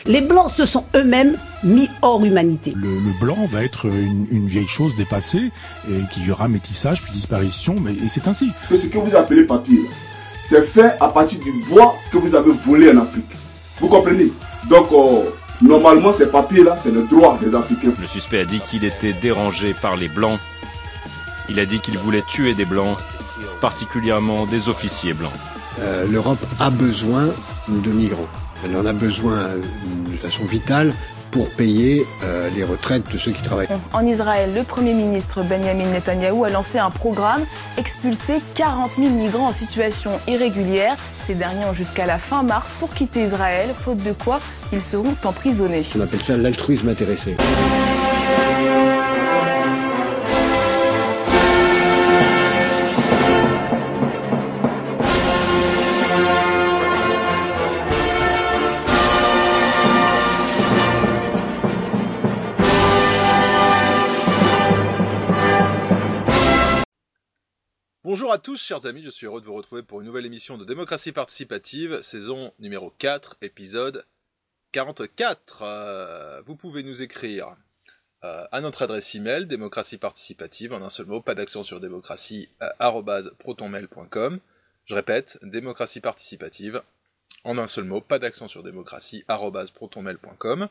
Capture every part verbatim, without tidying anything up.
Les Blancs se sont eux-mêmes mis hors humanité. Le, le blanc va être une, une vieille chose dépassée, et qu'il y aura métissage puis disparition, mais et c'est ainsi. Ce que vous appelez papier, c'est fait à partir du bois que vous avez volé en Afrique. Vous comprenez? Donc, euh, normalement, ces papiers-là, c'est le droit des Africains. Le suspect a dit qu'il était dérangé par les Blancs. Il a dit qu'il voulait tuer des Blancs, particulièrement des officiers blancs. Euh, L'Europe a besoin de migrants. Elle en a besoin de façon vitale pour payer euh, les retraites de ceux qui travaillent. En Israël, le Premier ministre Benjamin Netanyahou a lancé un programme, expulser quarante mille migrants en situation irrégulière. Ces derniers ont jusqu'à la fin mars pour quitter Israël, faute de quoi ils seront emprisonnés. On appelle ça l'altruisme intéressé. Bonjour à tous, chers amis, je suis heureux de vous retrouver pour une nouvelle émission de Démocratie Participative, saison numéro quatre, épisode quarante-quatre. Euh, vous pouvez nous écrire euh, à notre adresse email, démocratie participative, en un seul mot, pas d'accent sur démocratie, euh, arobase protonmail point com. Je répète, démocratie participative, en un seul mot, pas d'accent sur démocratie, arobase protonmail point com.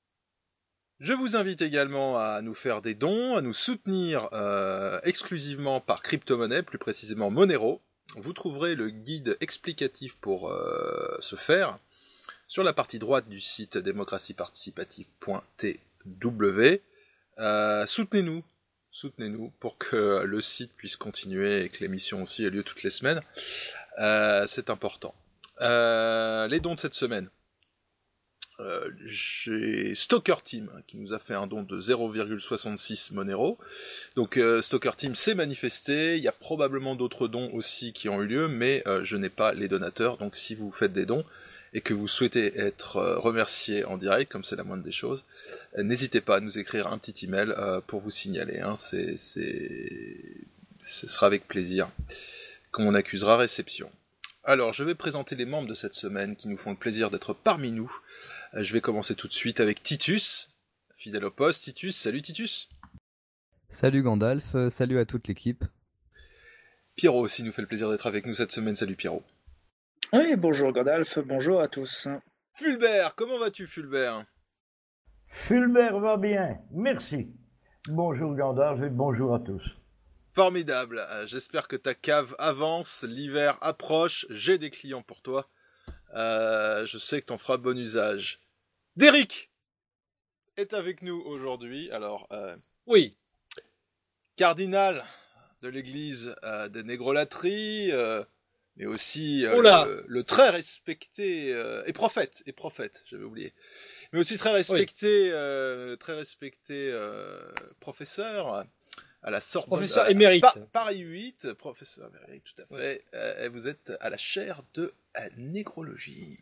Je vous invite également à nous faire des dons, à nous soutenir euh, exclusivement par crypto-monnaie, plus précisément Monero. Vous trouverez le guide explicatif pour euh, ce faire sur la partie droite du site démocratie participative point t w. Euh, soutenez-nous, soutenez-nous pour que le site puisse continuer et que l'émission aussi ait lieu toutes les semaines. Euh, c'est important. Euh, les dons de cette semaine. Euh, j'ai Stalker Team qui nous a fait un don de zéro virgule soixante-six Monero. Donc euh, Stalker Team s'est manifesté, il y a probablement d'autres dons aussi qui ont eu lieu, mais euh, je n'ai pas les donateurs, donc si vous faites des dons et que vous souhaitez être euh, remercié en direct, comme c'est la moindre des choses, euh, n'hésitez pas à nous écrire un petit email euh, pour vous signaler, hein. c'est, c'est... ce sera avec plaisir qu'on accusera réception. Alors je vais présenter les membres de cette semaine qui nous font le plaisir d'être parmi nous. Je vais commencer tout de suite avec Titus, fidèle au poste. Titus, salut Titus. Salut Gandalf, euh, salut à toute l'équipe. Pierrot aussi nous fait le plaisir d'être avec nous cette semaine, salut Pierrot. Oui, bonjour Gandalf, bonjour à tous. Fulbert, comment vas-tu Fulbert? Fulbert va bien, merci. Bonjour Gandalf et bonjour à tous. Formidable, j'espère que ta cave avance, l'hiver approche, j'ai des clients pour toi. Euh, je sais que t'en feras bon usage. Derrick est avec nous aujourd'hui. Alors, euh, oui, cardinal de l'église euh, des Négrolatries, euh, mais aussi euh, le, le très respecté euh, et prophète, et prophète, j'avais oublié, mais aussi très respecté, oui. euh, très respecté euh, professeur à la Sorbonne, professeur émérite, pa- Paris huit, professeur émérite, tout à fait. Oui. Euh, et vous êtes à la chaire de euh, négrologie.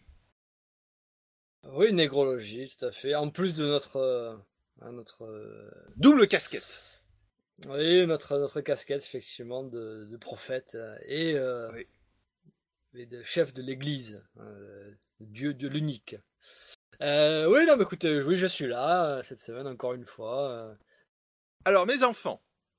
Oui, négrologie, tout à fait. En plus de notre euh, notre euh... double casquette. Oui, notre notre casquette effectivement de, de prophète et, euh, oui. et de chef de l'Église, euh, Dieu de l'unique. Euh, oui, non, mais écoutez, oui, je suis là cette semaine encore une fois. Euh... Alors, mes enfants.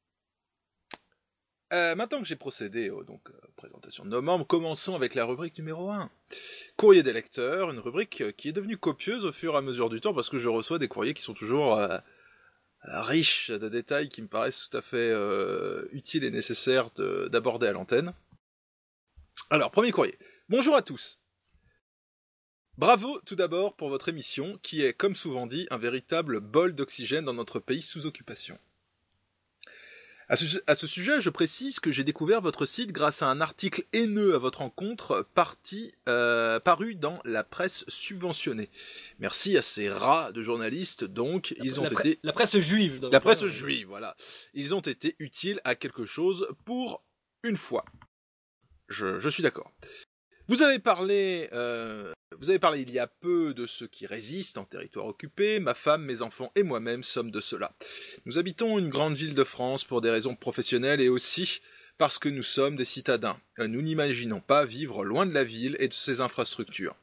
Euh, maintenant que j'ai procédé aux donc, euh, présentation de nos membres, commençons avec la rubrique numéro un. Courrier des lecteurs, une rubrique euh, qui est devenue copieuse au fur et à mesure du temps parce que je reçois des courriers qui sont toujours euh, riches de détails qui me paraissent tout à fait euh, utiles et nécessaires de, d'aborder à l'antenne. Alors, premier courrier. Bonjour à tous. Bravo tout d'abord pour votre émission qui est, comme souvent dit, un véritable bol d'oxygène dans notre pays sous occupation. À ce, à ce sujet, je précise que j'ai découvert votre site grâce à un article haineux à votre encontre parti, euh, paru dans la presse subventionnée. Merci à ces rats de journalistes, donc, la, ils ont la été... Pre- la presse juive. La presse cas, juive, oui. Voilà. Ils ont été utiles à quelque chose pour une fois. Je, je suis d'accord. Vous avez parlé, euh, vous avez parlé il y a peu de ceux qui résistent en territoire occupé. Ma femme, mes enfants et moi-même sommes de ceux-là. Nous habitons une grande ville de France pour des raisons professionnelles et aussi parce que nous sommes des citadins. Nous n'imaginons pas vivre loin de la ville et de ses infrastructures.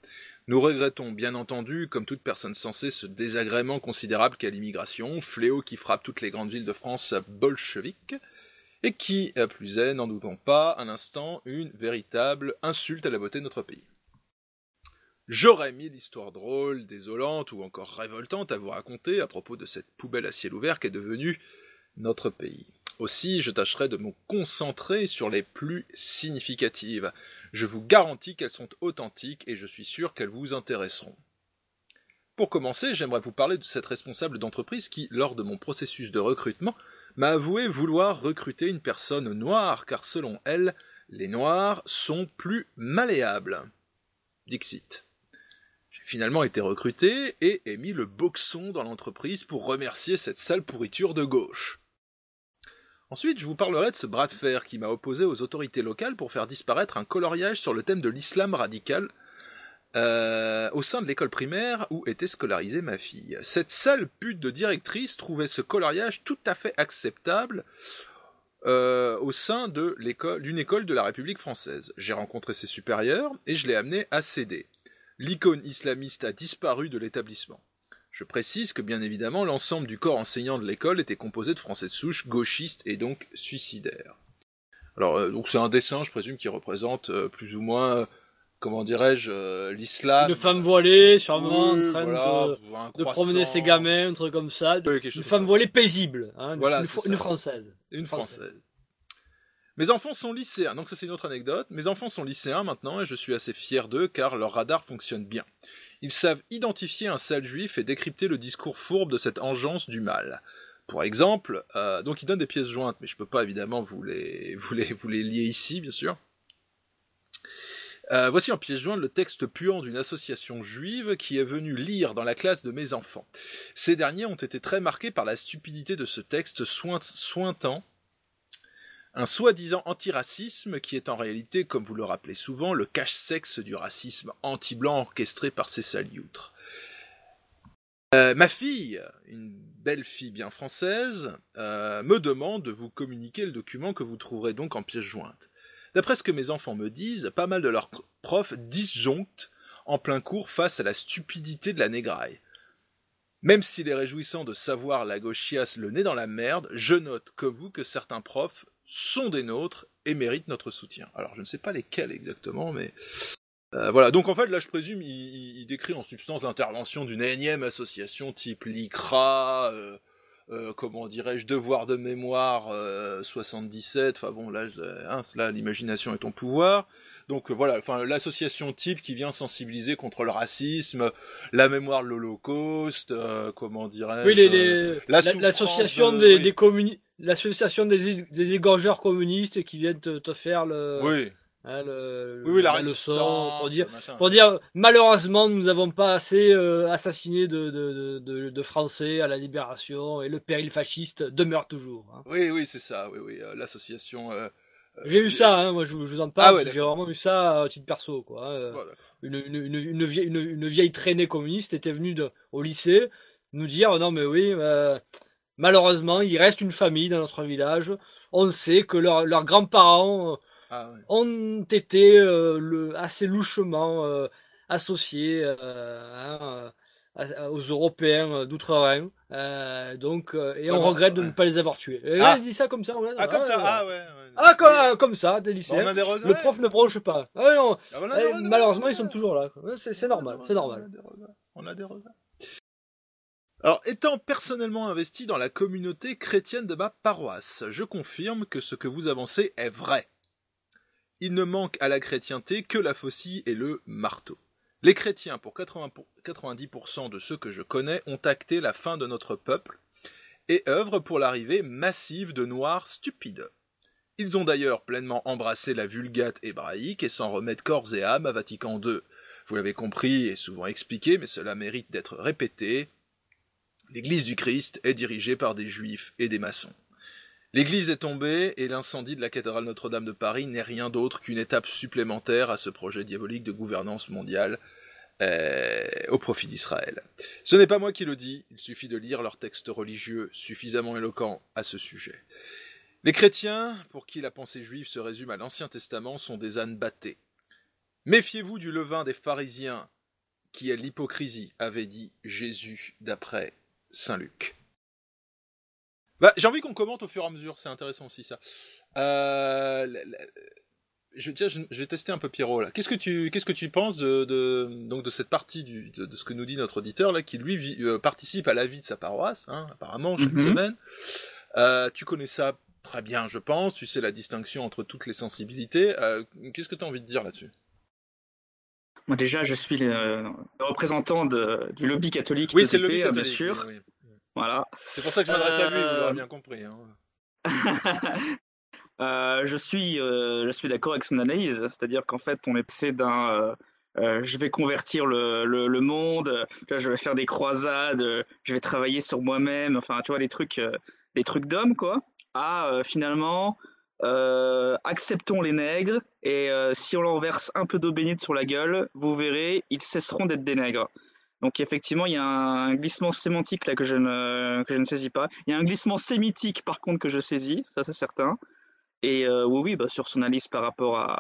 Nous regrettons bien entendu, comme toute personne sensée, ce désagrément considérable qu'est l'immigration, fléau qui frappe toutes les grandes villes de France bolcheviques, et qui, à plus est, n'en doutons pas, un instant, une véritable insulte à la beauté de notre pays. J'aurais mille histoires drôles, désolantes ou encore révoltantes à vous raconter à propos de cette poubelle à ciel ouvert qu'est devenue notre pays. Aussi, je tâcherai de me concentrer sur les plus significatives. Je vous garantis qu'elles sont authentiques et je suis sûr qu'elles vous intéresseront. Pour commencer, j'aimerais vous parler de cette responsable d'entreprise qui, lors de mon processus de recrutement, m'a avoué vouloir recruter une personne noire, car selon elle, les noirs sont plus malléables. Dixit. J'ai finalement été recruté et ai mis le boxon dans l'entreprise pour remercier cette sale pourriture de gauche. Ensuite, je vous parlerai de ce bras de fer qui m'a opposé aux autorités locales pour faire disparaître un coloriage sur le thème de l'islam radical euh, au sein de l'école primaire où était scolarisée ma fille. Cette sale pute de directrice trouvait ce coloriage tout à fait acceptable euh, au sein de l'école, d'une école de la République française. J'ai rencontré ses supérieurs et je l'ai amené à céder. L'icône islamiste a disparu de l'établissement. Je précise que bien évidemment l'ensemble du corps enseignant de l'école était composé de français de souche, gauchistes et donc suicidaires. Alors euh, donc c'est un dessin, je présume, qui représente euh, plus ou moins, euh, comment dirais-je, euh, l'islam. Une femme voilée, sûrement, oui, en train voilà, de, de promener ses gamins, un truc comme ça. Oui, une femme voilée paisible, hein, voilà, une, une, une française. Une française. française. Mes enfants sont lycéens, donc ça c'est une autre anecdote. Mes enfants sont lycéens maintenant et je suis assez fier d'eux car leur radar fonctionne bien. Ils savent identifier un sale juif et décrypter le discours fourbe de cette engeance du mal. Pour exemple, euh, donc ils donnent des pièces jointes, mais je peux pas évidemment vous les, vous les, vous les lier ici, bien sûr. Euh, voici en pièce jointe le texte puant d'une association juive qui est venue lire dans la classe de mes enfants. Ces derniers ont été très marqués par la stupidité de ce texte soint, sointant un soi-disant antiracisme qui est en réalité, comme vous le rappelez souvent, le cache-sexe du racisme anti-blanc orchestré par ces salioutres. Euh, ma fille, une belle fille bien française, euh, me demande de vous communiquer le document que vous trouverez donc en pièce jointe. D'après ce que mes enfants me disent, pas mal de leurs profs disjonctent en plein cours face à la stupidité de la négraille. Même s'il est réjouissant de savoir la gauchiasse le nez dans la merde, je note, comme vous, que certains profs sont des nôtres et méritent notre soutien. Alors je ne sais pas lesquels exactement, mais euh, voilà. Donc en fait là je présume il, il, il décrit en substance l'intervention d'une énième association type l'I C R A, euh, euh, comment dirais-je, Devoir de mémoire euh, soixante-dix-sept. Enfin bon là, hein, là l'imagination est ton pouvoir. Donc euh, voilà, enfin l'association type qui vient sensibiliser contre le racisme, la mémoire de l'Holocauste, euh, comment dirais-je. Oui, les, les, euh, la l'association de, des, oui. des communistes. L'association des, des égorgeurs communistes qui viennent te, te faire le, oui. hein, le, oui, oui, la, la leçon pour dire, machin. pour dire malheureusement nous n'avons pas assez euh, assassiné de, de, de, de Français à la libération et le péril fasciste demeure toujours. Hein. Oui, oui, c'est ça, oui, oui, euh, l'association. Euh, j'ai eu ça, hein, moi je, je vous en parle, ah ouais, j'ai vraiment eu ça à titre perso, quoi. Hein. Ouais, une, une, une, une, vieille, une, une vieille traînée communiste était venue de, au lycée nous dire non mais oui. Euh, Malheureusement, il reste une famille dans notre village. On sait que leurs leurs grands-parents ah ouais. ont été euh, le, assez louchement euh, associés euh, hein, à, aux Européens d'outre-Rhin. Euh, donc, euh, et on Comment, regrette de ouais. ne pas les avoir tués. Et ah. il dit ça comme ça. Ouais, ah, comme ouais, ça. ouais. Ah ouais. ouais. Ah, comme, comme ça, des lycéens. On a des regrets. Le prof ne bronche pas. Ah, ouais, on, ah, on a des eh, malheureusement, ils sont toujours là. C'est, c'est normal. C'est normal. On a des regrets. Alors, étant personnellement investi dans la communauté chrétienne de ma paroisse, je confirme que ce que vous avancez est vrai. Il ne manque à la chrétienté que la faucille et le marteau. Les chrétiens, pour quatre-vingt-dix pour cent de ceux que je connais, ont acté la fin de notre peuple et œuvrent pour l'arrivée massive de noirs stupides. Ils ont d'ailleurs pleinement embrassé la vulgate hébraïque et s'en remettent corps et âme à Vatican deux. Vous l'avez compris et souvent expliqué, mais cela mérite d'être répété. L'Église du Christ est dirigée par des juifs et des maçons. L'Église est tombée et l'incendie de la cathédrale Notre-Dame de Paris n'est rien d'autre qu'une étape supplémentaire à ce projet diabolique de gouvernance mondiale euh, au profit d'Israël. Ce n'est pas moi qui le dis, il suffit de lire leurs textes religieux suffisamment éloquents à ce sujet. Les chrétiens, pour qui la pensée juive se résume à l'Ancien Testament, sont des ânes battés. Méfiez-vous du levain des pharisiens qui est l'hypocrisie, avait dit Jésus d'après saint Luc. Bah, j'ai envie qu'on commente au fur et à mesure, c'est intéressant aussi ça. Euh, la, la, je, tiens, je, je vais tester un peu Pierrot là. Qu'est-ce que tu, qu'est-ce que tu penses de, de, donc de cette partie du, de, de ce que nous dit notre auditeur là, qui lui vit, euh, participe à la vie de sa paroisse, hein, apparemment chaque mm-hmm. semaine. Euh, tu connais ça très bien, je pense. Tu sais la distinction entre toutes les sensibilités. Euh, qu'est-ce que tu as envie de dire là-dessus? Moi déjà, je suis le, le représentant de, du lobby catholique. Oui, de c'est le lobby catholique, bien sûr. Oui, oui. Voilà. C'est pour ça que je m'adresse euh... à lui, vous l'aurez bien compris. Hein. euh, je suis, euh, je suis d'accord avec son analyse, c'est-à-dire qu'en fait, on est passé d'un, euh, euh, je vais convertir le, le, le monde, je vais faire des croisades, je vais travailler sur moi-même, enfin, tu vois, des trucs, euh, des trucs d'homme, quoi, à euh, finalement, euh, acceptons les nègres et euh, si on leur verse un peu d'eau bénite sur la gueule, vous verrez, ils cesseront d'être des nègres. Donc effectivement, il y a un glissement sémantique là que je ne que je ne saisis pas. Il y a un glissement sémitique par contre que je saisis, ça c'est certain. Et euh, oui, oui, bah, sur son analyse par rapport à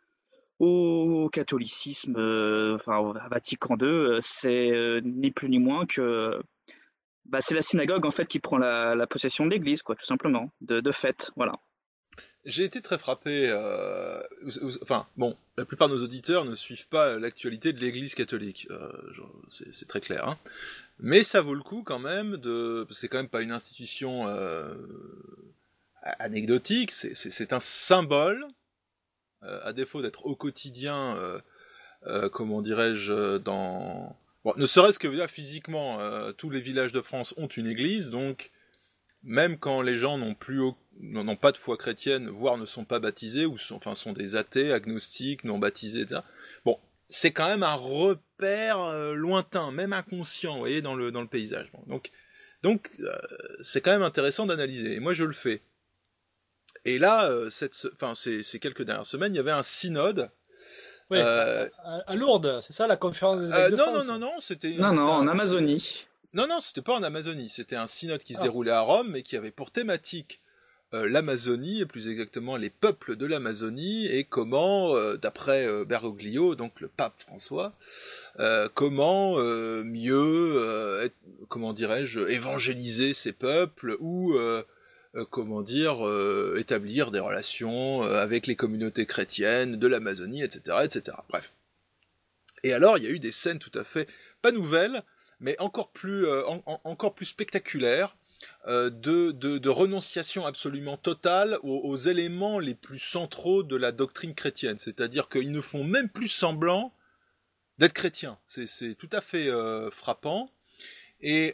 au catholicisme, euh, enfin à Vatican deux, c'est euh, ni plus ni moins que bah, c'est la synagogue en fait qui prend la, la possession de l'Église, quoi, tout simplement, de, de fait, voilà. J'ai été très frappé, euh, enfin bon, la plupart de nos auditeurs ne suivent pas l'actualité de l'Église catholique, euh, c'est, c'est très clair, hein. Mais ça vaut le coup quand même, de, c'est quand même pas une institution euh, anecdotique, c'est, c'est, c'est un symbole, euh, à défaut d'être au quotidien, euh, euh, comment dirais-je, dans... Bon, ne serait-ce que là, physiquement, euh, tous les villages de France ont une église, donc même quand les gens n'ont plus au... n'ont pas de foi chrétienne, voire ne sont pas baptisés, ou sont, enfin, sont des athées, agnostiques, non baptisés, et cetera. Bon, c'est quand même un repère euh, lointain, même inconscient, vous voyez, dans le, dans le paysage. Bon, donc, donc euh, c'est quand même intéressant d'analyser, et moi je le fais. Et là, euh, cette, enfin, ces, ces quelques dernières semaines, il y avait un synode. Oui, euh, à, à Lourdes, c'est ça la conférence des évêques euh, de non, France? Non, non, non, c'était... Non, c'était non, un, en Amazonie. Non, non, c'était pas en Amazonie, c'était un synode qui se ah. déroulait à Rome, mais qui avait pour thématique euh, l'Amazonie, et plus exactement les peuples de l'Amazonie, et comment, euh, d'après euh, Bergoglio, donc le pape François, euh, comment euh, mieux, euh, être, comment dirais-je, évangéliser ces peuples, ou... Euh, Euh, comment dire, euh, établir des relations euh, avec les communautés chrétiennes de l'Amazonie, et cetera, et cetera. Bref. Et alors, il y a eu des scènes tout à fait, pas nouvelles, mais encore plus, euh, en, en, encore plus spectaculaires, euh, de, de, de renonciation absolument totale aux, aux éléments les plus centraux de la doctrine chrétienne. C'est-à-dire qu'ils ne font même plus semblant d'être chrétiens. C'est, c'est tout à fait euh, frappant. Et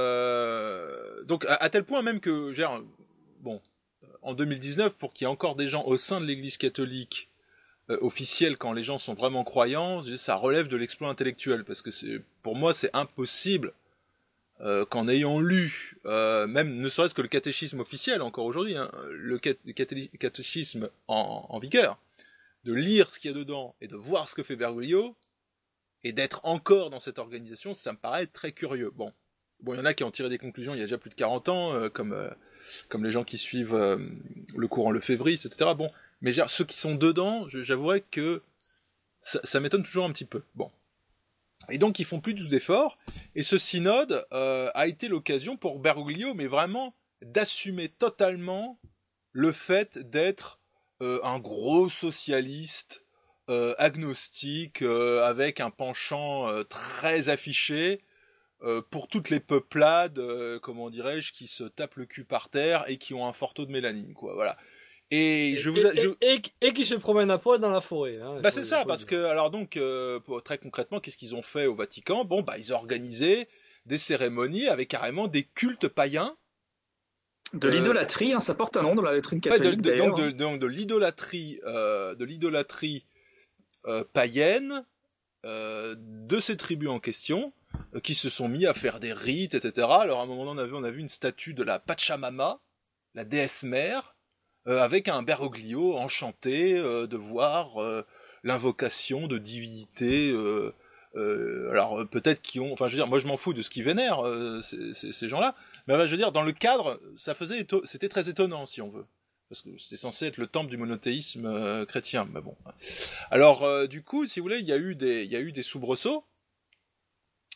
euh, donc, à, à tel point même que, genre, bon, en deux mille dix-neuf, pour qu'il y ait encore des gens au sein de l'Église catholique euh, officielle, quand les gens sont vraiment croyants, ça relève de l'exploit intellectuel, parce que c'est, pour moi, c'est impossible euh, qu'en ayant lu, euh, même ne serait-ce que le catéchisme officiel, encore aujourd'hui, hein, le caté- catéchisme en, en vigueur, de lire ce qu'il y a dedans et de voir ce que fait Bergoglio, et d'être encore dans cette organisation, ça me paraît très curieux. Bon, bon, il y en a qui ont tiré des conclusions il y a déjà plus de quarante ans, euh, comme... Euh, comme les gens qui suivent euh, le courant Lefebvre, et cetera. Bon, mais genre, ceux qui sont dedans, j'avouerais que ça, ça m'étonne toujours un petit peu. Bon. Et donc, ils font plus d'efforts, et ce synode euh, a été l'occasion pour Bergoglio, mais vraiment, d'assumer totalement le fait d'être euh, un gros socialiste, euh, agnostique, euh, avec un penchant euh, très affiché, Euh, pour toutes les peuplades, euh, comment dirais-je, qui se tapent le cul par terre et qui ont un fort taux de mélanine, quoi, voilà. Et, et je vous... Et, je... et, et, et qui se promènent à poil dans la forêt. Hein, bah c'est ça, parce que, alors donc, euh, pour, très concrètement, qu'est-ce qu'ils ont fait au Vatican? Bon, bah ils ont organisé des cérémonies avec carrément des cultes païens. De euh... l'idolâtrie, hein, ça porte un nom dans la doctrine catholique, ouais, de, de, d'ailleurs. Donc de, donc de l'idolâtrie, euh, de l'idolâtrie euh, païenne euh, de ces tribus en question, qui se sont mis à faire des rites, et cetera. Alors à un moment donné, on a vu, on a vu une statue de la Pachamama, la déesse mère, euh, avec un Bergoglio enchanté euh, de voir euh, l'invocation de divinités. Euh, euh, alors peut-être qui ont, enfin je veux dire, moi je m'en fous de ce qu'ils vénèrent euh, ces, ces, ces gens-là, mais je veux dire dans le cadre, ça faisait, éto- c'était très étonnant si on veut, parce que c'était censé être le temple du monothéisme euh, chrétien. Mais bon. Alors euh, du coup, si vous voulez, il y a eu des, il y a eu des soubresauts.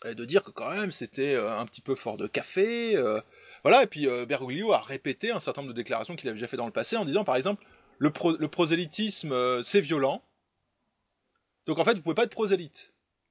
et de dire que quand même c'était euh, un petit peu fort de café. Euh, voilà, et puis euh, Bergoglio a répété un certain nombre de déclarations qu'il avait déjà fait dans le passé en disant par exemple le, pro, le prosélytisme euh, c'est violent, donc en fait vous pouvez pas être prosélyte.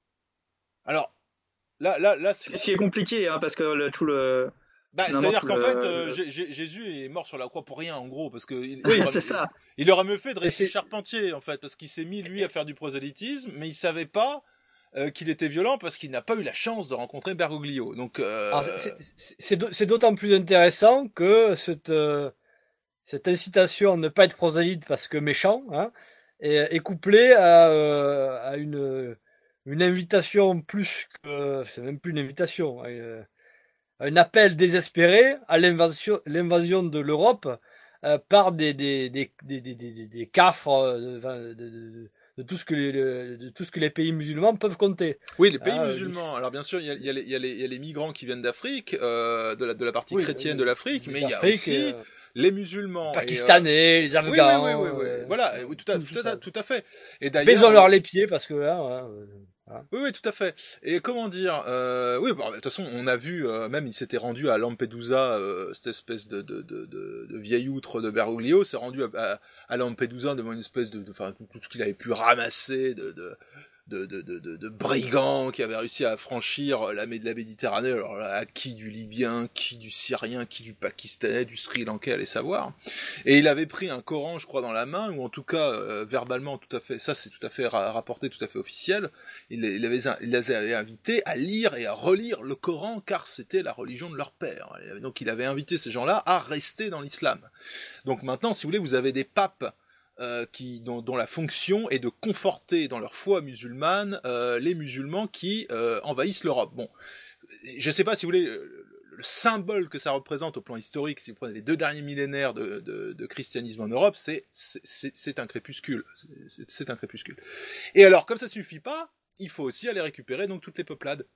Alors là, là, là, c'est ce qui est compliqué, hein, parce que le, tout le. Bah, c'est-à-dire qu'en le... fait, euh, J- J- Jésus est mort sur la croix pour rien, en gros, parce que il, oui, c'est ça. Il aurait mieux fait de rester charpentier, en fait, parce qu'il s'est mis lui à faire du prosélytisme, mais il savait pas euh, qu'il était violent parce qu'il n'a pas eu la chance de rencontrer Bergoglio. Donc, euh... Alors, c'est, c'est, c'est d'autant plus intéressant que cette euh, cette incitation à ne pas être prosélyte parce que méchant, hein, est, est couplée à, euh, à une une invitation plus que c'est même plus une invitation. Une, un appel désespéré à l'invasion, l'invasion de l'Europe euh, par des des des des des, des, des cafres de, de, de, de tout ce que les de tout ce que les pays musulmans peuvent compter. Oui, les pays ah, musulmans. Euh, Alors bien sûr, il y a, il y a, les, il y a, les, il y a les migrants qui viennent d'Afrique, euh, de la de la partie oui, chrétienne oui, de l'Afrique, mais il y a aussi euh, les musulmans, les Pakistanais, et, euh... les Afghans. Oui, oui, oui, oui, oui. Euh, voilà, oui, tout à tout, tout, à, tout à fait. Et d'ailleurs, baisons-leur les pieds parce que hein, hein, Hein. Oui, oui, tout à fait. Et comment dire, euh, oui, bon, de toute façon, on a vu, euh, même il s'était rendu à Lampedusa, euh, cette espèce de, de, de, de, de vieille outre de Bergoglio, s'est rendu à, à, à Lampedusa devant une espèce de, enfin, tout ce qu'il avait pu ramasser de, de, de, de, de, de, de brigands qui avaient réussi à franchir la, la Méditerranée. Alors là, qui du Libyen, qui du Syrien, qui du Pakistanais, du Sri Lankais, allez savoir. Et il avait pris un Coran, je crois, dans la main, ou en tout cas, euh, verbalement, tout à fait, ça c'est tout à fait ra- rapporté, tout à fait officiel. Il, il, avait, il les avait invités à lire et à relire le Coran, car c'était la religion de leur père. Donc il avait invité ces gens-là à rester dans l'islam. Donc maintenant, si vous voulez, vous avez des papes Euh, qui, dont, dont la fonction est de conforter dans leur foi musulmane euh, les musulmans qui euh, envahissent l'Europe. Bon, je ne sais pas si vous voulez, le, le symbole que ça représente au plan historique, si vous prenez les deux derniers millénaires de, de, de christianisme en Europe, c'est, c'est, c'est, c'est un crépuscule. C'est, c'est, c'est un crépuscule. Et alors, comme ça ne suffit pas, il faut aussi aller récupérer donc toutes les peuplades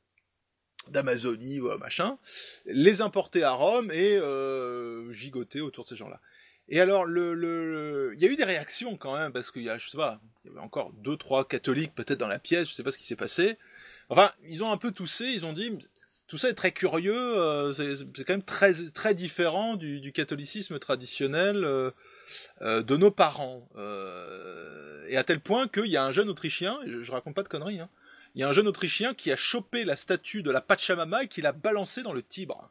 d'Amazonie, machin, les importer à Rome et euh, gigoter autour de ces gens-là. Et alors, le, le, il y a eu des réactions quand même, parce qu'il y a, je sais pas, il y avait encore deux, trois catholiques peut-être dans la pièce, je sais pas ce qui s'est passé. Enfin, ils ont un peu toussé, ils ont dit, tout ça est très curieux, euh, c'est, c'est quand même très, très différent du, du catholicisme traditionnel euh, euh, de nos parents. Euh, et à tel point qu'il y a un jeune Autrichien, et je, je raconte pas de conneries, hein, il y a un jeune Autrichien qui a chopé la statue de la Pachamama et qui l'a balancée dans le Tibre.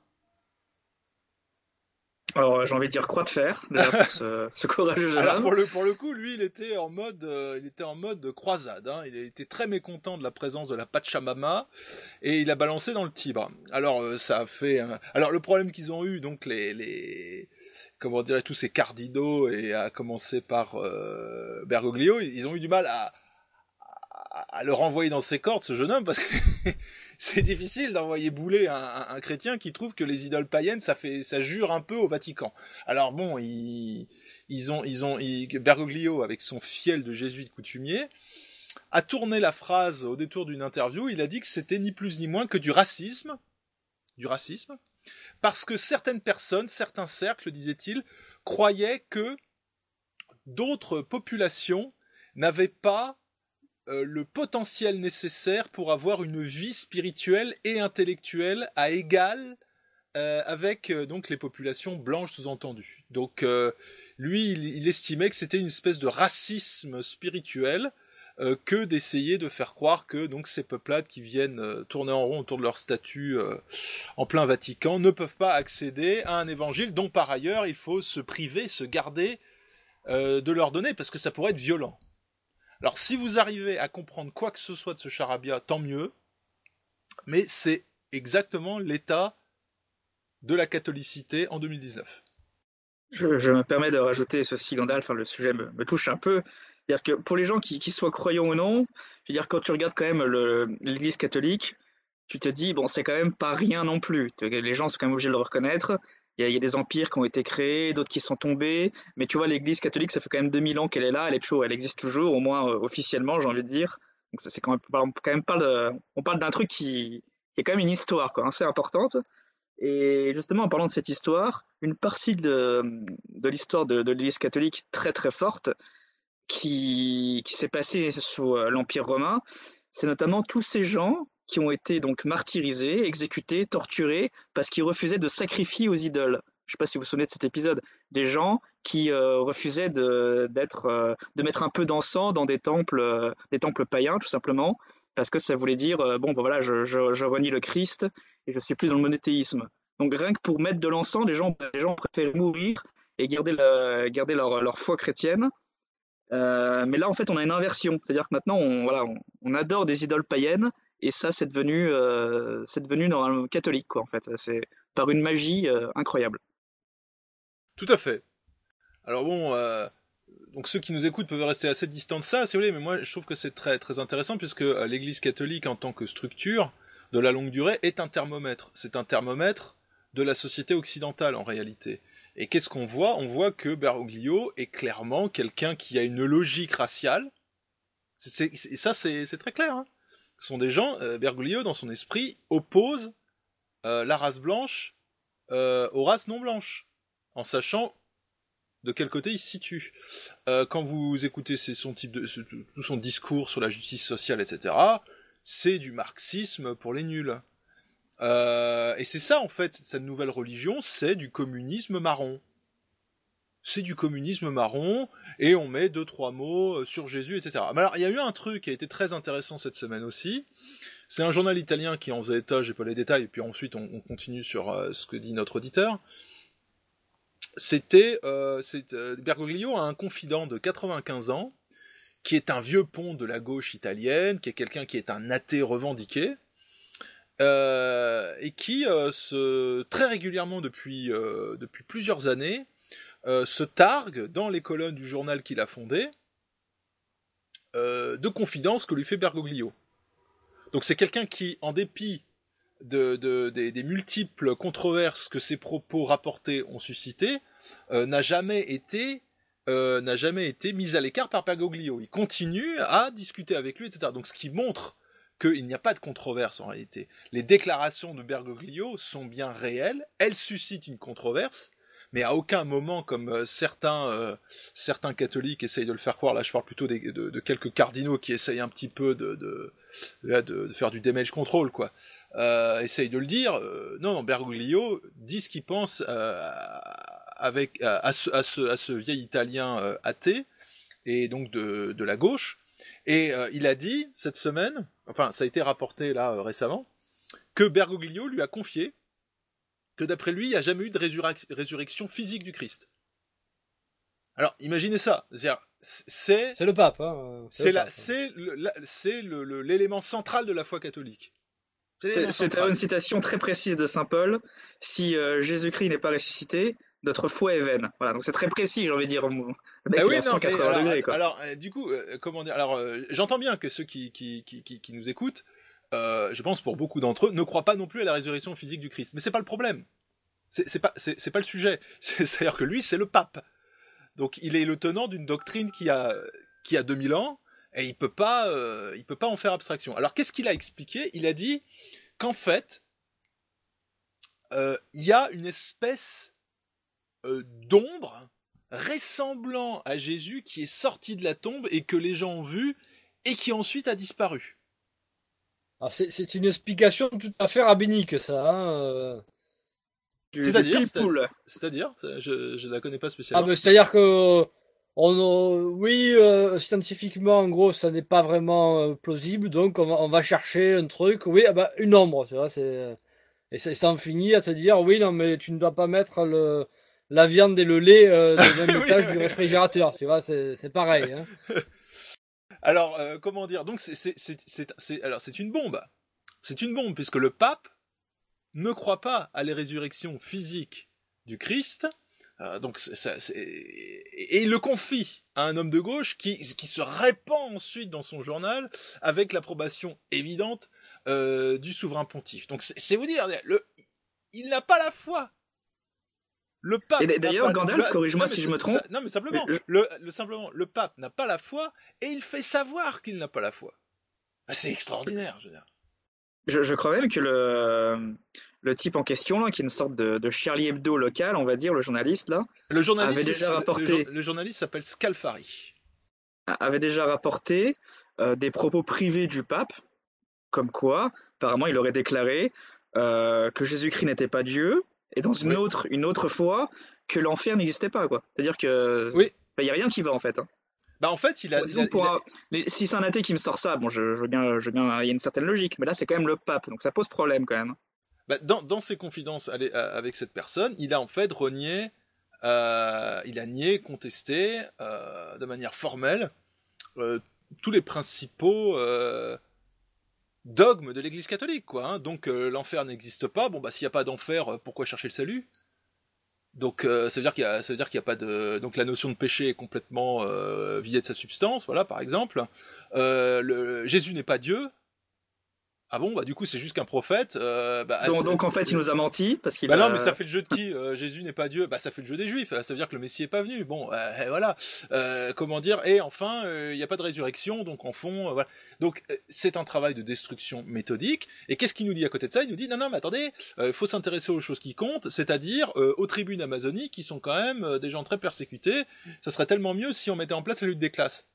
Alors, j'ai envie de dire croix de fer, déjà, pour ce, ce courageux jeune Alors, homme. pour le, pour le coup, lui, il était en mode, euh, il était en mode croisade, hein. Il était très mécontent de la présence de la Pachamama, et il a balancé dans le Tibre. Alors, euh, ça a fait, un... alors, le problème qu'ils ont eu, donc, les, les, comment dire, tous ces cardinaux, et à commencer par, euh, Bergoglio, ils ont eu du mal à, à, à le renvoyer dans ses cordes, ce jeune homme, parce que, c'est difficile d'envoyer bouler un, un, un chrétien qui trouve que les idoles païennes, ça fait, ça jure un peu au Vatican. Alors bon, ils, ils ont, ils ont, ils, Bergoglio, avec son fiel de jésuite coutumier, a tourné la phrase au détour d'une interview. Il a dit que c'était ni plus ni moins que du racisme, du racisme, parce que certaines personnes, certains cercles, disait-il, croyaient que d'autres populations n'avaient pas Euh, le potentiel nécessaire pour avoir une vie spirituelle et intellectuelle à égal euh, avec euh, donc les populations blanches sous-entendues. Donc euh, lui, il, il estimait que c'était une espèce de racisme spirituel euh, que d'essayer de faire croire que donc ces peuplades qui viennent euh, tourner en rond autour de leur statue euh, en plein Vatican ne peuvent pas accéder à un évangile dont par ailleurs il faut se priver, se garder euh, de leur donner parce que ça pourrait être violent. Alors, si vous arrivez à comprendre quoi que ce soit de ce charabia, tant mieux, mais c'est exactement l'état de la catholicité en deux mille dix-neuf. Je, je me permets de rajouter ceci, Gandalf, enfin, le sujet me, me touche un peu. C'est-à-dire que pour les gens qui, qui soient croyants ou non, je veux dire, quand tu regardes quand même le, l'Église catholique, tu te dis, bon, c'est quand même pas rien non plus. Les gens sont quand même obligés de le reconnaître. Il y, a, il y a des empires qui ont été créés, d'autres qui sont tombés. Mais tu vois, l'Église catholique, ça fait quand même deux mille ans qu'elle est là. Elle est toujours, elle existe toujours, au moins euh, officiellement, j'ai envie de dire. Donc ça, c'est quand même, on, quand même parle de, on parle d'un truc qui, qui est quand même une histoire, quoi, assez importante. Et justement, en parlant de cette histoire, une partie de, de l'histoire de, de l'Église catholique très très forte, qui, qui s'est passée sous euh, l'Empire romain, c'est notamment tous ces gens qui ont été donc martyrisés, exécutés, torturés, parce qu'ils refusaient de sacrifier aux idoles. Je ne sais pas si vous vous souvenez de cet épisode. Des gens qui euh, refusaient de, d'être, euh, de mettre un peu d'encens dans des temples, euh, des temples païens, tout simplement, parce que ça voulait dire, euh, bon, ben voilà, je, je, je renie le Christ et je suis plus dans le monothéisme. Donc rien que pour mettre de l'encens, les gens, les gens préféraient mourir et garder, la, garder leur, leur foi chrétienne. Euh, mais là, en fait, on a une inversion. C'est-à-dire que maintenant, on, voilà, on, on adore des idoles païennes, et ça, c'est devenu, euh, c'est devenu normalement catholique, quoi, en fait. C'est par une magie euh, incroyable. Tout à fait. Alors bon, euh, donc ceux qui nous écoutent peuvent rester assez distants de ça, si vous voulez, mais moi, je trouve que c'est très, très intéressant, puisque euh, l'Église catholique, en tant que structure de la longue durée, est un thermomètre. C'est un thermomètre de la société occidentale, en réalité. Et qu'est-ce qu'on voit ? On voit que Bergoglio est clairement quelqu'un qui a une logique raciale. C'est, c'est, c'est, et ça, c'est, c'est très clair. Hein. Ce sont des gens, euh, Bergoglio, dans son esprit, oppose euh, la race blanche euh, aux races non blanches, en sachant de quel côté il se situe. Euh, quand vous écoutez c'est son type de, tout son discours sur la justice sociale, et cetera, c'est du marxisme pour les nuls. Euh, et c'est ça en fait, cette nouvelle religion, c'est du communisme marron. C'est du communisme marron, et on met deux, trois mots sur Jésus, et cetera. Mais alors, il y a eu un truc qui a été très intéressant cette semaine aussi, c'est un journal italien qui en faisait état, j'ai pas les détails, et puis ensuite on, on continue sur euh, ce que dit notre auditeur. C'était, euh, c'est, euh, Bergoglio a un confident de quatre-vingt-quinze ans, qui est un vieux pont de la gauche italienne, qui est quelqu'un qui est un athée revendiqué, Euh, et qui euh, se très régulièrement depuis euh, depuis plusieurs années euh, se targue dans les colonnes du journal qu'il a fondé euh, de confidences que lui fait Bergoglio. Donc c'est quelqu'un qui, en dépit de, de, des, des multiples controverses que ses propos rapportés ont suscité, euh, n'a jamais été euh, n'a jamais été mis à l'écart par Bergoglio. Il continue à discuter avec lui, et cetera. Donc ce qui montre qu'il n'y a pas de controverse en réalité. Les déclarations de Bergoglio sont bien réelles, elles suscitent une controverse, mais à aucun moment, comme euh, certains, euh, certains catholiques essayent de le faire croire, là je parle plutôt des, de, de quelques cardinaux qui essayent un petit peu de, de, de, de faire du damage control, quoi, euh, essayent de le dire, euh, non, non, Bergoglio dit ce qu'il pense euh, avec, à, à, ce, à, ce, à ce vieil Italien euh, athée, et donc de, de la gauche. Et euh, il a dit, cette semaine, enfin ça a été rapporté là euh, récemment, que Bergoglio lui a confié que d'après lui, il n'y a jamais eu de résurrec- résurrection physique du Christ. Alors, imaginez ça, c'est-à-dire, c'est... C'est le pape, hein. C'est, c'est, la, c'est, le, la, c'est le, le, l'élément central de la foi catholique. C'est, c'est, c'est une citation très précise de saint Paul, si euh, Jésus-Christ n'est pas ressuscité, notre foi est vaine. Voilà, donc c'est très précis, j'ai envie de dire. Le mec, ah oui, il a non, cent quatre-vingts alors, degrés, quoi. Alors, euh, du coup, euh, comment dire, alors, euh, j'entends bien que ceux qui, qui, qui, qui, qui nous écoutent, euh, je pense pour beaucoup d'entre eux, ne croient pas non plus à la résurrection physique du Christ. Mais c'est pas le problème. C'est, c'est pas, c'est, c'est pas le sujet. C'est, c'est-à-dire que lui, c'est le pape. Donc, il est le tenant d'une doctrine qui a, qui a deux mille ans, et il peut pas, euh, il peut pas en faire abstraction. Alors, qu'est-ce qu'il a expliqué ? Il a dit qu'en fait, euh, il y a une espèce euh, d'ombre ressemblant à Jésus qui est sorti de la tombe et que les gens ont vu et qui ensuite a disparu. Alors c'est, c'est une explication tout à fait rabbinique, ça. Hein euh... C'est-à-dire, c'est-à-dire, c'est-à-dire je, je la connais pas spécialement. Ah, ben, c'est-à-dire que on, euh, oui, euh, scientifiquement, en gros, ça n'est pas vraiment euh, plausible, donc on va, on va chercher un truc, oui, ah bah, une ombre, tu vois, c'est, et ça, ça en finit à se dire, oui, non, mais tu ne dois pas mettre le, la viande et le lait euh, dans le même étage oui, du réfrigérateur, tu vois, c'est, c'est pareil. Hein. Alors, euh, comment dire, donc c'est, c'est, c'est, c'est, c'est, alors, c'est une bombe, c'est une bombe, puisque le pape ne croit pas à la résurrection physique du Christ, euh, donc c'est, c'est, c'est... et il le confie à un homme de gauche qui, qui se répand ensuite dans son journal avec l'approbation évidente euh, du souverain pontife. Donc c'est, c'est vous dire, le, il n'a pas la foi. Le pape. Et d'ailleurs, Gandalf, le... corrige-moi non, si je c'est, me trompe. Ça, non, mais simplement, mais je... le, le, simplement, le pape n'a pas la foi et il fait savoir qu'il n'a pas la foi. C'est extraordinaire, je veux dire. Je, je crois même que le, le type en question, là, qui est une sorte de, de Charlie Hebdo local, on va dire, le journaliste, là, le journaliste, avait déjà rapporté... Le, le journaliste s'appelle Scalfari. Avait déjà rapporté euh, des propos privés du pape, comme quoi, apparemment, il aurait déclaré euh, que Jésus-Christ n'était pas Dieu, et dans une Oui. autre, une autre fois, que l'enfer n'existait pas, quoi. C'est-à-dire que Oui. il n'y a rien qui va, en fait. Hein. Bah en fait, il a. Bon, il disons, a- pour il a- un- les- si c'est un athée qui me sort ça, bon, je, je veux bien, je veux bien, il y a une certaine logique, mais là, c'est quand même le pape, donc ça pose problème, quand même. bah, dans, dans ses confidences allez, euh, avec cette personne, il a en fait renié, euh, il a nié, contesté euh, de manière formelle euh, tous les principaux euh, dogmes de l'Église catholique, quoi. Hein. Donc euh, l'enfer n'existe pas. Bon bah s'il n'y a pas d'enfer, euh, pourquoi chercher le salut? Donc euh, ça veut dire qu'il y a, ça veut dire qu'il y a pas de, donc la notion de péché est complètement euh, vidée de sa substance, voilà par exemple. Euh, le... Jésus n'est pas Dieu. Ah bon, bah du coup c'est juste qu'un prophète. Euh, bah, Donc, c'est- donc, en fait, il nous a menti, parce qu'il Bah non, a- mais ça fait le jeu de qui? Euh, Jésus n'est pas Dieu. Bah ça fait le jeu des Juifs. Ça veut dire que le Messie est pas venu. Bon, euh, voilà. Euh, comment dire? Et enfin, il n'y a pas de résurrection, donc en fond, euh, voilà. Donc euh, c'est un travail de destruction méthodique. Et qu'est-ce qu'il nous dit à côté de ça? Il nous dit non, non, mais attendez, il faut s'intéresser aux choses qui comptent, c'est-à-dire euh, aux tribunes amazoniques, qui sont quand même euh, des gens très persécutés. Ça serait tellement mieux si on mettait en place la lutte des classes.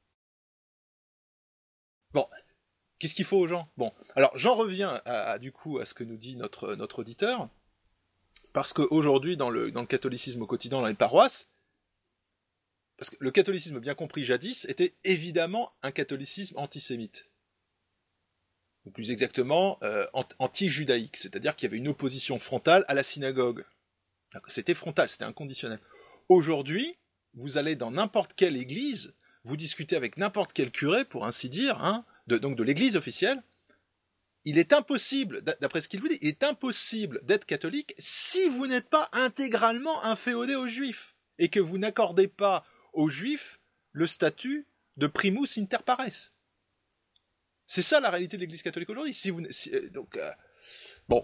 Bon. Qu'est-ce qu'il faut aux gens? Bon, alors j'en reviens à, à, du coup à ce que nous dit notre, notre auditeur, parce qu'aujourd'hui, dans le, dans le catholicisme au quotidien, dans les paroisses, parce que le catholicisme bien compris jadis était évidemment un catholicisme antisémite, ou plus exactement euh, anti-judaïque, c'est-à-dire qu'il y avait une opposition frontale à la synagogue. C'était frontal, c'était inconditionnel. Aujourd'hui, vous allez dans n'importe quelle église, vous discutez avec n'importe quel curé, pour ainsi dire, hein, de, donc de l'église officielle, il est impossible, d'après ce qu'il vous dit, il est impossible d'être catholique si vous n'êtes pas intégralement inféodé aux juifs, et que vous n'accordez pas aux juifs le statut de primus inter pares. C'est ça la réalité de l'église catholique aujourd'hui. Si vous, si, donc, euh, bon.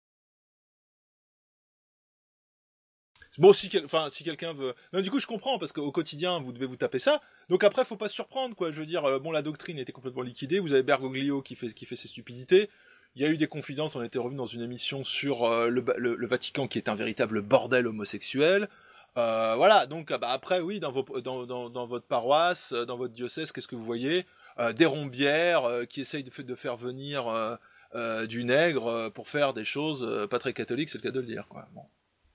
Bon, si, quel, enfin, si quelqu'un veut... Non, du coup, je comprends, parce qu'au quotidien, vous devez vous taper ça. Donc après, faut pas se surprendre, quoi. Je veux dire, euh, bon, la doctrine était complètement liquidée. Vous avez Bergoglio qui fait, qui fait ses stupidités. Il y a eu des confidences. On était revenu dans une émission sur euh, le, le, le Vatican, qui est un véritable bordel homosexuel. Euh, voilà. Donc, bah, après, oui, dans, vos, dans, dans, dans votre paroisse, dans votre diocèse, qu'est-ce que vous voyez? euh, Des rombières euh, qui essayent de, de faire venir euh, euh, du nègre euh, pour faire des choses euh, pas très catholiques, c'est le cas de le dire, quoi. Bon.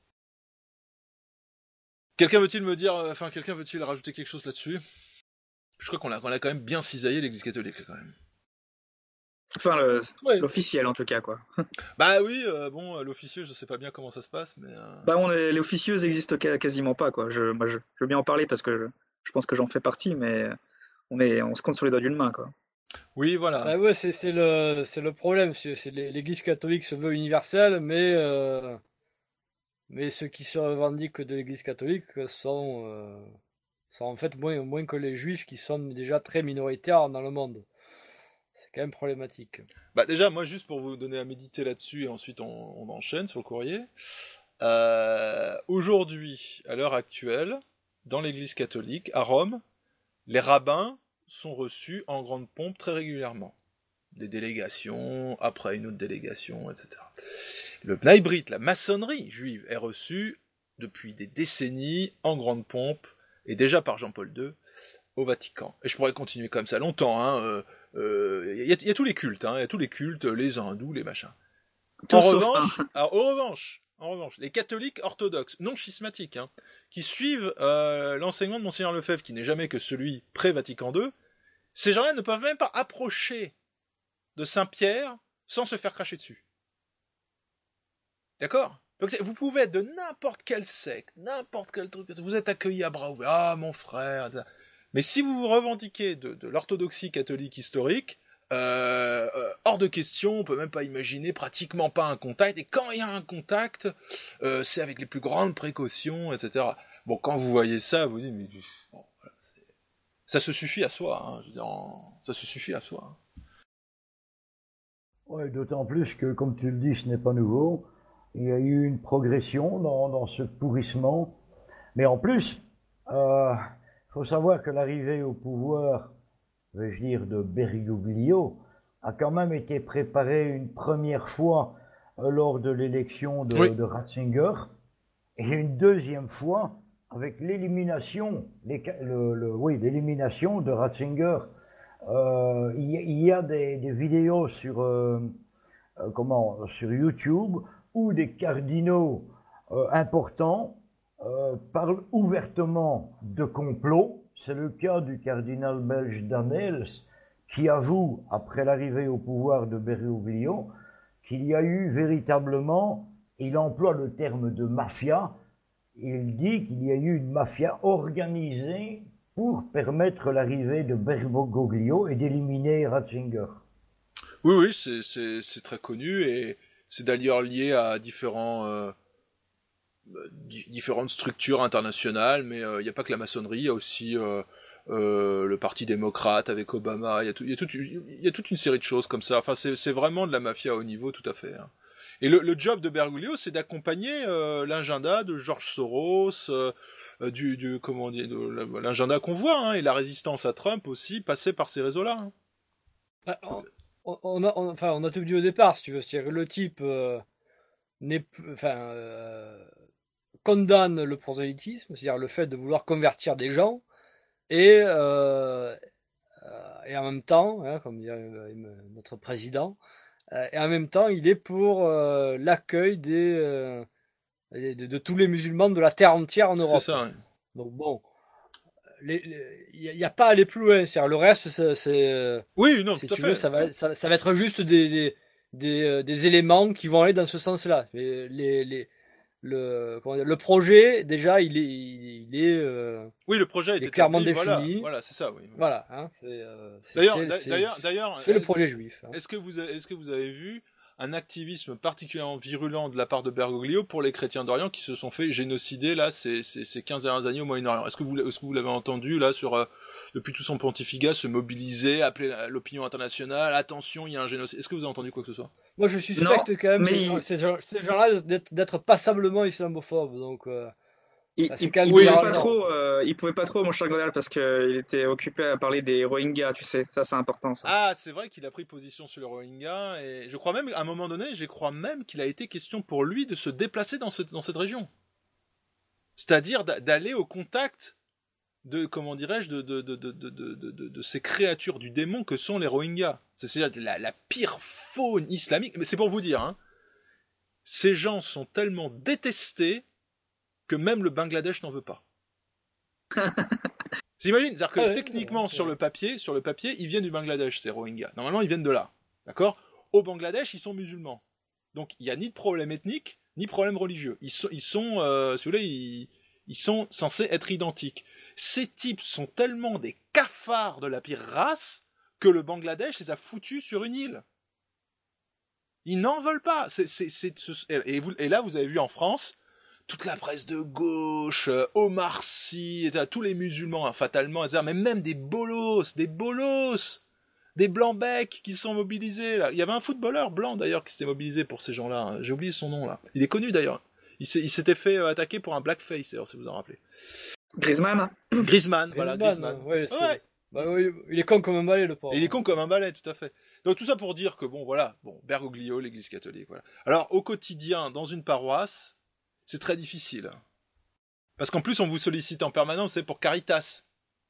Quelqu'un veut-il me dire, enfin, euh, quelqu'un veut-il rajouter quelque chose là-dessus? Je crois qu'on a, qu'on a quand même bien cisaillé l'église catholique, là, quand même. Enfin, le, ouais. L'officiel, en tout cas, quoi. Bah oui, euh, bon, l'officieux, je sais pas bien comment ça se passe, mais... Euh... Bah, on est, les officieuses existent quasiment pas, quoi. Je, moi, je, je veux bien en parler parce que je, je pense que j'en fais partie, mais on, est, on se compte sur les doigts d'une main, quoi. Oui, voilà. Ah ouais, c'est, c'est, le, c'est le problème. C'est, c'est l'église catholique se veut universelle, mais... Euh... Mais ceux qui se revendiquent de l'Église catholique sont, euh, sont en fait moins, moins que les juifs qui sont déjà très minoritaires dans le monde. C'est quand même problématique. Bah déjà, moi juste pour vous donner à méditer là-dessus et ensuite on, on enchaîne sur le courrier. Euh, aujourd'hui, à l'heure actuelle, dans l'Église catholique, à Rome, les rabbins sont reçus en grande pompe très régulièrement. Des délégations, après une autre délégation, et cetera. Le Bnei Brit, la maçonnerie juive, est reçue depuis des décennies en grande pompe, et déjà par Jean-Paul deux, au Vatican. Et je pourrais continuer comme ça longtemps. Hein. Euh, euh, y, a, y a tous les cultes, hein. Y a tous les cultes, les hindous, les machins. Tout en sauf revanche, un. alors, en revanche, en revanche, les catholiques orthodoxes, non schismatiques, hein, qui suivent euh, l'enseignement de Monseigneur Lefebvre, qui n'est jamais que celui pré-Vatican deux, ces gens-là ne peuvent même pas approcher de Saint-Pierre sans se faire cracher dessus. D'accord? Donc vous pouvez être de n'importe quel secte, n'importe quel truc, vous êtes accueilli à bras ouverts, ah mon frère, et cetera. Mais si vous vous revendiquez de, de l'orthodoxie catholique historique, euh, euh, hors de question, on peut même pas imaginer pratiquement pas un contact, et quand il y a un contact, euh, c'est avec les plus grandes précautions, et cetera. Bon, quand vous voyez ça, vous dites, mais bon, voilà, c'est... ça se suffit à soi, hein, je veux dire, en... ça se suffit à soi. Hein. Ouais, d'autant plus que, comme tu le dis, ce n'est pas nouveau. Il y a eu une progression dans, dans ce pourrissement. Mais en plus, il euh, faut savoir que l'arrivée au pouvoir, vais-je dire, de Bergoglio a quand même été préparée une première fois euh, lors de l'élection de, oui. de Ratzinger, et une deuxième fois avec l'élimination, les, le, le, oui, l'élimination de Ratzinger Euh, il, y a, il y a des, des vidéos sur, euh, euh, comment, sur YouTube où des cardinaux euh, importants euh, parlent ouvertement de complot. C'est le cas du cardinal belge Danels qui avoue, après l'arrivée au pouvoir de Bergoglio, qu'il y a eu véritablement, il emploie le terme de mafia, il dit qu'il y a eu une mafia organisée pour permettre l'arrivée de Bergoglio et d'éliminer Ratzinger. Oui, oui, c'est, c'est, c'est très connu et c'est d'ailleurs lié à différents, euh, différentes structures internationales, mais il euh, n'y a pas que la maçonnerie, il y a aussi euh, euh, le Parti démocrate avec Obama, il y a, tout, y, a tout, y a toute une série de choses comme ça. Enfin, c'est, c'est vraiment de la mafia à haut niveau, tout à fait. Hein. Et le, le job de Bergoglio, c'est d'accompagner euh, l'agenda de George Soros, euh, du, du comment dire, de, l'agenda qu'on voit, hein, et la résistance à Trump aussi, passer par ces réseaux-là. Hein. Ah, on, on, a, on, enfin, on a tout dit au départ, si tu veux. C'est-à-dire que le type euh, n'est, enfin, euh, condamne le prosélytisme, c'est-à-dire le fait de vouloir convertir des gens, et, euh, et en même temps, hein, comme dirait notre président, et en même temps, il est pour euh, l'accueil des, euh, de, de, de tous les musulmans de la terre entière en Europe. C'est ça. Oui. Donc bon, il n'y a, a pas à aller plus loin. C'est-à-dire, le reste, c'est, c'est oui, non, si tout tu à veux, fait. ça va, ça, ça va être juste des, des, des, des éléments qui vont aller dans ce sens-là. Les, les, les, le, comment dire, le projet, déjà, il est, il est, euh, oui, le projet est clairement établi, défini. Voilà, voilà c'est ça, oui. Voilà, hein, c'est, euh, c'est, d'ailleurs, c'est, d'ailleurs, c'est, d'ailleurs, c'est le projet juif. Hein. Est-ce que vous, avez, est-ce que vous avez vu un activisme particulièrement virulent de la part de Bergoglio pour les chrétiens d'Orient qui se sont fait génocider là ces, ces, ces quinze dernières années au Moyen-Orient? Est-ce que vous, est-ce que vous l'avez entendu là sur euh, depuis tout son pontificat se mobiliser, appeler l'opinion internationale, attention, il y a un génocide? Est-ce que vous avez entendu quoi que ce soit? Moi, je suspecte quand même mais ces, il... ces gens-là d'être, d'être passablement islamophobes, donc. Euh... Il, il, il, pouvait pas trop, euh, il pouvait pas trop, mon cher Godal, parce qu'il était occupé à parler des Rohingyas, tu sais, ça c'est important. Ça. Ah, c'est vrai qu'il a pris position sur les Rohingyas, et je crois même, à un moment donné, je crois même qu'il a été question pour lui de se déplacer dans, ce, dans cette région. C'est-à-dire d'aller au contact de, comment dirais-je, de, de, de, de, de, de, de, de ces créatures du démon que sont les Rohingyas. C'est-à-dire la, la pire faune islamique, mais c'est pour vous dire, hein, ces gens sont tellement détestés que même le Bangladesh n'en veut pas. T'imagines? C'est-à-dire que ah ouais, techniquement, ouais, sur ouais. le papier, sur le papier, ils viennent du Bangladesh, ces Rohingyas. Normalement, ils viennent de là. D'accord? Au Bangladesh, ils sont musulmans. Donc, il n'y a ni de problème ethnique, ni de problème religieux. Ils sont, ils sont euh, si vous voulez, ils, ils sont censés être identiques. Ces types sont tellement des cafards de la pire race que le Bangladesh les a foutus sur une île. Ils n'en veulent pas. C'est, c'est, c'est, et, vous, et là, vous avez vu en France, toute la presse de gauche, euh, Omar Sy, et tous les musulmans, hein, fatalement, et cetera, mais même des bolos, des bolos, des blancs-becs qui sont mobilisés. Là. Il y avait un footballeur blanc, d'ailleurs, qui s'était mobilisé pour ces gens-là. Hein. J'ai oublié son nom, là. Il est connu, d'ailleurs. Il, s'est, il s'était fait euh, attaquer pour un blackface, d'ailleurs, si vous en rappelez. Griezmann. Griezmann, voilà, Griezmann. Ouais, ouais. Bah, oui, il est con comme un balai, le pauvre. Il est con comme un balai, tout à fait. Donc tout ça pour dire que, bon, voilà, bon, Bergoglio, l'église catholique, voilà. Alors, au quotidien, dans une paroisse, c'est très difficile. Parce qu'en plus, on vous sollicite en permanence, c'est pour Caritas.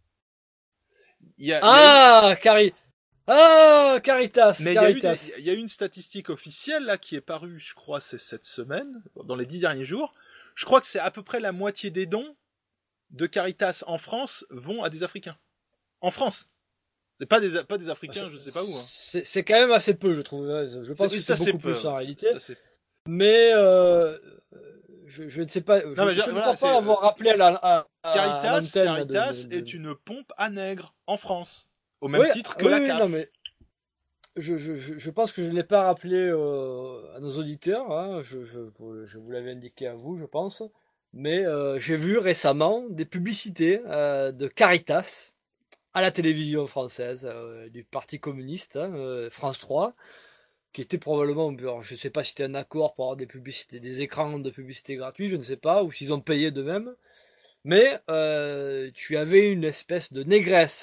Il y a, ah, il y a une... Cari... ah, Caritas. Mais Caritas. Il, y a eu, il y a une statistique officielle, là, qui est parue, je crois, c'est cette semaine, dans les dix derniers jours. Je crois que c'est à peu près la moitié des dons de Caritas en France vont à des Africains. En France. C'est pas des, pas des Africains, c'est, je sais pas où. Hein. C'est, c'est quand même assez peu, je trouve. Je pense c'est, que c'est, c'est beaucoup peu, plus en réalité. Assez... Mais euh, je, je ne sais pas. Non, je, mais je je, ne voilà, crois pas avoir rappelé à la à, à, Caritas, à Caritas de, de, de... est une pompe à nègre en France, au même oui, titre que oui, la oui, C A F. Non, mais je, je, je pense que je ne l'ai pas rappelé euh, à nos auditeurs. Hein. Je, je, je vous l'avais indiqué à vous, je pense. Mais euh, j'ai vu récemment des publicités euh, de Caritas à la télévision française, euh, du Parti communiste, hein, euh, France trois, qui était probablement, alors, je ne sais pas si c'était un accord pour avoir des publicités, des écrans de publicité gratuits, je ne sais pas, ou s'ils ont payé d'eux-mêmes, mais euh, tu avais une espèce de négresse.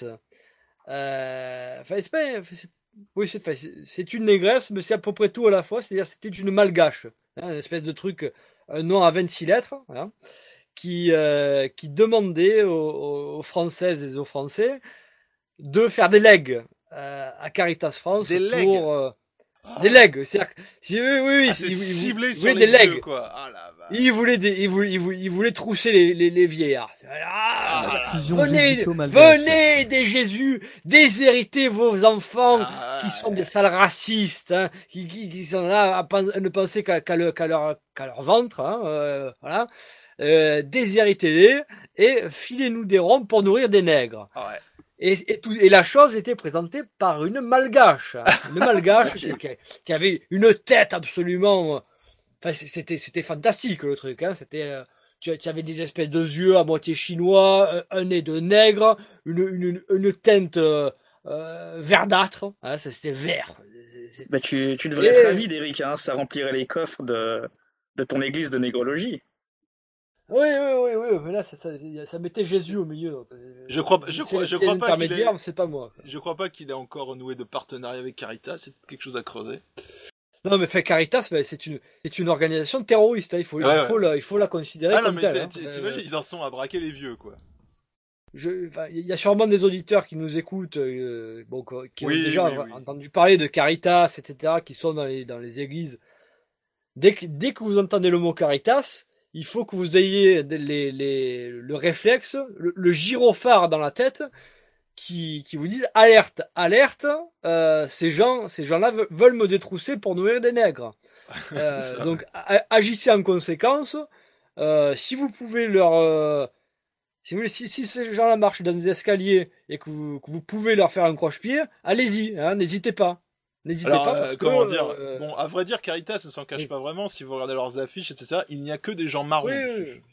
Euh, enfin, c'est pas, c'est, oui, c'est, c'est une négresse, mais c'est à peu près tout à la fois, c'est-à-dire c'était une malgache, hein, une espèce de truc, un nom à vingt-six lettres, hein, qui, euh, qui demandait aux, aux Françaises et aux Français de faire des legs euh, à Caritas France Des legs. pour euh, des legs. C'est-à-dire que- si, oui, oui, oui, Ah, c'est il- il- ciblé il sur voulait les des vieux, legs. quoi. Ah la vache. Il voulait des, il voulait, il voulait, il voulait trousser les, les, les vieillards. Ah, Ah, Fusion venez, jésuito-malgache. venez des Jésus, déshéritez vos enfants Ah, qui sont des sales racistes, hein, qui, qui, qui sont là à, pen- à ne penser qu'à qu'à le- qu'à leur, qu'à leur ventre, hein, euh, voilà. Euh, déshéritez-les et filez-nous des ronds pour nourrir des nègres. ah ouais. Et, et, tout, et la chose était présentée par une malgache, hein, une malgache qui, qui- qui avait une tête absolument. Enfin, c'était c'était fantastique le truc. Hein, c'était euh, tu, tu avais des espèces de yeux à moitié chinois, un, un nez de nègre, une une, une teinte euh, euh, verdâtre. Hein, ça c'était vert. C'est- Bah, tu, tu devrais Et- être ravi d'Eric, hein, ça remplirait les coffres de, de ton église de négrologie. Oui, oui, oui, oui. Mais là, ça, ça, ça mettait Jésus au milieu. Donc, euh, Je crois, je c'est- crois, je c'est crois pas qu'il l'intermédiaire, ait, mais c'est pas moi. quoi. je crois pas qu'il ait encore noué de partenariat avec Caritas. C'est quelque chose à creuser. Non, mais fait Caritas, ben, c'est une, c'est une organisation terroriste. Hein. Il faut, Ouais, il ouais. faut la, il faut la considérer Ah non, comme mais telle. t- hein. t- Euh, t'imagines, ils en sont à braquer les vieux, quoi. je, enfin, il y a sûrement des auditeurs qui nous écoutent, euh, bon, quoi, qui Oui, ont déjà oui, oui. entendu parler de Caritas, et cetera, qui sont dans les, dans les églises. Dès que, dès que vous entendez le mot Caritas, il faut que vous ayez des- les, les, le réflexe, le, le gyrophare dans la tête, qui, qui vous disent alerte, alerte, euh, ces gens, ces gens-là ve- veulent me détrousser pour nourrir des nègres. Euh, Ça, donc a- agissez en conséquence. Euh, si vous pouvez leur, euh, si, vous voulez, si, si ces gens-là marchent dans des escaliers et que vous, que vous pouvez leur faire un croche-pied, allez-y, hein, n'hésitez pas. N'hésitez Alors, pas euh, parce que, comment dire euh, Bon, à vrai dire, Caritas ne s'en cache oui. pas vraiment. Si vous regardez leurs affiches, et cetera, il n'y a que des gens marrons Oui, dessus. oui.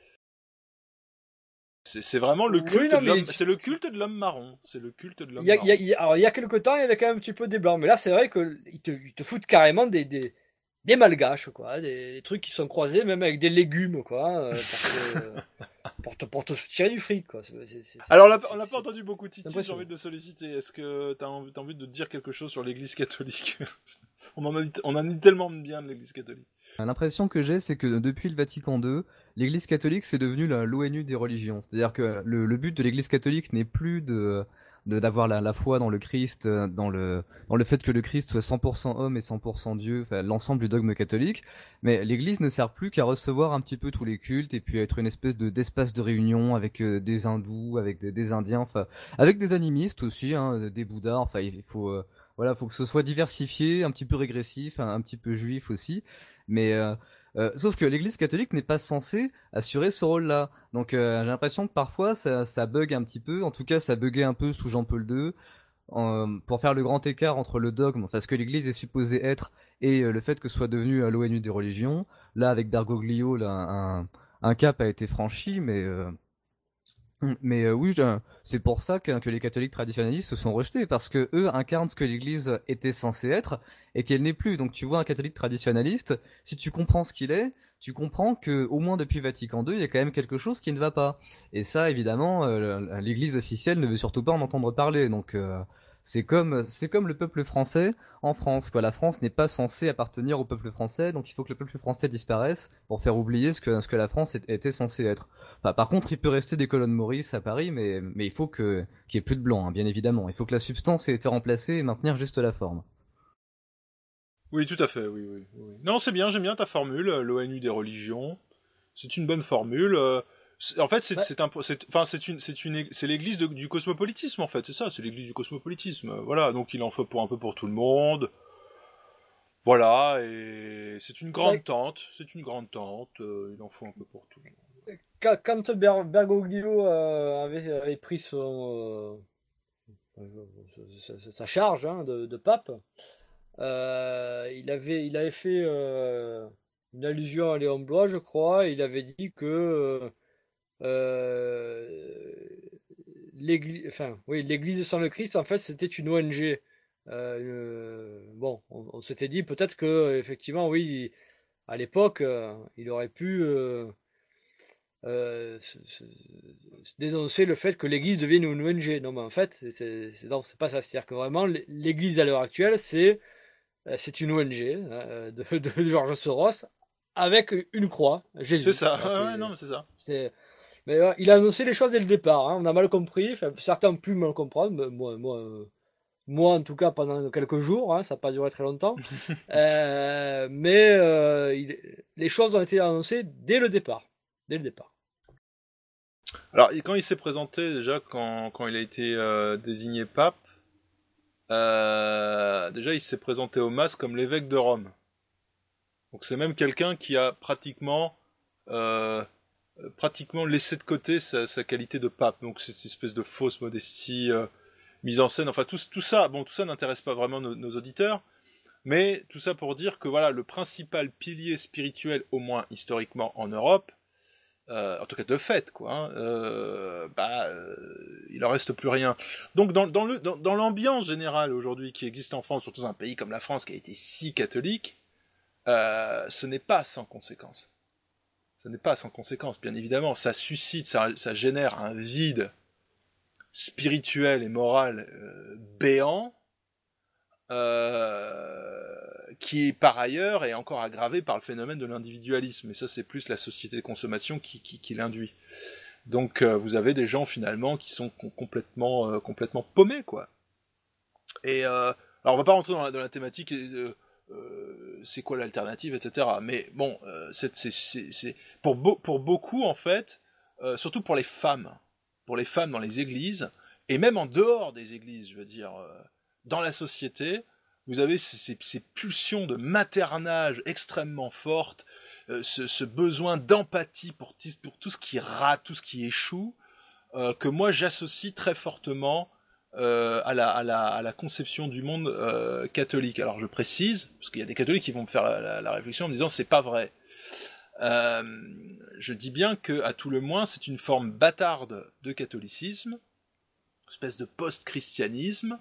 C'est c'est vraiment le Oui, culte non, de mais l'homme. tu- C'est le culte de l'homme marron. C'est le culte de l'homme Il y a, marron. il y a- il y a- alors, il y a quelque temps, il y avait quand même un petit peu des blancs, mais là, c'est vrai qu'ils te, ils te foutent carrément des, des, des malgaches, quoi, des, des trucs qui sont croisés, même avec des légumes, quoi, euh, pour, te, pour, te, pour te tirer du fric, quoi. C'est- c'est- c'est- Alors, on n'a c'est- on n'a c'est- pas entendu beaucoup de titres. J'ai impressionnant. envie de le solliciter. Est-ce que t'as envie, t'as envie de dire quelque chose sur l'Église catholique? On en a dit, on en dit tellement de bien de l'Église catholique. L'impression que j'ai, c'est que depuis le Vatican deux, l'Église catholique c'est devenu la- l'O N U des religions. C'est-à-dire que le, le but de l'Église catholique n'est plus de de- d'avoir la, la foi dans le Christ, euh, dans le dans le fait que le Christ soit cent pour cent homme et cent pour cent Dieu, enfin, l'ensemble du dogme catholique. Mais l'Église ne sert plus qu'à recevoir un petit peu tous les cultes et puis à être une espèce de d'espace de réunion avec euh, des hindous, avec des, des indiens, enfin avec des animistes aussi, hein, des bouddhas. Enfin, il faut euh, voilà, faut que ce soit diversifié, un petit peu régressif, un, un petit peu juif aussi. Mais euh, euh, sauf que l'Église catholique n'est pas censée assurer ce rôle-là. Donc euh, j'ai l'impression que parfois ça, ça bug un petit peu. En tout cas, ça buguait un peu sous Jean-Paul deux en- pour faire le grand écart entre le dogme, enfin ce que l'Église est supposée être, et euh, le fait que ce soit devenu euh, l'O N U des religions. Là, avec Bergoglio, là, un, un cap a été franchi, mais euh, mais euh, oui, je- c'est pour ça que, que les catholiques traditionnalistes se sont rejetés, parce que eux incarnent ce que l'Église était censée être et qu'elle n'est plus. Donc tu vois un catholique traditionnaliste, si tu comprends ce qu'il est, tu comprends que au moins depuis Vatican deux, il y a quand même quelque chose qui ne va pas. Et ça, évidemment, euh, l'Église officielle ne veut surtout pas en entendre parler. Donc euh, c'est comme c'est comme le peuple français en France, quoi. La France n'est pas censée appartenir au peuple français, donc il faut que le peuple français disparaisse pour faire oublier ce que ce que la France est- était censée être. Enfin, par contre, il peut rester des colonnes Maurice à Paris, mais mais il faut que qu'il y ait plus de blanc, hein, bien évidemment. Il faut que la substance ait été remplacée et maintenir juste la forme. Oui, tout à fait, oui, oui. oui. Non, c'est bien, j'aime bien ta formule, euh, l'O N U des religions. C'est une bonne formule. euh, c'est- En fait, c'est Ouais. c'est un, c'est, enfin, c'est une, c'est une, c'est l'église de- du cosmopolitisme, en fait. C'est ça, c'est l'église du cosmopolitisme. euh, Voilà, donc il en faut pour un peu pour tout le monde. Voilà, et c'est une grande Ouais. tente. C'est une grande tente. euh, il en faut un peu pour tout le monde. Quand, quand Ber- Bergoglio euh, avait, avait pris son, euh, sa, sa- sa charge hein, de, de pape, euh, il avait, il avait fait euh, une allusion à Léon Blois, je crois. Et il avait dit que euh, euh, l'église, enfin, oui, l'Église sans le Christ, en fait, c'était une O N G. Euh, euh, bon, on, on s'était dit peut-être que effectivement, oui, à l'époque, euh, il aurait pu euh, euh, se- se- se dénoncer le fait que l'Église devienne une O N G. Non, mais en fait, c'est c'est- c'est non, c'est pas ça. C'est-à-dire que vraiment, l'Église à l'heure actuelle, c'est euh, c'est une O N G euh, de, de Georges Soros avec une croix, Jésus. C'est ça. Voilà, Ouais, ouais, c'est- non, mais c'est ça. c'est- Mais euh, il a annoncé les choses dès le départ. Hein. On a mal compris. Enfin, certains ont pu mal comprendre. Mais moi, moi, euh, Moi, en tout cas, pendant quelques jours, hein, ça n'a pas duré très longtemps. euh, mais euh, il, les choses ont été annoncées dès le départ. Dès le départ. Alors, quand il s'est présenté, déjà, quand, quand il a été euh, désigné pape, euh, déjà, il s'est présenté au Mas comme l'évêque de Rome. Donc, c'est même quelqu'un qui a pratiquement, euh, pratiquement laissé de côté sa, sa qualité de pape. Donc, c'est cette espèce de fausse modestie euh, mise en scène. Enfin, tout, tout ça, bon, tout ça n'intéresse pas vraiment nos, nos auditeurs. Mais tout ça pour dire que voilà, le principal pilier spirituel, au moins historiquement en Europe, Euh, en tout cas de fait, quoi, hein, euh, bah, euh, il en reste plus rien. Donc dans, dans, le, dans, dans l'ambiance générale aujourd'hui qui existe en France, surtout dans un pays comme la France qui a été si catholique, euh, ce n'est pas sans conséquence. Ce n'est pas sans conséquence, bien évidemment. Ça suscite, ça, ça génère un vide spirituel et moral euh, béant, euh, qui par ailleurs est encore aggravé par le phénomène de l'individualisme, et ça c'est plus la société de consommation qui, qui, qui l'induit. Donc euh, vous avez des gens finalement qui sont com- complètement, euh, complètement paumés, quoi. Et euh, alors on va pas rentrer dans la, dans la thématique, euh, euh, c'est quoi l'alternative, et cetera. Mais bon, euh, c'est, c'est, c'est, c'est pour, be- pour beaucoup en fait, euh, surtout pour les femmes, pour les femmes dans les églises, et même en dehors des églises, je veux dire, euh, dans la société, vous avez ces, ces, ces pulsions de maternage extrêmement fortes, euh, ce, ce besoin d'empathie pour, pour tout ce qui rate, tout ce qui échoue, euh, que moi j'associe très fortement euh, à, la, à, la, à la conception du monde euh, catholique. Alors je précise, parce qu'il y a des catholiques qui vont me faire la, la, la réflexion en me disant c'est pas vrai. Euh, je dis bien que, à tout le moins, c'est une forme bâtarde de catholicisme, une espèce de post-christianisme,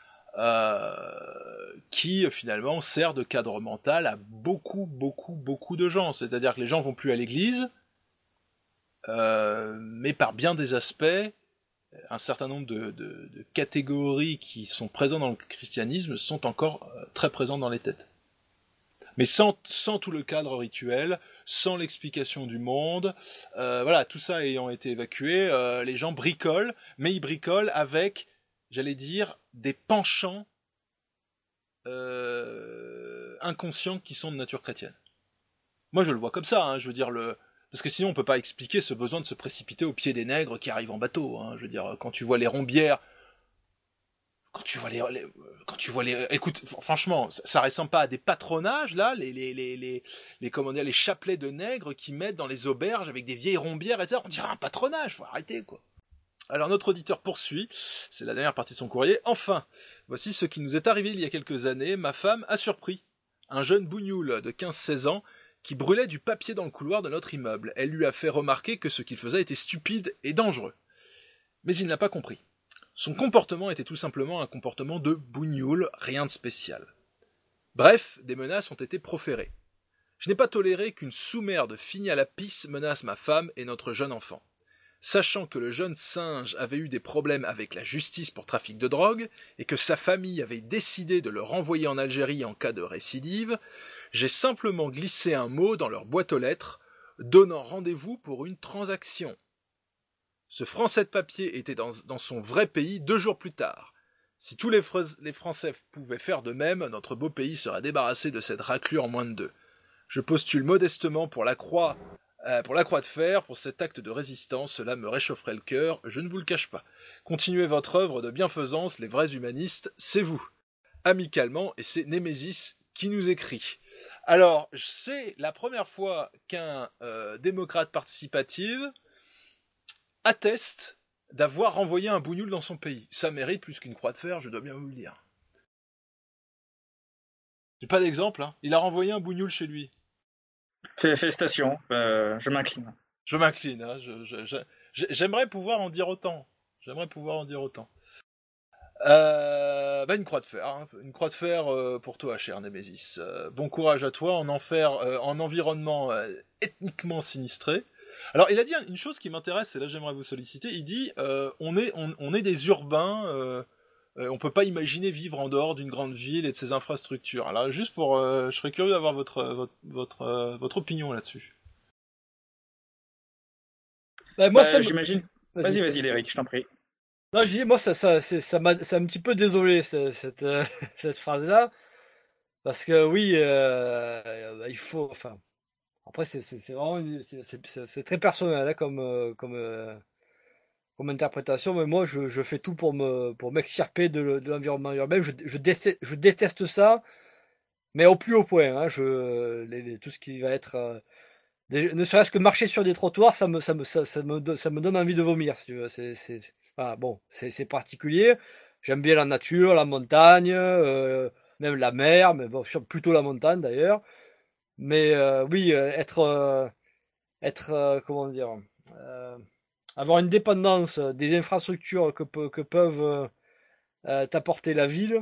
Euh, qui finalement sert de cadre mental à beaucoup, beaucoup, beaucoup de gens. C'est-à-dire que les gens vont plus à l'église, euh, mais par bien des aspects, un certain nombre de, de, de catégories qui sont présentes dans le christianisme sont encore euh, très présentes dans les têtes. Mais sans, sans tout le cadre rituel, sans l'explication du monde, euh, voilà, tout ça ayant été évacué, euh, les gens bricolent, mais ils bricolent avec, j'allais dire, des penchants euh, inconscients qui sont de nature chrétienne. Moi, je le vois comme ça, hein, je veux dire, le... parce que sinon, on peut pas expliquer ce besoin de se précipiter au pied des nègres qui arrivent en bateau. Hein, je veux dire, quand tu vois les rombières, quand tu vois les, les... quand tu vois les, écoute, franchement, ça, ça ressemble pas à des patronages là, les les les les les comment dire, les chapelets de nègres qui mettent dans les auberges avec des vieilles rombières, et cetera. On dirait un patronage, faut arrêter quoi. Alors notre auditeur poursuit, c'est la dernière partie de son courrier. Enfin, voici ce qui nous est arrivé il y a quelques années. Ma femme a surpris un jeune bougnoul de quinze seize ans qui brûlait du papier dans le couloir de notre immeuble. Elle lui a fait remarquer que ce qu'il faisait était stupide et dangereux. Mais il n'a pas compris. Son comportement était tout simplement un comportement de bougnoul, rien de spécial. Bref, des menaces ont été proférées. Je n'ai pas toléré qu'une sous-merde finie à la pisse menace ma femme et notre jeune enfant. Sachant que le jeune singe avait eu des problèmes avec la justice pour trafic de drogue, et que sa famille avait décidé de le renvoyer en Algérie en cas de récidive, j'ai simplement glissé un mot dans leur boîte aux lettres, donnant rendez-vous pour une transaction. Ce Français de papier était dans, dans son vrai pays deux jours plus tard. Si tous les, Fr- les Français pouvaient faire de même, notre beau pays serait débarrassé de cette raclure en moins de deux. Je postule modestement pour la croix... Euh, pour la croix de fer, pour cet acte de résistance, cela me réchaufferait le cœur, je ne vous le cache pas. Continuez votre œuvre de bienfaisance, les vrais humanistes, c'est vous. Amicalement, et c'est Némésis qui nous écrit. Alors, c'est la première fois qu'un euh, démocrate participatif atteste d'avoir renvoyé un bougnoul dans son pays. Ça mérite plus qu'une croix de fer, je dois bien vous le dire. J'ai pas d'exemple, hein. Il a renvoyé un bougnoul chez lui. Félicitations, euh, je m'incline. Je m'incline, hein, je, je, je, j'aimerais pouvoir en dire autant. J'aimerais pouvoir en dire autant. Euh, bah une croix de fer, hein. Une croix de fer euh, pour toi, cher Némésis. Euh, bon courage à toi en enfer, euh, en environnement euh, ethniquement sinistré. Alors, il a dit une chose qui m'intéresse, et là j'aimerais vous solliciter. Il dit, euh, on est, on, on est des urbains. Euh, Euh, on peut pas imaginer vivre en dehors d'une grande ville et de ses infrastructures. Alors juste pour, euh, je serais curieux d'avoir votre votre votre, euh, votre opinion là-dessus. Bah, moi, bah, ça j'imagine. Vas-y, vas-y, Eric, je t'en prie. Non, je dis, moi, ça, ça, c'est, ça m'a, ça m'a un petit peu désolé, ce- cette, euh, cette phrase-là. Parce que oui, euh, euh, il faut, enfin, après, c'est, c'est, c'est vraiment, une- c'est, c'est, c'est- c'est très personnel, hein, comme, euh, comme, euh, comme interprétation, mais moi, je, je fais tout pour me, pour m'extirper de, le- de l'environnement urbain. Je, je déteste, je déteste ça, mais au plus haut point, hein. Je, les- les- tout ce qui va être, euh, déjà- ne serait-ce que marcher sur des trottoirs, ça me, ça me, ça, ça me, do- ça me donne envie de vomir, si tu veux. C'est, c'est, voilà, bon, c'est, c'est particulier. J'aime bien la nature, la montagne, euh, même la mer, mais bon, sur- plutôt la montagne d'ailleurs. Mais euh, oui, euh, être, euh, être, euh, comment dire, euh, avoir une dépendance des infrastructures que, peut- que peuvent euh, euh, t'apporter la ville.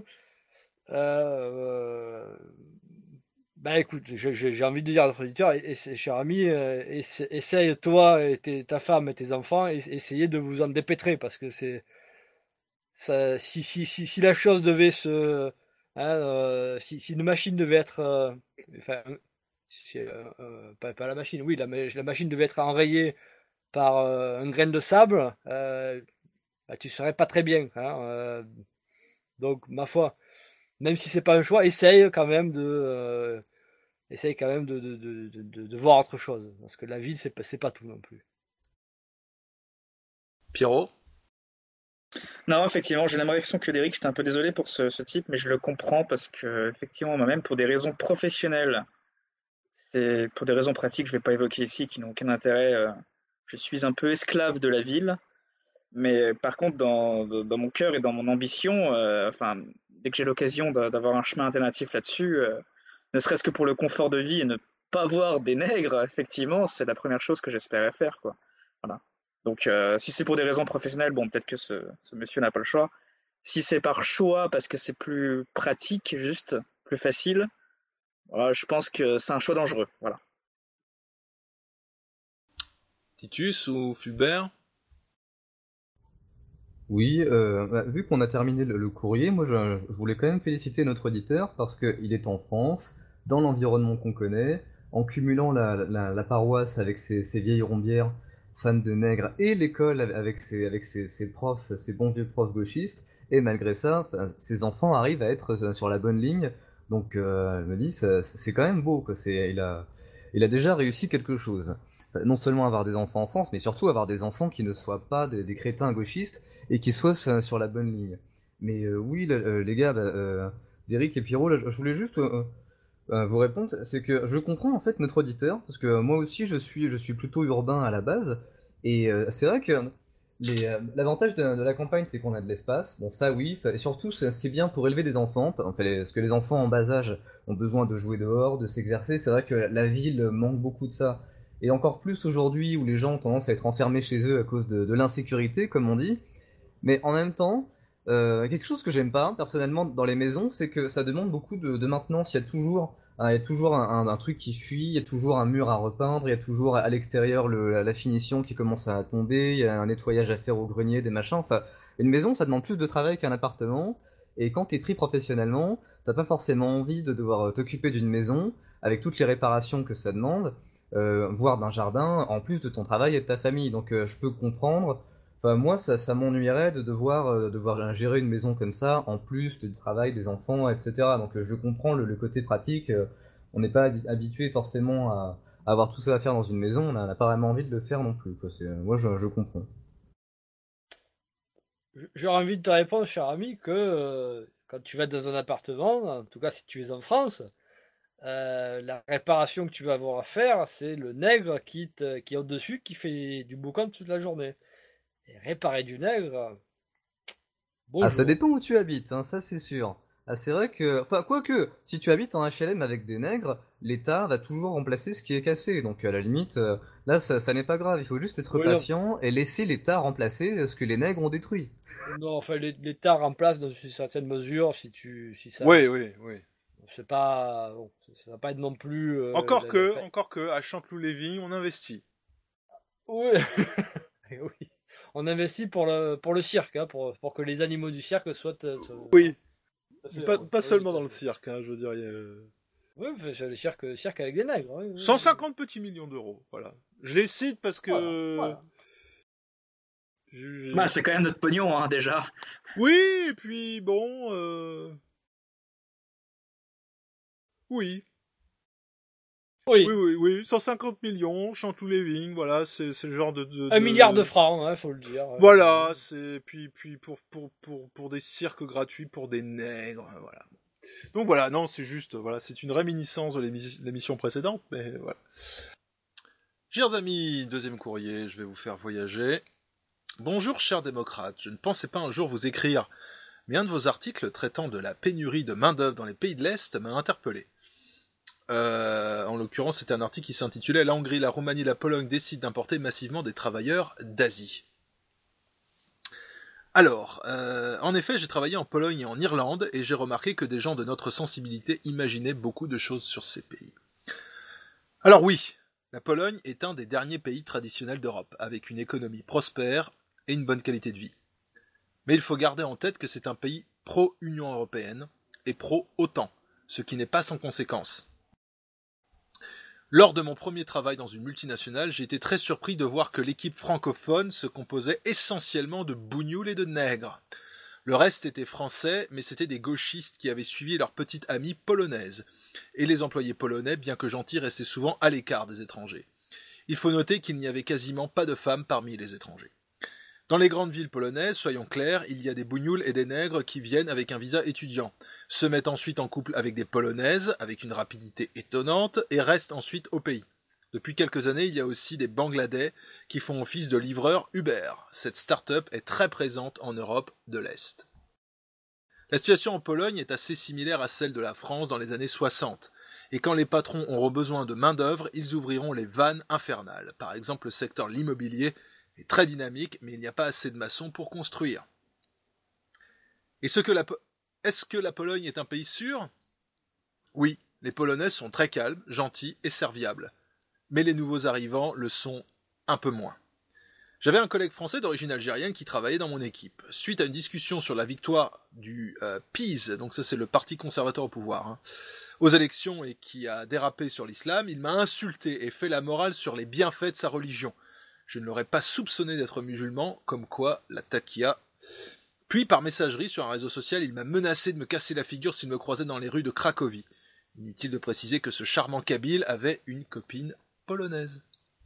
Euh, euh, bah écoute, j'ai j'ai- j'ai envie de dire à notre auditeur, et, et c'est- cher ami, euh, essa- essaye toi et tes- ta femme et tes enfants, et, essayez de vous en dépêtrer parce que c'est ça. Si, si, si, si la chose devait se, hein, euh, si, si une machine devait être, euh, enfin, si, euh, euh, pas, pas la machine, oui, la, ma- la machine devait être enrayée par euh, un grain de sable, euh, bah, tu serais pas très bien, hein, euh, donc ma foi, même si c'est pas un choix, essaye quand même de euh, essaye quand même de, de, de, de, de voir autre chose. Parce que la ville, c'est pas, c'est pas tout non plus. Pierrot? Non, effectivement, j'ai la même réaction que Derek. J'étais un peu désolé pour ce, ce type, mais je le comprends parce que, effectivement, moi-même, pour des raisons professionnelles, c'est pour des raisons pratiques, je vais pas évoquer ici, qui n'ont aucun intérêt. euh, je suis un peu esclave de la ville, mais par contre, dans, dans mon cœur et dans mon ambition, euh, enfin, dès que j'ai l'occasion d'a- d'avoir un chemin alternatif là-dessus, euh, ne serait-ce que pour le confort de vie et ne pas voir des nègres, effectivement, c'est la première chose que j'espérais faire, quoi. Voilà. Donc, euh, si c'est pour des raisons professionnelles, bon, peut-être que ce, ce monsieur n'a pas le choix. Si c'est par choix, parce que c'est plus pratique, juste, plus facile, voilà, je pense que c'est un choix dangereux. Voilà. Titus ou Fulbert? Oui, euh, bah, vu qu'on a terminé le, le courrier, moi je, je voulais quand même féliciter notre auditeur parce qu'il est en France, dans l'environnement qu'on connaît, en cumulant la, la, la paroisse avec ses, ses vieilles rombières fans de nègres et l'école avec ses, avec ses, ses profs, ses bons vieux profs gauchistes, et malgré ça, enfin, ses enfants arrivent à être sur la bonne ligne, donc euh, je me dis, ça- ça- c'est quand même beau, quoi. C'est, il a, il a déjà réussi quelque chose. Enfin, non seulement avoir des enfants en France, mais surtout avoir des enfants qui ne soient pas des, des crétins gauchistes, et qui soit sur sur la bonne ligne. Mais euh, oui, là, euh, les gars, bah, euh, Derek et Pierrot, là, je je voulais juste euh, euh, vous répondre, c'est que je comprends en fait notre auditeur, parce que moi aussi je suis, je suis plutôt urbain à la base, et euh, c'est vrai que les, euh, l'avantage de, de la campagne, c'est qu'on a de l'espace, bon ça oui, et surtout c'est c'est bien pour élever des enfants, enfin, les- parce que les enfants en bas âge ont besoin de jouer dehors, de s'exercer, c'est vrai que la ville manque beaucoup de ça. Et encore plus aujourd'hui où les gens ont tendance à être enfermés chez eux à cause de, de l'insécurité, comme on dit, mais en même temps, euh, quelque chose que j'aime pas personnellement dans les maisons, c'est que ça demande beaucoup de, de maintenance. Il y a toujours, hein, il y a toujours un, un- un truc qui fuit, il y a toujours un mur à repeindre, il y a toujours à l'extérieur le- la, la finition qui commence à tomber, il y a un nettoyage à faire au grenier, des machins. Enfin, une maison, ça demande plus de travail qu'un appartement. Et quand t'es pris professionnellement, t'as pas forcément envie de devoir euh, t'occuper d'une maison avec toutes les réparations que ça demande, euh, voire d'un jardin, en plus de ton travail et de ta famille. Donc, euh, je peux comprendre. Enfin, moi, ça, ça m'ennuierait de devoir, euh, devoir gérer une maison comme ça, en plus du travail des enfants, et cetera. Donc, euh, je comprends le, le côté pratique. euh, on n'est pas habi- habitué forcément à, à avoir tout ça à faire dans une maison. On n'a on n'a pas vraiment envie de le faire non plus, quoi. C'est, euh, moi, je, je comprends. J- J'aurais envie de te répondre, cher ami, que euh, quand tu vas dans un appartement, en tout cas si tu es en France, euh, la réparation que tu vas avoir à faire, c'est le nègre qui, te- qui est au-dessus, qui fait du boucan toute la journée. Et réparer du nègre, Ah, ça bonjour. dépend où tu habites, hein, ça c'est sûr. Ah, c'est vrai que, enfin, quoique, si tu habites en H L M avec des nègres, l'État va toujours remplacer ce qui est cassé. Donc, à la limite, euh, là, ça, ça n'est pas grave. Il faut juste être Oui, non, patient et laisser l'État remplacer ce que les nègres ont détruit. non, enfin, l'É- l'État remplace dans une certaine mesure si tu, si ça, Oui, oui, oui. c'est pas, bon, ça va pas être non plus, euh, Encore la- la- que, enfin, encore que, à Chanteloup-Lévy, on investit. oui, oui. On investit pour le, pour le cirque, hein, pour, pour que les animaux du cirque soient, euh, soient- Oui, tout à fait pas, heureux. pas Oui, seulement tout à dans le fait. cirque, hein, je veux dire. il y a- Oui, enfin, c'est le cirque, le cirque avec des nègres. Oui, oui, cent oui. cinquante petits millions d'euros, voilà. Je les cite parce Voilà, que voilà. Je- Bah, c'est quand même notre pognon, hein, déjà. Oui, et puis bon... Euh... Oui. Oui. Oui, oui, oui, cent cinquante millions, Chantou Living, voilà, c'est c'est le genre de... de Un de- milliard de francs, hein, faut le dire. Voilà, c'est puis puis pour pour pour pour des cirques gratuits pour des nègres, voilà. Donc voilà, non, c'est juste, voilà, c'est une réminiscence de l'émi- l'émission précédente, mais voilà. Chers amis, deuxième courrier, je vais vous faire voyager. Bonjour, chers démocrates, je ne pensais pas un jour vous écrire, mais un de vos articles traitant de la pénurie de main-d'œuvre dans les pays de l'Est m'a interpellé. Euh, en l'occurrence, c'était un article qui s'intitulait « La Hongrie, la Roumanie et la Pologne décident d'importer massivement des travailleurs d'Asie ». Alors, euh, en effet, j'ai travaillé en Pologne et en Irlande, et j'ai remarqué que des gens de notre sensibilité imaginaient beaucoup de choses sur ces pays. Alors oui, la Pologne est un des derniers pays traditionnels d'Europe, avec une économie prospère et une bonne qualité de vie. Mais il faut garder en tête que c'est un pays pro-Union européenne et pro-OTAN, ce qui n'est pas sans conséquence. Lors de mon premier travail dans une multinationale, j'ai été très surpris de voir que l'équipe francophone se composait essentiellement de bougnoules et de nègres. Le reste était français, mais c'était des gauchistes qui avaient suivi leur petite amie polonaise. Et les employés polonais, bien que gentils, restaient souvent à l'écart des étrangers. Il faut noter qu'il n'y avait quasiment pas de femmes parmi les étrangers. Dans les grandes villes polonaises, soyons clairs, il y a des bougnoules et des nègres qui viennent avec un visa étudiant, se mettent ensuite en couple avec des polonaises, avec une rapidité étonnante, et restent ensuite au pays. Depuis quelques années, il y a aussi des Bangladais qui font office de livreurs Uber. Cette start-up est très présente en Europe de l'Est. La situation en Pologne est assez similaire à celle de la France dans les années soixante, et quand les patrons auront besoin de main-d'œuvre, ils ouvriront les vannes infernales. Par exemple, le secteur de l'immobilier est très dynamique, mais il n'y a pas assez de maçons pour construire. Et ce que la po- Est-ce que la Pologne est un pays sûr ? Oui, les Polonais sont très calmes, gentils et serviables. Mais les nouveaux arrivants le sont un peu moins. J'avais un collègue français d'origine algérienne qui travaillait dans mon équipe. Suite à une discussion sur la victoire du euh, P I S, donc ça c'est le parti conservateur au pouvoir, hein, aux élections et qui a dérapé sur l'islam, il m'a insulté et fait la morale sur les bienfaits de sa religion. Je ne l'aurais pas soupçonné d'être musulman, comme quoi la taquilla. Puis, par messagerie sur un réseau social, il m'a menacé de me casser la figure s'il me croisait dans les rues de Cracovie. Inutile de préciser que ce charmant Kabyle avait une copine polonaise.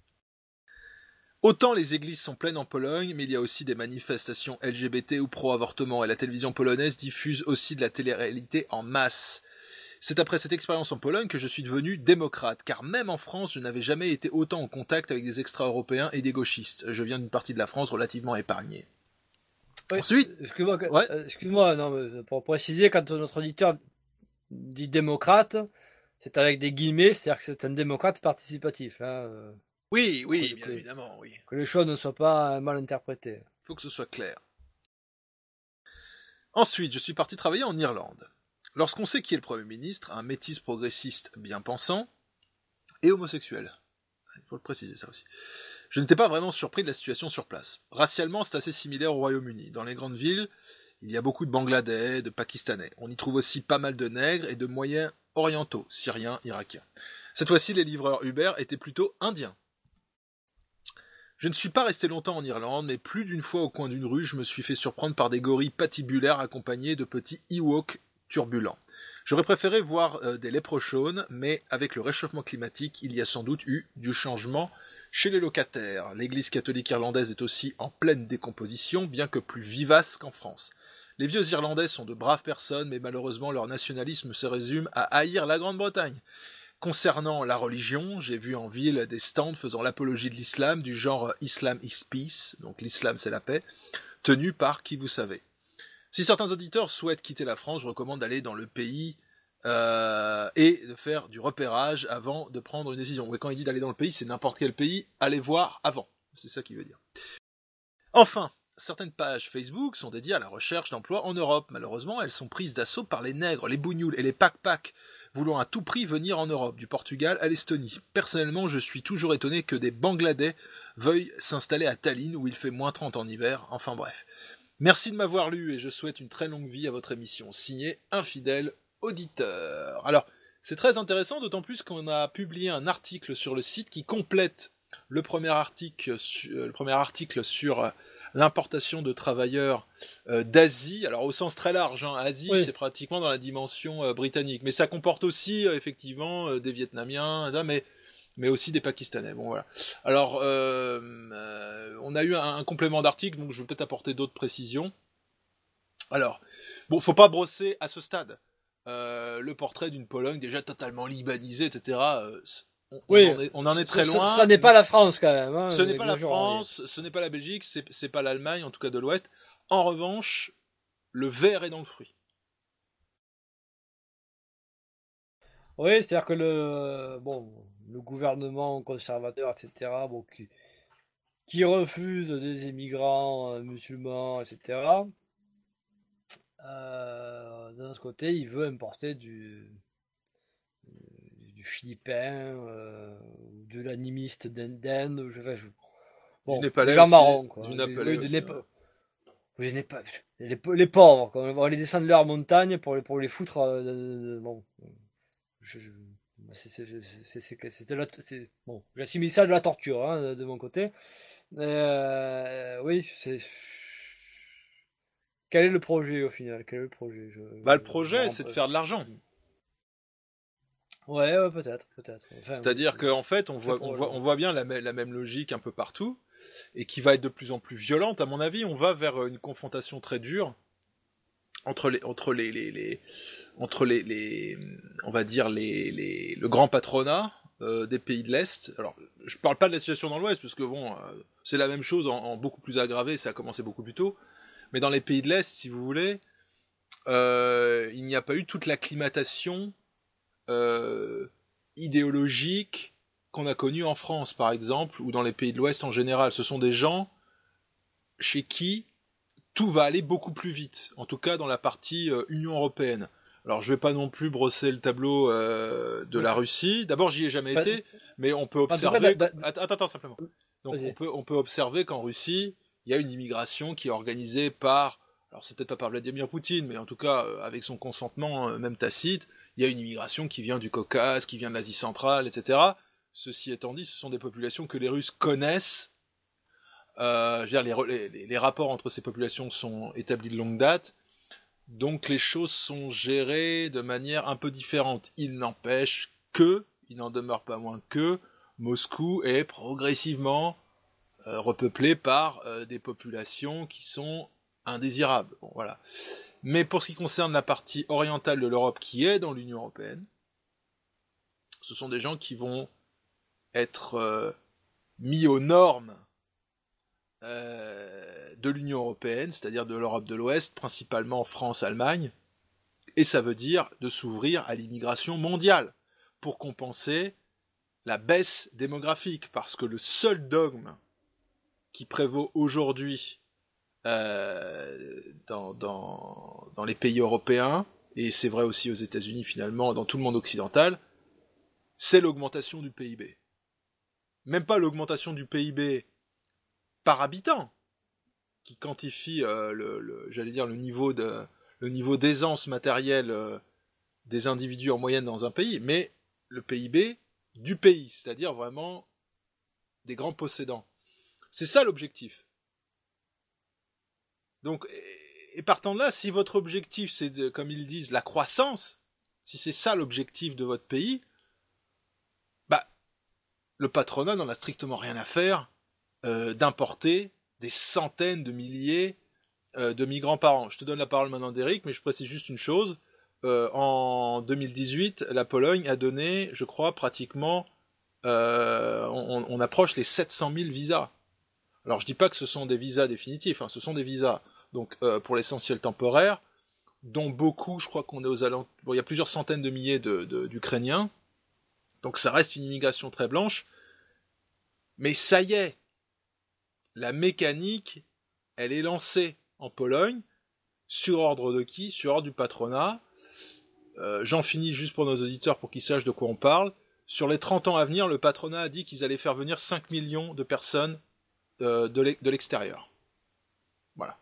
Autant les églises sont pleines en Pologne, mais il y a aussi des manifestations L G B T ou pro-avortement, et la télévision polonaise diffuse aussi de la télé-réalité en masse. C'est après cette expérience en Pologne que je suis devenu démocrate, car même en France, je n'avais jamais été autant en contact avec des extra-européens et des gauchistes. Je viens d'une partie de la France relativement épargnée. Oui, Ensuite, excuse-moi, ouais. euh, excuse-moi, non, mais pour préciser, quand notre auditeur dit démocrate, c'est avec des guillemets, c'est-à-dire que c'est un démocrate participatif. Hein, euh, Oui, oui, que, bien que, évidemment, oui. Que les choses ne soient pas mal interprétées. Il faut que ce soit clair. Ensuite, je suis parti travailler en Irlande. Lorsqu'on sait qui est le Premier ministre, un métis progressiste bien pensant, et homosexuel. Il faut le préciser, ça aussi. Je n'étais pas vraiment surpris de la situation sur place. Racialement, c'est assez similaire au Royaume-Uni. Dans les grandes villes, il y a beaucoup de Bangladais, de Pakistanais. On y trouve aussi pas mal de nègres et de moyens orientaux, syriens, irakiens. Cette fois-ci, les livreurs Uber étaient plutôt indiens. Je ne suis pas resté longtemps en Irlande, mais plus d'une fois au coin d'une rue, je me suis fait surprendre par des gorilles patibulaires accompagnés de petits Ewoks turbulents. J'aurais préféré voir euh, des léprochaunes, mais avec le réchauffement climatique, il y a sans doute eu du changement chez les locataires. L'église catholique irlandaise est aussi en pleine décomposition, bien que plus vivace qu'en France. Les vieux Irlandais sont de braves personnes, mais malheureusement leur nationalisme se résume à haïr la Grande-Bretagne. Concernant la religion, j'ai vu en ville des stands faisant l'apologie de l'islam, du genre « Islam is peace », donc l'islam c'est la paix, tenus par qui vous savez. Si certains auditeurs souhaitent quitter la France, je recommande d'aller dans le pays euh, et de faire du repérage avant de prendre une décision. Et quand il dit d'aller dans le pays, c'est n'importe quel pays, allez voir avant. C'est ça qu'il veut dire. Enfin, certaines pages Facebook sont dédiées à la recherche d'emploi en Europe. Malheureusement, elles sont prises d'assaut par les nègres, les bougnoules et les pack-pack, voulant à tout prix venir en Europe, du Portugal à l'Estonie. Personnellement, je suis toujours étonné que des Bangladais veuillent s'installer à Tallinn, où il fait moins trente en hiver. Enfin bref. Merci de m'avoir lu et je souhaite une très longue vie à votre émission. Signé un fidèle auditeur. Alors, c'est très intéressant, d'autant plus qu'on a publié un article sur le site qui complète le premier article, su- le premier article sur l'importation de travailleurs euh, d'Asie, alors au sens très large, hein, Asie Oui. c'est pratiquement dans la dimension euh, britannique, mais ça comporte aussi euh, effectivement euh, des Vietnamiens, ça, mais mais aussi des Pakistanais. Bon voilà. Alors euh, euh, on a eu un, un complément d'article, donc je vais peut-être apporter d'autres précisions. Alors bon, faut pas brosser à ce stade euh, le portrait d'une Pologne déjà totalement libanisée, et cetera. Euh, on, Oui. on, en est, on en est très Ça- loin. Ça, ça n'est pas la France quand même. Hein, Ce n'est pas la exagérons rien. France, ce n'est pas la Belgique, c'est c'est pas l'Allemagne, en tout cas de l'Ouest. En revanche, le verre est dans le fruit. Oui, c'est-à-dire que le, bon, le gouvernement conservateur, et cetera, bon, qui, qui refuse des immigrants euh, musulmans, et cetera, euh, d'un autre côté, il veut importer du, du philippin, euh, de l'animiste d'Inde, je vais, bon, Du des Népalais gens aussi, marrons, quoi. du Des- Népalais oui, de aussi, Népa- ouais. oui, n'est pas les, les pauvres, quoi. On va les descendre de leur montagne pour les, pour les foutre. euh, de- de- de- bon, je, je- c'est c'est- c'est- c'est- c'est de la- c'est- bon, j'assimile ça de la torture hein, de, de mon côté. Euh, oui, c'est. Quel est le projet au final? Quel est le projet? Je, Bah le je projet, m'en c'est de rappelle. faire de l'argent. Ouais, ouais, peut-être, peut-être. Enfin, C'est-à-dire oui, qu'en fait, on très voit, on voit, probablement. on voit bien la, mê- la même logique un peu partout, et qui va être de plus en plus violente, à mon avis. On va vers une confrontation très dure entre les, entre les, les, les- entre les, les, on va dire les, les, le grand patronat euh, des pays de l'Est. Alors, je parle pas de la situation dans l'Ouest, parce que bon, euh, c'est la même chose en, en beaucoup plus aggravé, ça a commencé beaucoup plus tôt. Mais dans les pays de l'Est, si vous voulez, euh, il n'y a pas eu toute l'acclimatation euh, idéologique qu'on a connue en France, par exemple, ou dans les pays de l'Ouest en général. Ce sont des gens chez qui tout va aller beaucoup plus vite, en tout cas dans la partie euh, Union Européenne. Alors je vais pas non plus brosser le tableau euh, de la Russie. D'abord j'y ai jamais Pas- été, mais on peut en tout cas, observer. da- da- Attends, attends simplement. Donc Vas-y. on peut on peut observer qu'en Russie il y a une immigration qui est organisée par, alors c'est peut-être pas par Vladimir Poutine, mais en tout cas euh, avec son consentement euh, même tacite, il y a une immigration qui vient du Caucase, qui vient de l'Asie centrale, et cetera. Ceci étant dit, ce sont des populations que les Russes connaissent. Euh, je veux dire, les, re- les, les rapports entre ces populations sont établis de longue date, donc les choses sont gérées de manière un peu différente. Il n'empêche que, il n'en demeure pas moins que, Moscou est progressivement euh, repeuplé par euh, des populations qui sont indésirables. Bon, voilà. Mais pour ce qui concerne la partie orientale de l'Europe qui est dans l'Union Européenne, ce sont des gens qui vont être euh, mis aux normes euh, de l'Union Européenne, c'est-à-dire de l'Europe de l'Ouest, principalement France, Allemagne, et ça veut dire de s'ouvrir à l'immigration mondiale pour compenser la baisse démographique, parce que le seul dogme qui prévaut aujourd'hui euh, dans, dans, dans les pays européens, et c'est vrai aussi aux États-Unis finalement, dans tout le monde occidental, c'est l'augmentation du P I B. Même pas l'augmentation du P I B par habitant, qui quantifie euh, le, le, j'allais dire le niveau de le niveau d'aisance matérielle euh, des individus en moyenne dans un pays, mais le P I B du pays, c'est-à-dire vraiment des grands possédants. C'est ça l'objectif. Donc, et, et partant de là, si votre objectif c'est, de, comme ils disent, la croissance, si c'est ça l'objectif de votre pays, bah, le patronat n'en a strictement rien à faire euh, d'importer des centaines de milliers euh, de migrants par an. Je te donne la parole maintenant d'Eric, mais je précise juste une chose. Euh, en deux mille dix-huit, la Pologne a donné, je crois, pratiquement, euh, on, on approche les sept cent mille visas. Alors je dis pas que ce sont des visas définitifs, hein, ce sont des visas, donc euh, pour l'essentiel temporaires, dont beaucoup, je crois qu'on est aux alentours, bon, il y a plusieurs centaines de milliers de, de, d'Ukrainiens, donc ça reste une immigration très blanche, mais ça y est, la mécanique, elle est lancée en Pologne, sur ordre de qui? Sur ordre du patronat. Euh, j'en finis juste pour nos auditeurs pour qu'ils sachent de quoi on parle. Sur les trente ans à venir, le patronat a dit qu'ils allaient faire venir cinq millions de personnes euh, de l'extérieur. Voilà.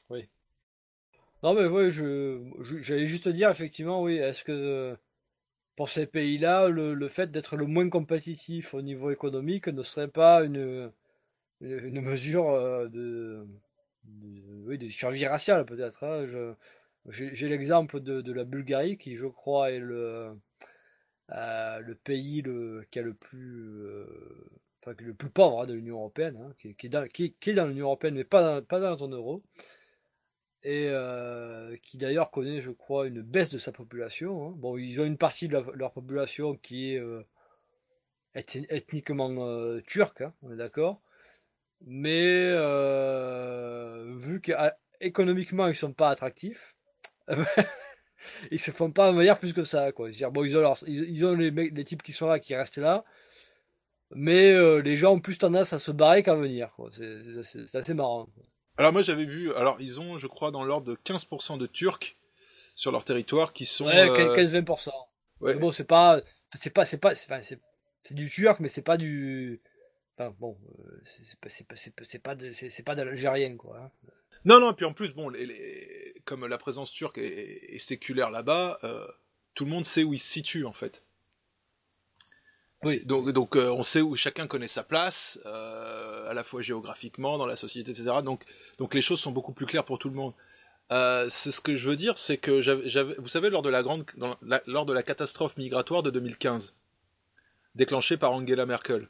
Oui. Non mais oui, je, je- j'allais juste dire effectivement, oui, est-ce que pour ces pays-là, le, le fait d'être le moins compétitif au niveau économique ne serait pas une, une, une mesure euh, de, de, oui, de survie raciale peut-être. Hein. Je, j'ai, j'ai l'exemple de, de la Bulgarie qui, je crois, est le, euh, le pays le, qui a le plus, euh, enfin, le plus pauvre hein, de l'Union européenne, hein, qui, qui, est dans, qui, qui est dans l'Union européenne mais pas dans, pas dans la zone euro. Et euh, qui d'ailleurs connaît, je crois, une baisse de sa population. Hein. Bon, ils ont une partie de, la, de leur population qui est euh, ethniquement euh, turque, hein, on est d'accord. Mais euh, vu qu'économiquement ils sont pas attractifs, ils se font pas meilleur plus que ça, quoi. C'est-à-dire, bon, ils ont, leur, ils, ils ont les, les types qui sont là, qui restent là, mais euh, les gens ont plus tendance à se barrer qu'à venir, quoi. C'est, c'est, c'est assez marrant. Alors moi j'avais vu, alors ils ont je crois dans l'ordre de quinze pour cent de Turcs sur leur territoire qui sont... Ouais, euh... quinze à vingt pour cent. Ouais. Mais bon, c'est pas... C'est pas... C'est pas... C'est, enfin, c'est, c'est du turc, mais c'est pas du... Enfin bon, c'est, c'est pas... C'est pas... C'est pas, c'est pas de, c'est, c'est pas de l'algérien, quoi. Hein. Non, non, et puis en plus, bon, les, les... comme la présence turque est, est séculaire là-bas, euh, tout le monde sait où il se situe en fait. Oui. Donc, donc euh, on sait où chacun connaît sa place, euh, à la fois géographiquement, dans la société, et cetera. Donc, donc les choses sont beaucoup plus claires pour tout le monde. Euh, c'est ce que je veux dire, c'est que j'avais, j'avais, vous savez, lors de la grande, dans la, lors de la catastrophe migratoire de deux mille quinze, déclenchée par Angela Merkel,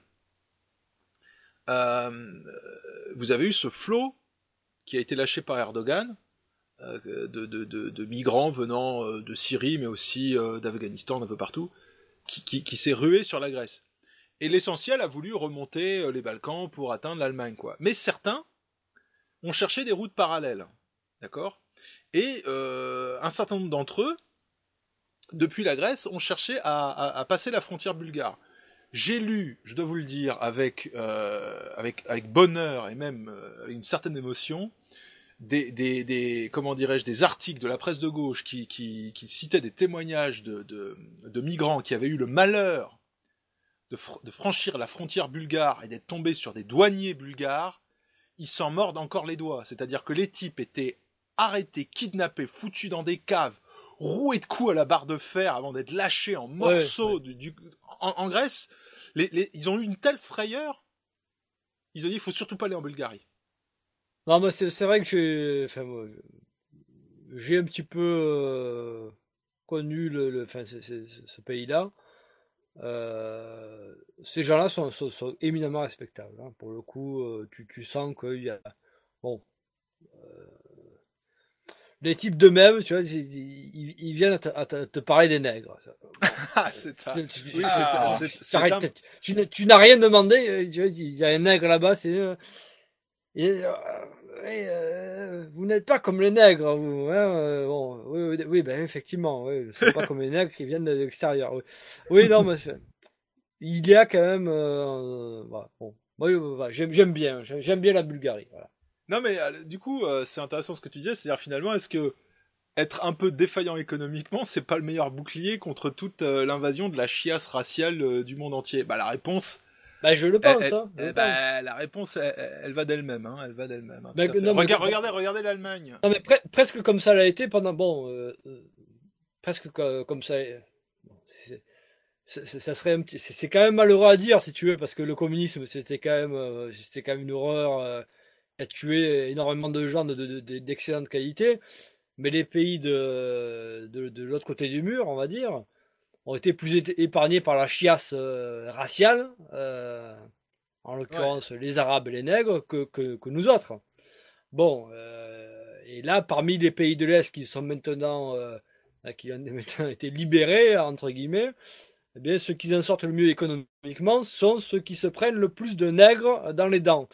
euh, vous avez eu ce flot qui a été lâché par Erdogan euh, de, de, de, de migrants venant euh, de Syrie, mais aussi euh, d'Afghanistan, d'un peu partout. Qui, qui, qui s'est rué sur la Grèce. Et l'essentiel a voulu remonter euh, les Balkans pour atteindre l'Allemagne, quoi. Mais certains ont cherché des routes parallèles, d'accord ? Et euh, un certain nombre d'entre eux, depuis la Grèce, ont cherché à, à, à passer la frontière bulgare. J'ai lu, je dois vous le dire, avec, euh, avec, avec bonheur et même euh, avec une certaine émotion, Des, des, des, comment dirais-je, des articles de la presse de gauche qui, qui, qui citaient des témoignages de, de, de migrants qui avaient eu le malheur de, fr- de franchir la frontière bulgare et d'être tombés sur des douaniers bulgares, ils s'en mordent encore les doigts. C'est-à-dire que les types étaient arrêtés, kidnappés, foutus dans des caves, roués de coups à la barre de fer avant d'être lâchés en morceaux. Ouais, ouais. Du, du, en, en Grèce, les, les, ils ont eu une telle frayeur, ils ont dit il faut surtout pas aller en Bulgarie. Non, mais c'est, c'est vrai que j'ai, enfin, moi, j'ai un petit peu euh, connu le, le, enfin, c'est, c'est, ce pays-là. Euh, ces gens-là sont, sont, sont éminemment respectables. Hein. Pour le coup, euh, tu, tu sens qu'il y a, bon, euh, les types d'eux-mêmes, tu vois, ils, ils, ils viennent à te, à te, te parler des nègres. Ah, c'est un... tu, oui, ah, c'est, c'est, c'est un... tu, tu n'as rien demandé. Tu vois, il y a un nègre là-bas, c'est. Et, euh, euh, vous n'êtes pas comme les nègres, vous. Hein, euh, bon, oui, oui, oui, ben effectivement, oui, vous n'êtes pas comme les nègres qui viennent de l'extérieur. Oui, oui non, mais il y a quand même. Euh, voilà, bon, oui, voilà, j'aime, j'aime bien, j'aime, j'aime bien la Bulgarie. Voilà. Non, mais euh, du coup, euh, c'est intéressant ce que tu disais, c'est-à-dire finalement, est-ce que être un peu défaillant économiquement, c'est pas le meilleur bouclier contre toute euh, l'invasion de la chiasse raciale euh, du monde entier ? Bah, la réponse. Bah, je le pense, elle, hein. Je elle, le bah, pense. La réponse, elle, elle va d'elle-même, hein. Elle va d'elle-même. Hein, bah, non, Regarde, mais... regardez, regardez, regardez l'Allemagne. Non, mais pre- presque comme ça l'a été pendant, bon, euh, euh, presque comme, comme ça. Bon, c'est, c'est, c'est, ça serait un petit, c'est, c'est quand même malheureux à dire, si tu veux, parce que le communisme, c'était quand même, euh, c'était quand même une horreur, euh, a tué énormément de gens de, de, de, d'excellente qualité. Mais les pays de, de, de l'autre côté du mur, on va dire, ont été plus épargnés par la chiasse euh, raciale. Euh, en l'occurrence ouais. les Arabes et les Nègres, que, que, que nous autres. Bon, euh, et là, parmi les pays de l'Est qui sont maintenant, euh, qui ont maintenant été libérés, entre guillemets, eh bien, ceux qui en sortent le mieux économiquement sont ceux qui se prennent le plus de nègres dans les dents.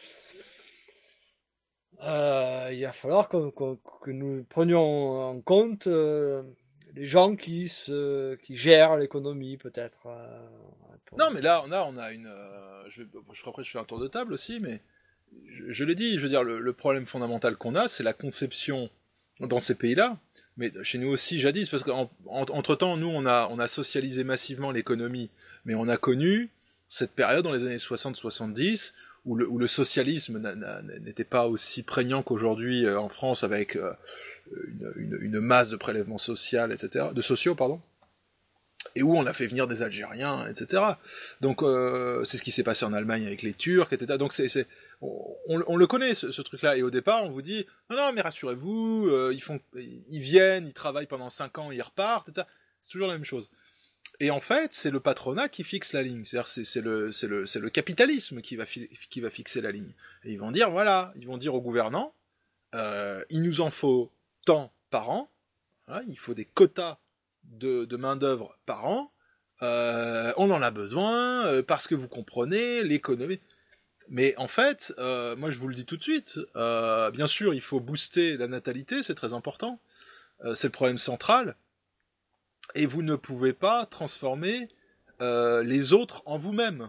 Euh, il va falloir que, que, que nous prenions en compte euh, les gens qui, se, qui gèrent l'économie, peut-être. Euh, pour... Non, mais là, on a, on a une... Euh, je, je, après, je fais un tour de table aussi, mais je, je l'ai dit, je veux dire, le, le problème fondamental qu'on a, c'est la conception dans ces pays-là, mais chez nous aussi jadis, parce qu'entre-temps, nous, on a, on a socialisé massivement l'économie, mais on a connu cette période dans les années soixante soixante-dix, où le, où le socialisme n'a, n'a, n'était pas aussi prégnant qu'aujourd'hui euh, en France, avec euh, une, une, une masse de prélèvements sociaux, et cetera, de sociaux, pardon. et où on a fait venir des Algériens, et cetera. Donc euh, c'est ce qui s'est passé en Allemagne avec les Turcs, et cetera. Donc c'est, c'est on, on le connaît ce, ce truc-là. Et au départ, on vous dit non, non, mais rassurez-vous, euh, ils font, ils viennent, ils travaillent pendant cinq ans, ils repartent, et cetera. C'est toujours la même chose. Et en fait, c'est le patronat qui fixe la ligne. C'est-à-dire, c'est, c'est le, c'est le, c'est le capitalisme qui va, fi- qui va fixer la ligne. Et ils vont dire voilà, ils vont dire aux gouvernants, euh, il nous en faut tant par an. Voilà, il faut des quotas de, de main-d'œuvre par an, euh, on en a besoin, euh, parce que vous comprenez, l'économie. Mais en fait, euh, moi je vous le dis tout de suite, euh, bien sûr il faut booster la natalité, c'est très important, euh, c'est le problème central, et vous ne pouvez pas transformer euh, les autres en vous-même.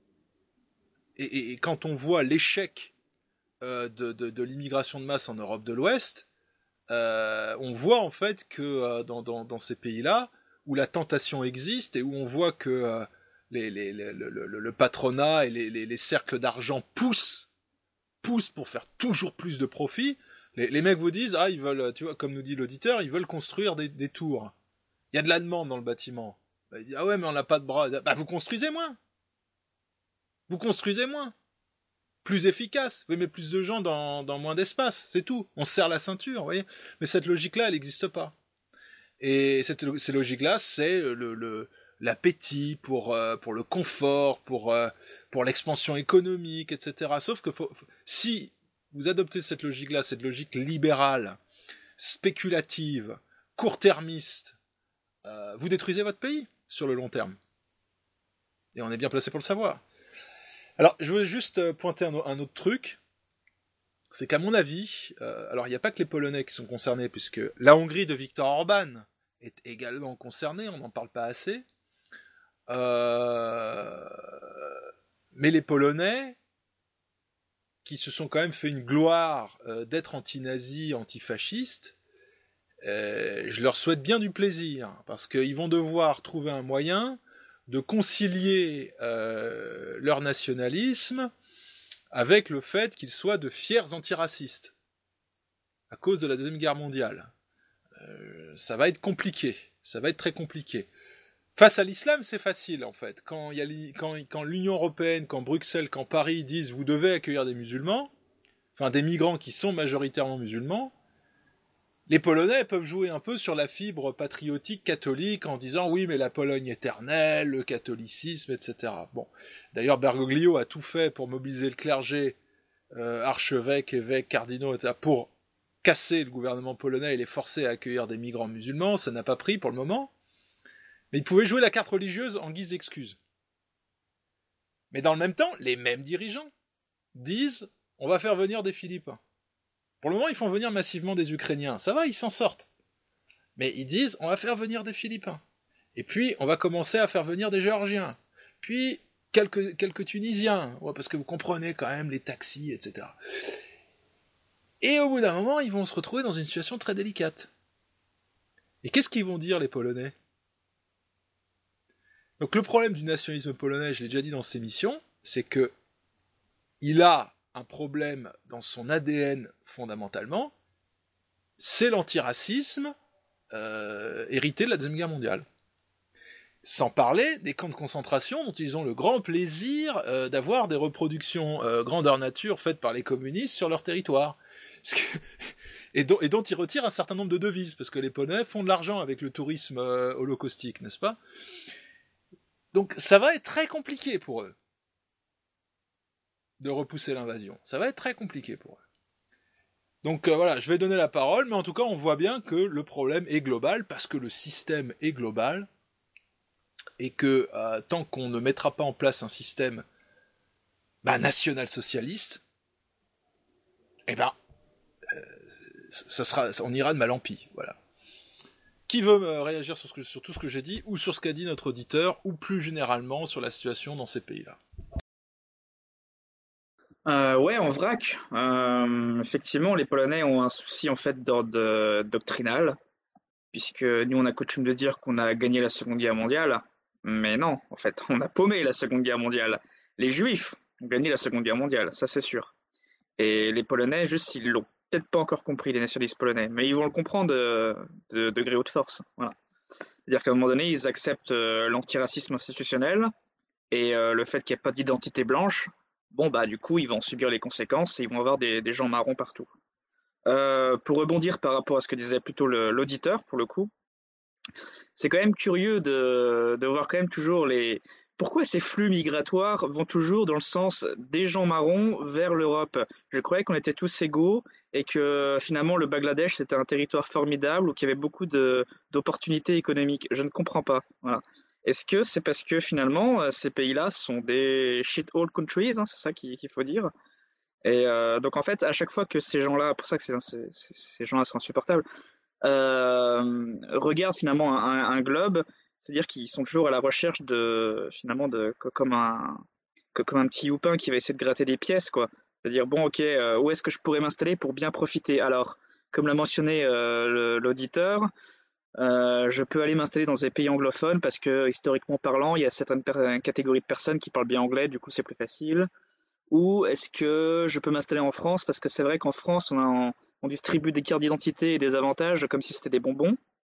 Et, et, et quand on voit l'échec euh, de, de, de l'immigration de masse en Europe de l'Ouest, Euh, on voit en fait que euh, dans, dans, dans ces pays-là, où la tentation existe et où on voit que euh, les, les, les, le, le, le patronat et les, les, les cercles d'argent poussent, poussent pour faire toujours plus de profit, les, les mecs vous disent, ah, ils veulent, tu vois, comme nous dit l'auditeur, ils veulent construire des, des tours. Il y a de la demande dans le bâtiment. Bah, il dit, ah ouais, mais on n'a pas de bras. Bah, vous construisez moins. Vous construisez moins. Plus efficace, vous mettez plus de gens dans, dans moins d'espace, c'est tout. On serre la ceinture, vous voyez. Mais cette logique-là, elle n'existe pas. Et cette, ces logiques-là, c'est le, le, l'appétit pour, euh, pour le confort, pour, euh, pour l'expansion économique, et cetera. Sauf que faut, si vous adoptez cette logique-là, cette logique libérale, spéculative, court-termiste, euh, vous détruisez votre pays sur le long terme. Et on est bien placé pour le savoir. Alors, je veux juste pointer un, un autre truc, c'est qu'à mon avis, euh, alors il n'y a pas que les Polonais qui sont concernés, puisque la Hongrie de Viktor Orban est également concernée, on n'en parle pas assez, euh, mais les Polonais, qui se sont quand même fait une gloire euh, d'être anti-nazis, antifascistes, euh, je leur souhaite bien du plaisir, parce qu'ils vont devoir trouver un moyen de concilier euh, leur nationalisme avec le fait qu'ils soient de fiers antiracistes, à cause de la Deuxième Guerre mondiale. Euh, ça va être compliqué, ça va être très compliqué. Face à l'islam, c'est facile, en fait. Quand, y a li... quand, quand l'Union Européenne, quand Bruxelles, quand Paris disent « vous devez accueillir des musulmans », enfin des migrants qui sont majoritairement musulmans, les Polonais peuvent jouer un peu sur la fibre patriotique catholique en disant oui mais la Pologne éternelle, le catholicisme, et cetera. Bon, d'ailleurs Bergoglio a tout fait pour mobiliser le clergé, euh, archevêques, évêques, cardinaux, et cetera, pour casser le gouvernement polonais et les forcer à accueillir des migrants musulmans. Ça n'a pas pris pour le moment, mais ils pouvaient jouer la carte religieuse en guise d'excuse. Mais dans le même temps, les mêmes dirigeants disent on va faire venir des Philippins. Pour le moment, ils font venir massivement des Ukrainiens. Ça va, ils s'en sortent. Mais ils disent, on va faire venir des Philippins. Et puis, on va commencer à faire venir des Géorgiens. Puis, quelques, quelques Tunisiens. Ouais, parce que vous comprenez quand même les taxis, et cetera. Et au bout d'un moment, ils vont se retrouver dans une situation très délicate. Et qu'est-ce qu'ils vont dire, les Polonais ? Donc, le problème du nationalisme polonais, je l'ai déjà dit dans ces émissions, c'est que il a un problème dans son A D N fondamentalement, c'est l'antiracisme euh, hérité de la Deuxième Guerre mondiale. Sans parler des camps de concentration dont ils ont le grand plaisir euh, d'avoir des reproductions euh, grandeur nature faites par les communistes sur leur territoire. Que... et, dont, et dont ils retirent un certain nombre de devises, parce que les Polonais font de l'argent avec le tourisme euh, holocaustique, n'est-ce pas ? Donc ça va être très compliqué pour eux de repousser l'invasion. Ça va être très compliqué pour eux. Donc euh, voilà, je vais donner la parole, mais en tout cas, on voit bien que le problème est global, parce que le système est global, et que euh, tant qu'on ne mettra pas en place un système bah, national-socialiste, eh ben, euh, ça sera, on ira de mal en pis, voilà. Qui veut euh, réagir sur, ce que, sur tout ce que j'ai dit, ou sur ce qu'a dit notre auditeur, ou plus généralement sur la situation dans ces pays-là ? Euh, ouais, en vrac. Euh, effectivement, les Polonais ont un souci en fait d'ordre doctrinal, puisque nous on a coutume de dire qu'on a gagné la Seconde Guerre mondiale, mais non, en fait, on a paumé la Seconde Guerre mondiale. Les Juifs ont gagné la Seconde Guerre mondiale, ça c'est sûr. Et les Polonais, juste, ils l'ont peut-être pas encore compris, les nationalistes polonais, mais ils vont le comprendre de, de, de gré haute force. Voilà. C'est-à-dire qu'à un moment donné, ils acceptent euh, l'antiracisme institutionnel et euh, le fait qu'il n'y ait pas d'identité blanche. Bon, bah, du coup, ils vont subir les conséquences et ils vont avoir des, des gens marrons partout. Euh, pour rebondir par rapport à ce que disait plutôt le- l'auditeur, pour le coup, c'est quand même curieux de, de voir quand même toujours les... Pourquoi ces flux migratoires vont toujours dans le sens des gens marrons vers l'Europe? Je croyais qu'on était tous égaux et que finalement le Bangladesh c'était un territoire formidable où il y avait beaucoup de, d'opportunités économiques. Je ne comprends pas. Voilà. Est-ce que c'est parce que finalement euh, ces pays-là sont des shithole countries, hein, c'est ça qu'il qu'il faut dire? Et euh, donc en fait, à chaque fois que ces gens-là, pour ça que c'est- c'est- c'est- ces gens-là sont insupportables, euh, regardent finalement un, un- un globe, c'est-à-dire qu'ils sont toujours à la recherche de finalement de co- comme un co- comme un petit youpin qui va essayer de gratter des pièces, quoi. C'est-à-dire bon, ok, euh, où est-ce que je pourrais m'installer pour bien profiter? Alors, comme l'a mentionné euh, le- l'auditeur, euh, je peux aller m'installer dans des pays anglophones parce que historiquement parlant, il y a certaines per- catégories de personnes qui parlent bien anglais, du coup c'est plus facile. Ou est-ce que je peux m'installer en France? Parce que c'est vrai qu'en France, on, a un- on distribue des cartes d'identité et des avantages comme si c'était des bonbons.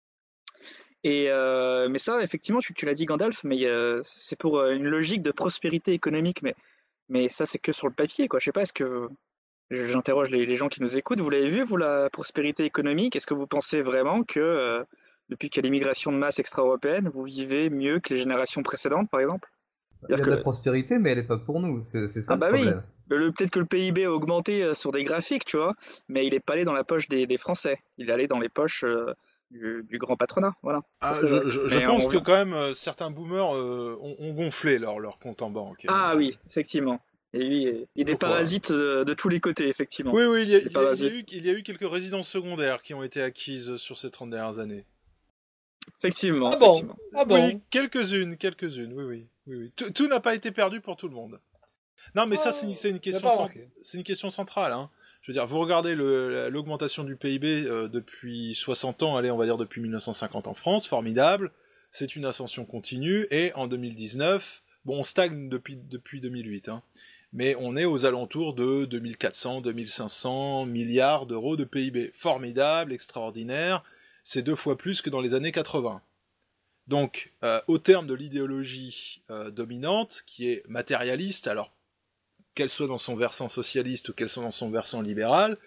Et euh, mais ça, effectivement, tu, tu l'as dit, Gandalf, mais euh, c'est pour euh, une logique de prospérité économique. Mais, mais ça, c'est que sur le papier, quoi. Je sais pas, est-ce que j'interroge les, les gens qui nous écoutent. Vous l'avez vu, vous, la prospérité économique? Est-ce que vous pensez vraiment que euh, depuis qu'il y a l'immigration de masse extra-européenne, vous vivez mieux que les générations précédentes, par exemple? Il y a C'est-à-dire de la que prospérité, mais elle est pas pour nous. C'est c'est ça ah le bah oui, problème. le, peut-être que le P I B a augmenté euh, sur des graphiques, tu vois, mais il est pas allé dans la poche des, des Français. Il est allé dans les poches euh, du, du grand patronat, voilà. Ça Ah, c'est je, vrai. je, je Mais pense on que vient- quand même euh, certains boomers euh, ont, ont gonflé leur, leur compte en banque. euh. Ah oui, effectivement. Et lui, il y a des Donc, voilà. parasites de, de tous les côtés, effectivement. Oui, oui, il y, a, Des il, y a, il, y a parasites. eu, il y a eu quelques résidences secondaires qui ont été acquises sur ces trente dernières années. Effectivement, Ah bon? effectivement. Ah bon? Oui, quelques-unes, quelques-unes, oui, oui. oui, oui. Tout, tout n'a pas été perdu pour tout le monde. Non, mais ça, c'est une, c'est une, question, pas cent- remarqué. c'est une question centrale. Hein. Je veux dire, vous regardez le- la- l'augmentation du P I B euh, depuis soixante ans, allez, on va dire depuis mille neuf cent cinquante en France, formidable. C'est une ascension continue, et en deux mille dix-neuf, bon, on stagne depuis, depuis deux mille huit, hein, mais on est aux alentours de deux mille quatre cents, deux mille cinq cents milliards d'euros de P I B. Formidable, extraordinaire, c'est deux fois plus que dans les années quatre-vingts. Donc, euh, au terme de l'idéologie euh, dominante, qui est matérialiste, alors qu'elle soit dans son versant socialiste ou qu'elle soit dans son versant libéral,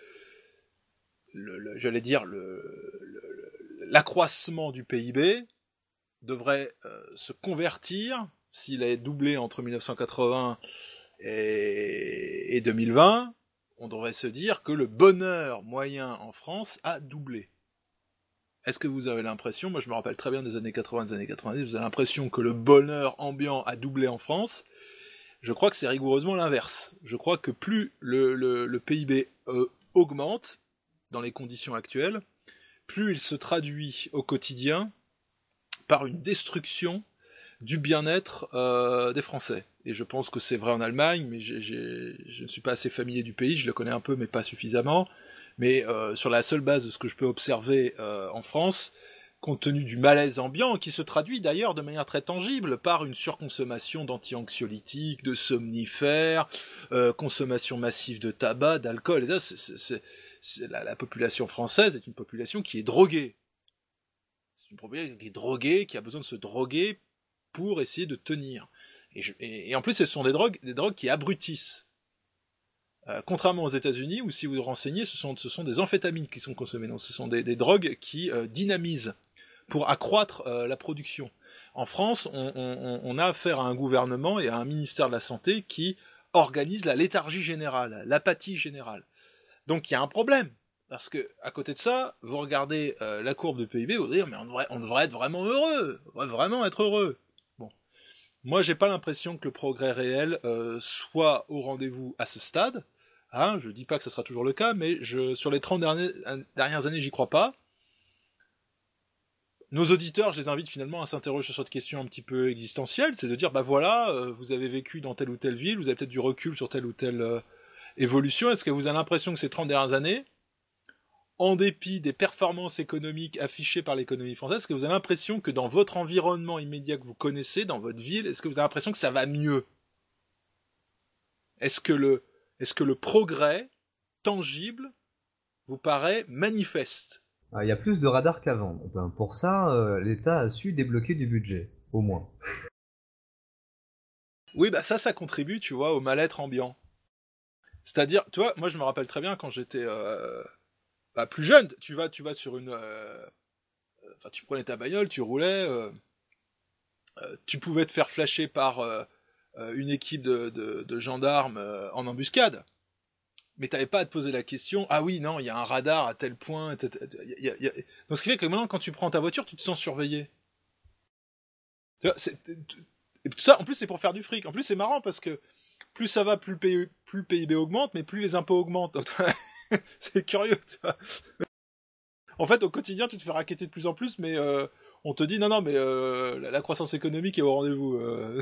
le, le, j'allais dire, le, le, l'accroissement du P I B devrait euh, se convertir, s'il est doublé entre mille neuf cent quatre-vingts et, et deux mille vingt, on devrait se dire que le bonheur moyen en France a doublé. Est-ce que vous avez l'impression, moi je me rappelle très bien des années quatre-vingts, des années quatre-vingt-dix, vous avez l'impression que le bonheur ambiant a doublé en France? Je crois que c'est rigoureusement l'inverse. Je crois que plus le, le, le P I B euh, augmente dans les conditions actuelles, plus il se traduit au quotidien par une destruction du bien-être euh, des Français. Et je pense que c'est vrai en Allemagne, mais j'ai, j'ai, je ne suis pas assez familier du pays, je le connais un peu, mais pas suffisamment. Mais euh, sur la seule base de ce que je peux observer euh, en France, compte tenu du malaise ambiant, qui se traduit d'ailleurs de manière très tangible par une surconsommation d'anti-anxiolytiques, de somnifères, euh, consommation massive de tabac, d'alcool, et ça, c'est, c'est, c'est, c'est la, la population française est une population qui est droguée. C'est une population qui est droguée, qui a besoin de se droguer pour essayer de tenir. Et, je, et, et en plus, ce sont des drogues, des drogues qui abrutissent. Euh, contrairement aux États-Unis, où si vous vous renseignez, ce sont, ce sont des amphétamines qui sont consommées. Donc, ce sont des, des drogues qui euh, dynamisent pour accroître euh, la production. En France, on, on, on a affaire à un gouvernement et à un ministère de la Santé qui organise la léthargie générale, l'apathie générale. Donc il y a un problème. Parce que, à côté de ça, vous regardez euh, la courbe de P I B, vous vous dites, mais on devrait, on devrait être vraiment heureux, on devrait vraiment être heureux. Bon. Moi, j'ai pas l'impression que le progrès réel euh, soit au rendez-vous à ce stade. Hein, je dis pas que ce sera toujours le cas, mais je, sur les trente dernières, dernières années, j'y crois pas. Nos auditeurs, je les invite finalement à s'interroger sur cette question un petit peu existentielle, c'est de dire, bah voilà, euh, vous avez vécu dans telle ou telle ville, vous avez peut-être du recul sur telle ou telle euh, évolution, est-ce que vous avez l'impression que ces trente dernières années, en dépit des performances économiques affichées par l'économie française, est-ce que vous avez l'impression que dans votre environnement immédiat que vous connaissez, dans votre ville, est-ce que vous avez l'impression que ça va mieux? Est-ce que le, est-ce que le progrès tangible vous paraît manifeste? Il y a plus de radars qu'avant. Ben, pour ça, euh, l'État a su débloquer du budget, au moins. Oui, bah ça, ça contribue, tu vois, au mal-être ambiant. C'est-à-dire, tu vois, moi je me rappelle très bien quand j'étais euh, bah, plus jeune, tu vas, tu vas sur une... Euh, enfin, tu prenais ta bagnole, tu roulais, euh, euh, tu pouvais te faire flasher par euh, une équipe de, de, de gendarmes euh, en embuscade. Mais t'avais pas à te poser la question, ah oui, non, il y a un radar à tel point, y a, y a... donc ce qui fait que maintenant, quand tu prends ta voiture, tu te sens surveillé. Tu vois, c'est... Et tout ça, en plus, c'est pour faire du fric. En plus, c'est marrant parce que plus ça va, plus le, P I B, plus le P I B augmente, mais plus les impôts augmentent. C'est curieux, tu vois. En fait, au quotidien, tu te fais raqueter de plus en plus, mais euh, on te dit, non, non, mais euh, la, la croissance économique est au rendez-vous. Euh...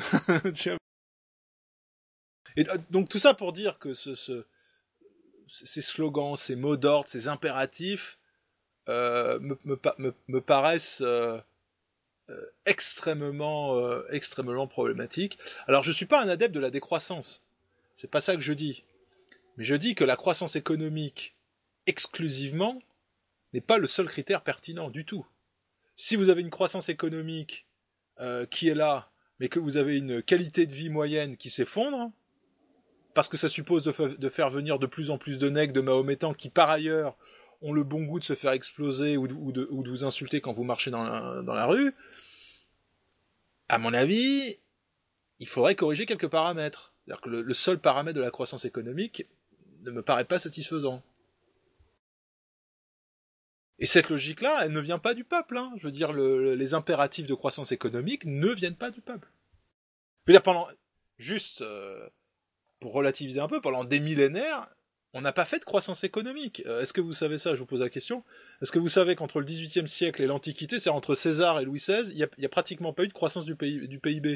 Et donc, tout ça pour dire que ce... ce ces slogans, ces mots d'ordre, ces impératifs euh, me, me, me, me paraissent euh, euh, extrêmement, euh, extrêmement problématiques. Alors je suis pas un adepte de la décroissance, c'est pas ça que je dis, mais je dis que la croissance économique exclusivement n'est pas le seul critère pertinent du tout. Si vous avez une croissance économique euh, qui est là, mais que vous avez une qualité de vie moyenne qui s'effondre, parce que ça suppose de, fa- de faire venir de plus en plus de nègres, de mahométans, qui par ailleurs ont le bon goût de se faire exploser ou de, ou de, ou de vous insulter quand vous marchez dans la, dans la rue, à mon avis, il faudrait corriger quelques paramètres. C'est-à-dire que le, le seul paramètre de la croissance économique ne me paraît pas satisfaisant. Et cette logique-là, elle ne vient pas du peuple. Hein. Je veux dire, le, les impératifs de croissance économique ne viennent pas du peuple. Je veux dire, pendant... Juste... Euh, pour relativiser un peu, pendant des millénaires, on n'a pas fait de croissance économique. Euh, est-ce que vous savez ça? Je vous pose la question. Est-ce que vous savez qu'entre le dix-huitième siècle et l'Antiquité, c'est entre César et Louis seize, il n'y a, a pratiquement pas eu de croissance du, pays, du P I B?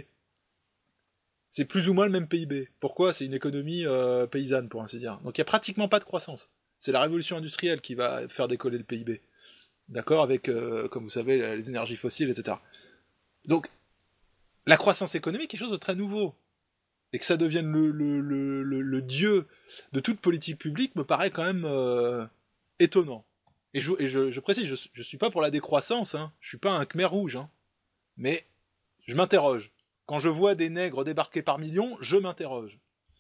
C'est plus ou moins le même P I B. Pourquoi? C'est une économie euh, paysanne, pour ainsi dire. Donc il n'y a pratiquement pas de croissance. C'est la révolution industrielle qui va faire décoller le P I B. D'accord? Avec, euh, comme vous savez, les énergies fossiles, et cetera. Donc, la croissance économique est quelque chose de très nouveau. Et que ça devienne le, le, le, le, le dieu de toute politique publique me paraît quand même euh, étonnant. Et, je, et je, je précise, je, je suis pas pour la décroissance, hein. Je suis pas un Khmer rouge, hein. Mais je m'interroge. Quand je vois des nègres débarquer par millions, je m'interroge.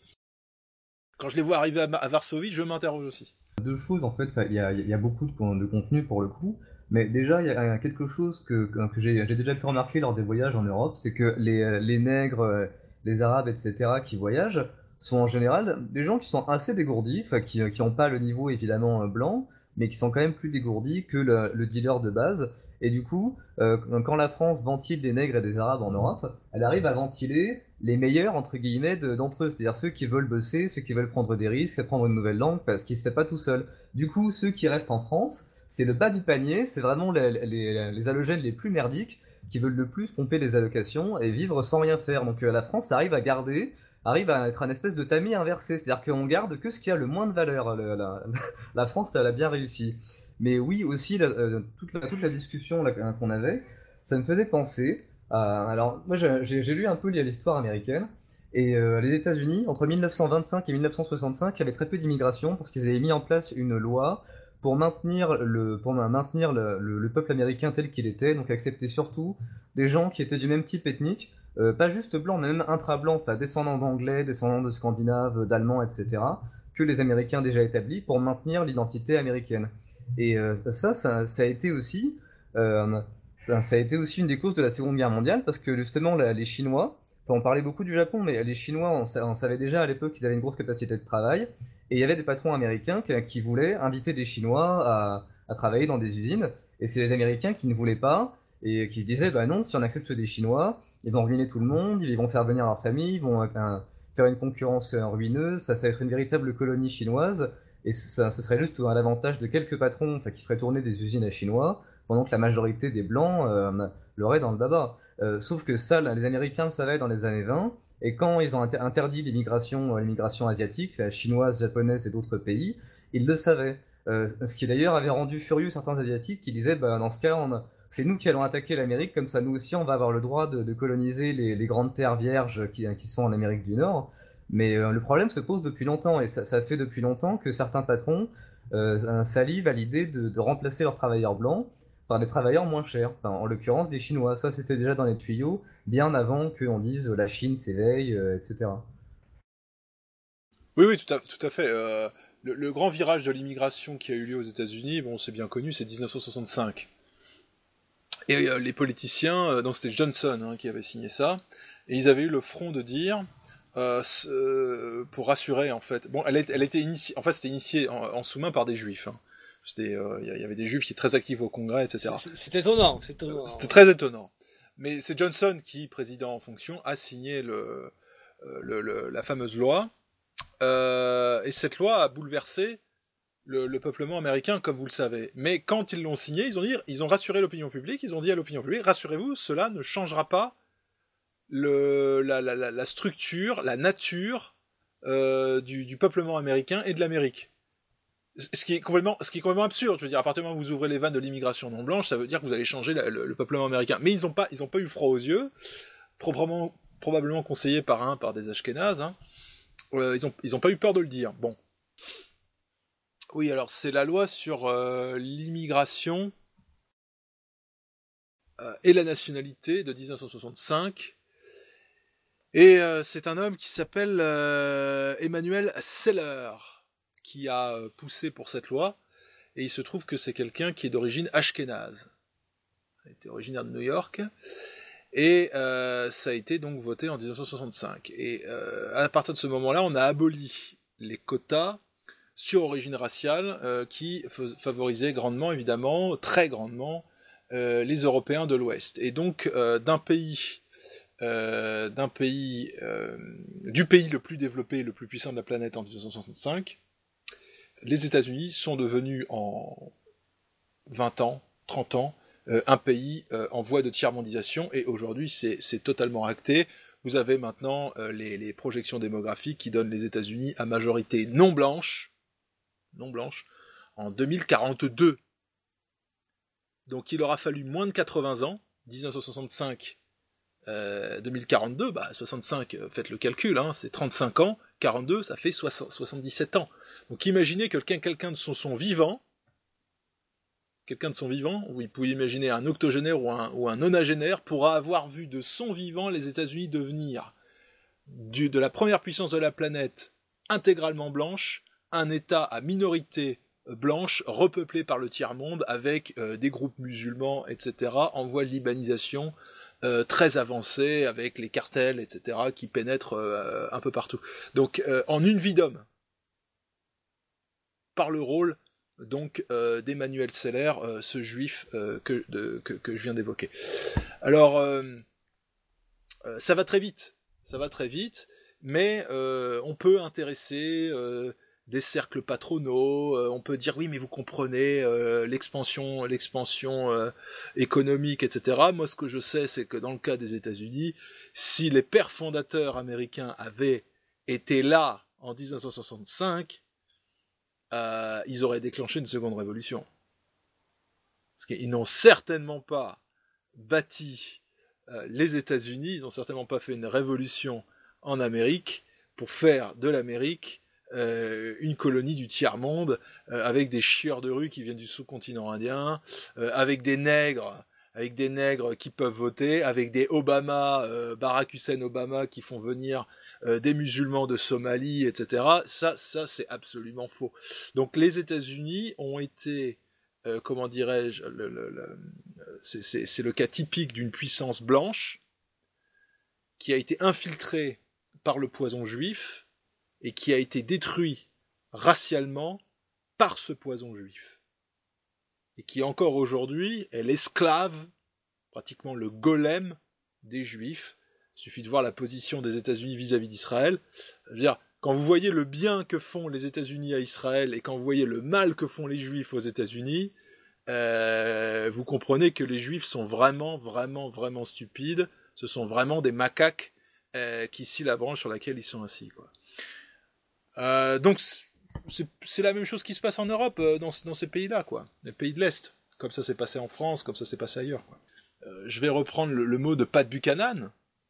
Quand je les vois arriver à, à Varsovie, je m'interroge aussi. Deux choses, en fait, il y a, y a beaucoup de, de contenu pour le coup, mais déjà, il y a quelque chose que, que, que j'ai, j'ai déjà pu remarquer lors des voyages en Europe, c'est que les, les nègres... les Arabes, et cetera, qui voyagent, sont en général des gens qui sont assez dégourdis, enfin qui qui n'ont pas le niveau évidemment blanc, mais qui sont quand même plus dégourdis que le, le dealer de base. Et du coup, euh, quand la France ventile des nègres et des Arabes en Europe, elle arrive à ventiler les meilleurs entre guillemets de, d'entre eux, c'est-à-dire ceux qui veulent bosser, ceux qui veulent prendre des risques, apprendre une nouvelle langue, parce qu'ils se fait pas tout seul. Du coup, ceux qui restent en France, c'est le bas du panier, c'est vraiment les, les, les halogènes les plus merdiques, qui veulent le plus pomper les allocations et vivre sans rien faire. Donc euh, la France arrive à garder, arrive à être un espèce de tamis inversé, c'est-à-dire qu'on garde que ce qui a le moins de valeur. Le, la, la France, elle a bien réussi. Mais oui, aussi, la, euh, toute, la, toute la discussion là, qu'on avait, ça me faisait penser à... Alors, moi, j'ai, j'ai lu un peu l'histoire américaine, et euh, les États-Unis, entre mille neuf cent vingt-cinq et mille neuf cent soixante-cinq, il y avait très peu d'immigration, parce qu'ils avaient mis en place une loi pour maintenir le, pour maintenir le, le, le peuple américain tel qu'il était, donc accepter surtout des gens qui étaient du même type ethnique, euh, pas juste blancs, mais même intra-blancs, enfin descendants d'anglais, descendants de scandinaves, d'allemands, et cetera, que les Américains déjà établis pour maintenir l'identité américaine. Et euh, ça, ça, ça a été aussi, euh, ça, ça a été aussi une des causes de la Seconde Guerre mondiale, parce que justement la, les Chinois, enfin on parlait beaucoup du Japon, mais les Chinois, on, on savait déjà à l'époque qu'ils avaient une grosse capacité de travail. Et il y avait des patrons américains qui, qui voulaient inviter des Chinois à, à travailler dans des usines. Et c'est les Américains qui ne voulaient pas et qui se disaient, bah non, si on accepte des Chinois, ils vont ruiner tout le monde, ils vont faire venir leur famille, ils vont euh, faire une concurrence ruineuse, ça, ça va être une véritable colonie chinoise. Et ça, ce serait juste à l'avantage de quelques patrons, enfin, qui feraient tourner des usines à Chinois, pendant que la majorité des Blancs euh, l'auraient dans le baba. Euh, sauf que ça, là, les Américains le savaient dans les années vingt. Et quand ils ont inter- interdit l'immigration, euh, l'immigration asiatique, euh, chinoise, japonaise et d'autres pays, ils le savaient. Euh, ce qui d'ailleurs avait rendu furieux certains asiatiques qui disaient, bah, dans ce cas, on a... c'est nous qui allons attaquer l'Amérique, comme ça nous aussi on va avoir le droit de, de coloniser les, les grandes terres vierges qui, qui sont en Amérique du Nord. Mais euh, le problème se pose depuis longtemps, et ça, ça fait depuis longtemps que certains patrons euh, salive à l'idée de, de remplacer leurs travailleurs blancs par des travailleurs moins chers, enfin, en l'occurrence des Chinois. Ça, c'était déjà dans les tuyaux, bien avant qu'on dise euh, la Chine s'éveille, euh, et cetera. Oui, oui, tout à, tout à fait. Euh, le, le grand virage de l'immigration qui a eu lieu aux États-Unis, bon, c'est bien connu, c'est dix-neuf cent soixante-cinq. Et euh, les politiciens, euh, donc c'était Johnson hein, qui avait signé ça, et ils avaient eu le front de dire, euh, euh, pour rassurer en fait, bon, elle, elle était initiée, en fait c'était initié en, en sous-main par des juifs. Hein. C'était, euh, il y avait des juifs qui étaient très actifs au Congrès, et cetera. C'est étonnant, c'est étonnant. C'était très étonnant. Mais c'est Johnson qui, président en fonction, a signé le, le, le, la fameuse loi. Euh, et cette loi a bouleversé le, le peuplement américain, comme vous le savez. Mais quand ils l'ont signé, ils ont, dit, ils ont rassuré l'opinion publique, ils ont dit à l'opinion publique, rassurez-vous, cela ne changera pas le, la, la, la, la structure, la nature euh, du, du peuplement américain et de l'Amérique. Ce qui est complètement, ce qui est complètement absurde. Je veux dire, à partir du moment où vous ouvrez les vannes de l'immigration non blanche, ça veut dire que vous allez changer la, le, le peuplement américain. Mais ils n'ont pas, ils ont pas eu froid aux yeux, probablement, probablement conseillés par un, par des Ashkénazes. Hein. Euh, ils ont, ils ont pas eu peur de le dire. Bon. Oui, alors c'est la loi sur euh, l'immigration euh, et la nationalité de dix-neuf cent soixante-cinq. Et euh, c'est un homme qui s'appelle euh, Emmanuel Seller qui a poussé pour cette loi, et il se trouve que c'est quelqu'un qui est d'origine ashkénaze. Il était originaire de New York, et euh, ça a été donc voté en dix-neuf cent soixante-cinq. Et euh, à partir de ce moment-là, on a aboli les quotas sur origine raciale, euh, qui f- favorisaient grandement, évidemment, très grandement, euh, les Européens de l'Ouest. Et donc, euh, d'un pays... Euh, d'un pays, euh, du pays le plus développé, le plus puissant de la planète en dix-neuf cent soixante-cinq, les États-Unis sont devenus en vingt ans, trente ans, euh, un pays euh, en voie de tiers-mondisation, et aujourd'hui c'est, c'est totalement acté. Vous avez maintenant euh, les, les projections démographiques qui donnent les États-Unis à majorité non blanche, non blanche, en deux mille quarante-deux. Donc il aura fallu moins de quatre-vingts ans, dix-neuf cent soixante-cinq, euh, deux mille quarante-deux, bah soixante-cinq, faites le calcul, hein, c'est trente-cinq ans, quarante-deux, ça fait soixante, soixante-dix-sept ans. Donc imaginez que quelqu'un, quelqu'un de son, son vivant, quelqu'un de son vivant, vous pouvez imaginer un octogénaire ou un, ou un nonagénaire, pourra avoir vu de son vivant les États-Unis devenir du, de la première puissance de la planète intégralement blanche, un État à minorité blanche, repeuplé par le tiers-monde, avec euh, des groupes musulmans, et cetera, en voie de libanisation, euh, très avancée, avec les cartels, et cetera, qui pénètrent euh, un peu partout. Donc euh, en une vie d'homme, par le rôle donc euh, d'Emmanuel Seller, euh, ce juif euh, que, de, que, que je viens d'évoquer. Alors, euh, euh, ça va très vite, ça va très vite, mais euh, on peut intéresser euh, des cercles patronaux, euh, on peut dire oui, mais vous comprenez euh, l'expansion, l'expansion euh, économique, et cetera. Moi, ce que je sais, c'est que dans le cas des États-Unis, si les pères fondateurs américains avaient été là en dix-neuf cent soixante-cinq, Euh, ils auraient déclenché une seconde révolution. Parce qu'ils n'ont certainement pas bâti euh, les États-Unis, ils n'ont certainement pas fait une révolution en Amérique pour faire de l'Amérique euh, une colonie du tiers-monde, euh, avec des chieurs de rue qui viennent du sous-continent indien, euh, avec des nègres, avec des nègres qui peuvent voter, avec des Obama, euh, Barack Hussein Obama qui font venir Euh, des musulmans de Somalie, et cetera. Ça, ça c'est absolument faux. Donc les États-Unis ont été, euh, comment dirais-je, le, le, le, c'est, c'est, c'est le cas typique d'une puissance blanche qui a été infiltrée par le poison juif et qui a été détruit racialement par ce poison juif. Et qui encore aujourd'hui est l'esclave, pratiquement le golem des juifs. Il suffit de voir la position des États-Unis vis-à-vis d'Israël. Je veux dire, quand vous voyez le bien que font les États-Unis à Israël et quand vous voyez le mal que font les Juifs aux États-Unis, euh, vous comprenez que les Juifs sont vraiment, vraiment, vraiment stupides. Ce sont vraiment des macaques euh, qui scient la branche sur laquelle ils sont assis, quoi. Euh, donc, c'est, c'est la même chose qui se passe en Europe, euh, dans, dans ces pays-là, quoi. Les pays de l'Est. Comme ça s'est passé en France, comme ça s'est passé ailleurs, quoi. Euh, je vais reprendre le, le mot de Pat Buchanan,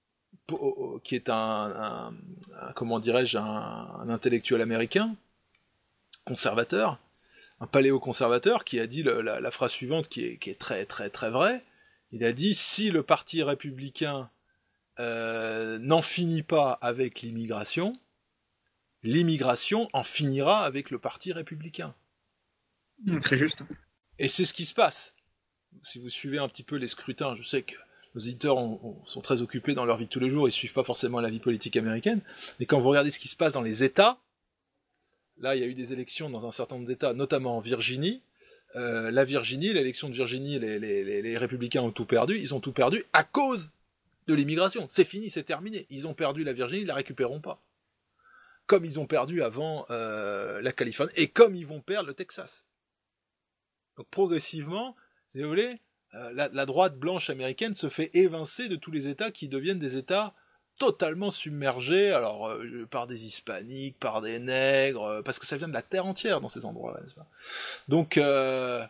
qui est un, un, un comment dirais-je, un, un intellectuel américain, conservateur, un paléoconservateur qui a dit le, la, la phrase suivante qui est, qui est très très très vraie. Il a dit si le parti républicain euh, n'en finit pas avec l'immigration, l'immigration en finira avec le parti républicain. Très juste. Et c'est ce qui se passe. Si vous suivez un petit peu les scrutins, je sais que nos éditeurs ont, ont, sont très occupés dans leur vie de tous les jours, ils suivent pas forcément la vie politique américaine, mais quand vous regardez ce qui se passe dans les États, là il y a eu des élections dans un certain nombre d'États, notamment en Virginie, euh, la Virginie, l'élection de Virginie, les, les, les, les républicains ont tout perdu, ils ont tout perdu à cause de l'immigration. C'est fini, c'est terminé. Ils ont perdu la Virginie, ils la récupéreront pas. Comme ils ont perdu avant euh, la Californie, et comme ils vont perdre le Texas. Donc progressivement, si vous voulez, euh, la, la droite blanche américaine se fait évincer de tous les États qui deviennent des États totalement submergés, alors euh, par des hispaniques, par des nègres, euh, parce que ça vient de la terre entière dans ces endroits-là, n'est-ce pas ? Donc, euh,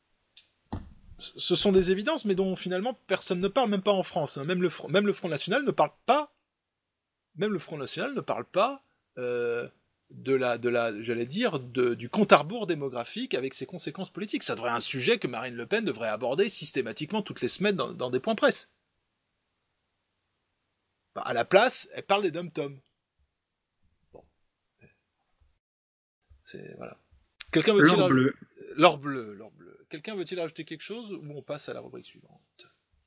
ce sont des évidences, mais dont finalement personne ne parle, même pas en France. Hein. Même le Front, même le Front National ne parle pas, même le Front National ne parle pas euh, de la, de la, j'allais dire, de, du compte à rebours démographique avec ses conséquences politiques. Ça devrait être un sujet que Marine Le Pen devrait aborder systématiquement toutes les semaines dans, dans des points presse. Bah, à la place, elle parle des dom-toms. Bon. C'est, voilà. Quelqu'un veut-il L'or bleu. L'or bleu, l'or bleu. Quelqu'un veut-il rajouter quelque chose ou on passe à la rubrique suivante ?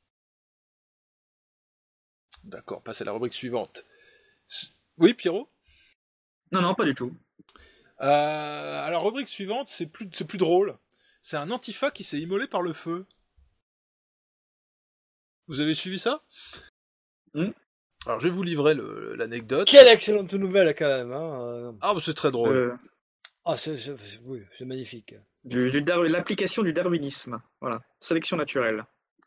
D'accord, passe à la rubrique suivante. Oui, Pierrot ? Non, non, pas du tout. Euh, alors, rubrique suivante, c'est plus, c'est plus drôle. C'est un antifa qui s'est immolé par le feu. Vous avez suivi ça ? mmh. Alors, je vais vous livrer le, l'anecdote. Quelle excellente nouvelle, quand même. Hein. Ah, bah, c'est très drôle. Euh... Ah, c'est, c'est, oui, c'est magnifique. Du, du dar- l'application du darwinisme. Voilà. Sélection naturelle.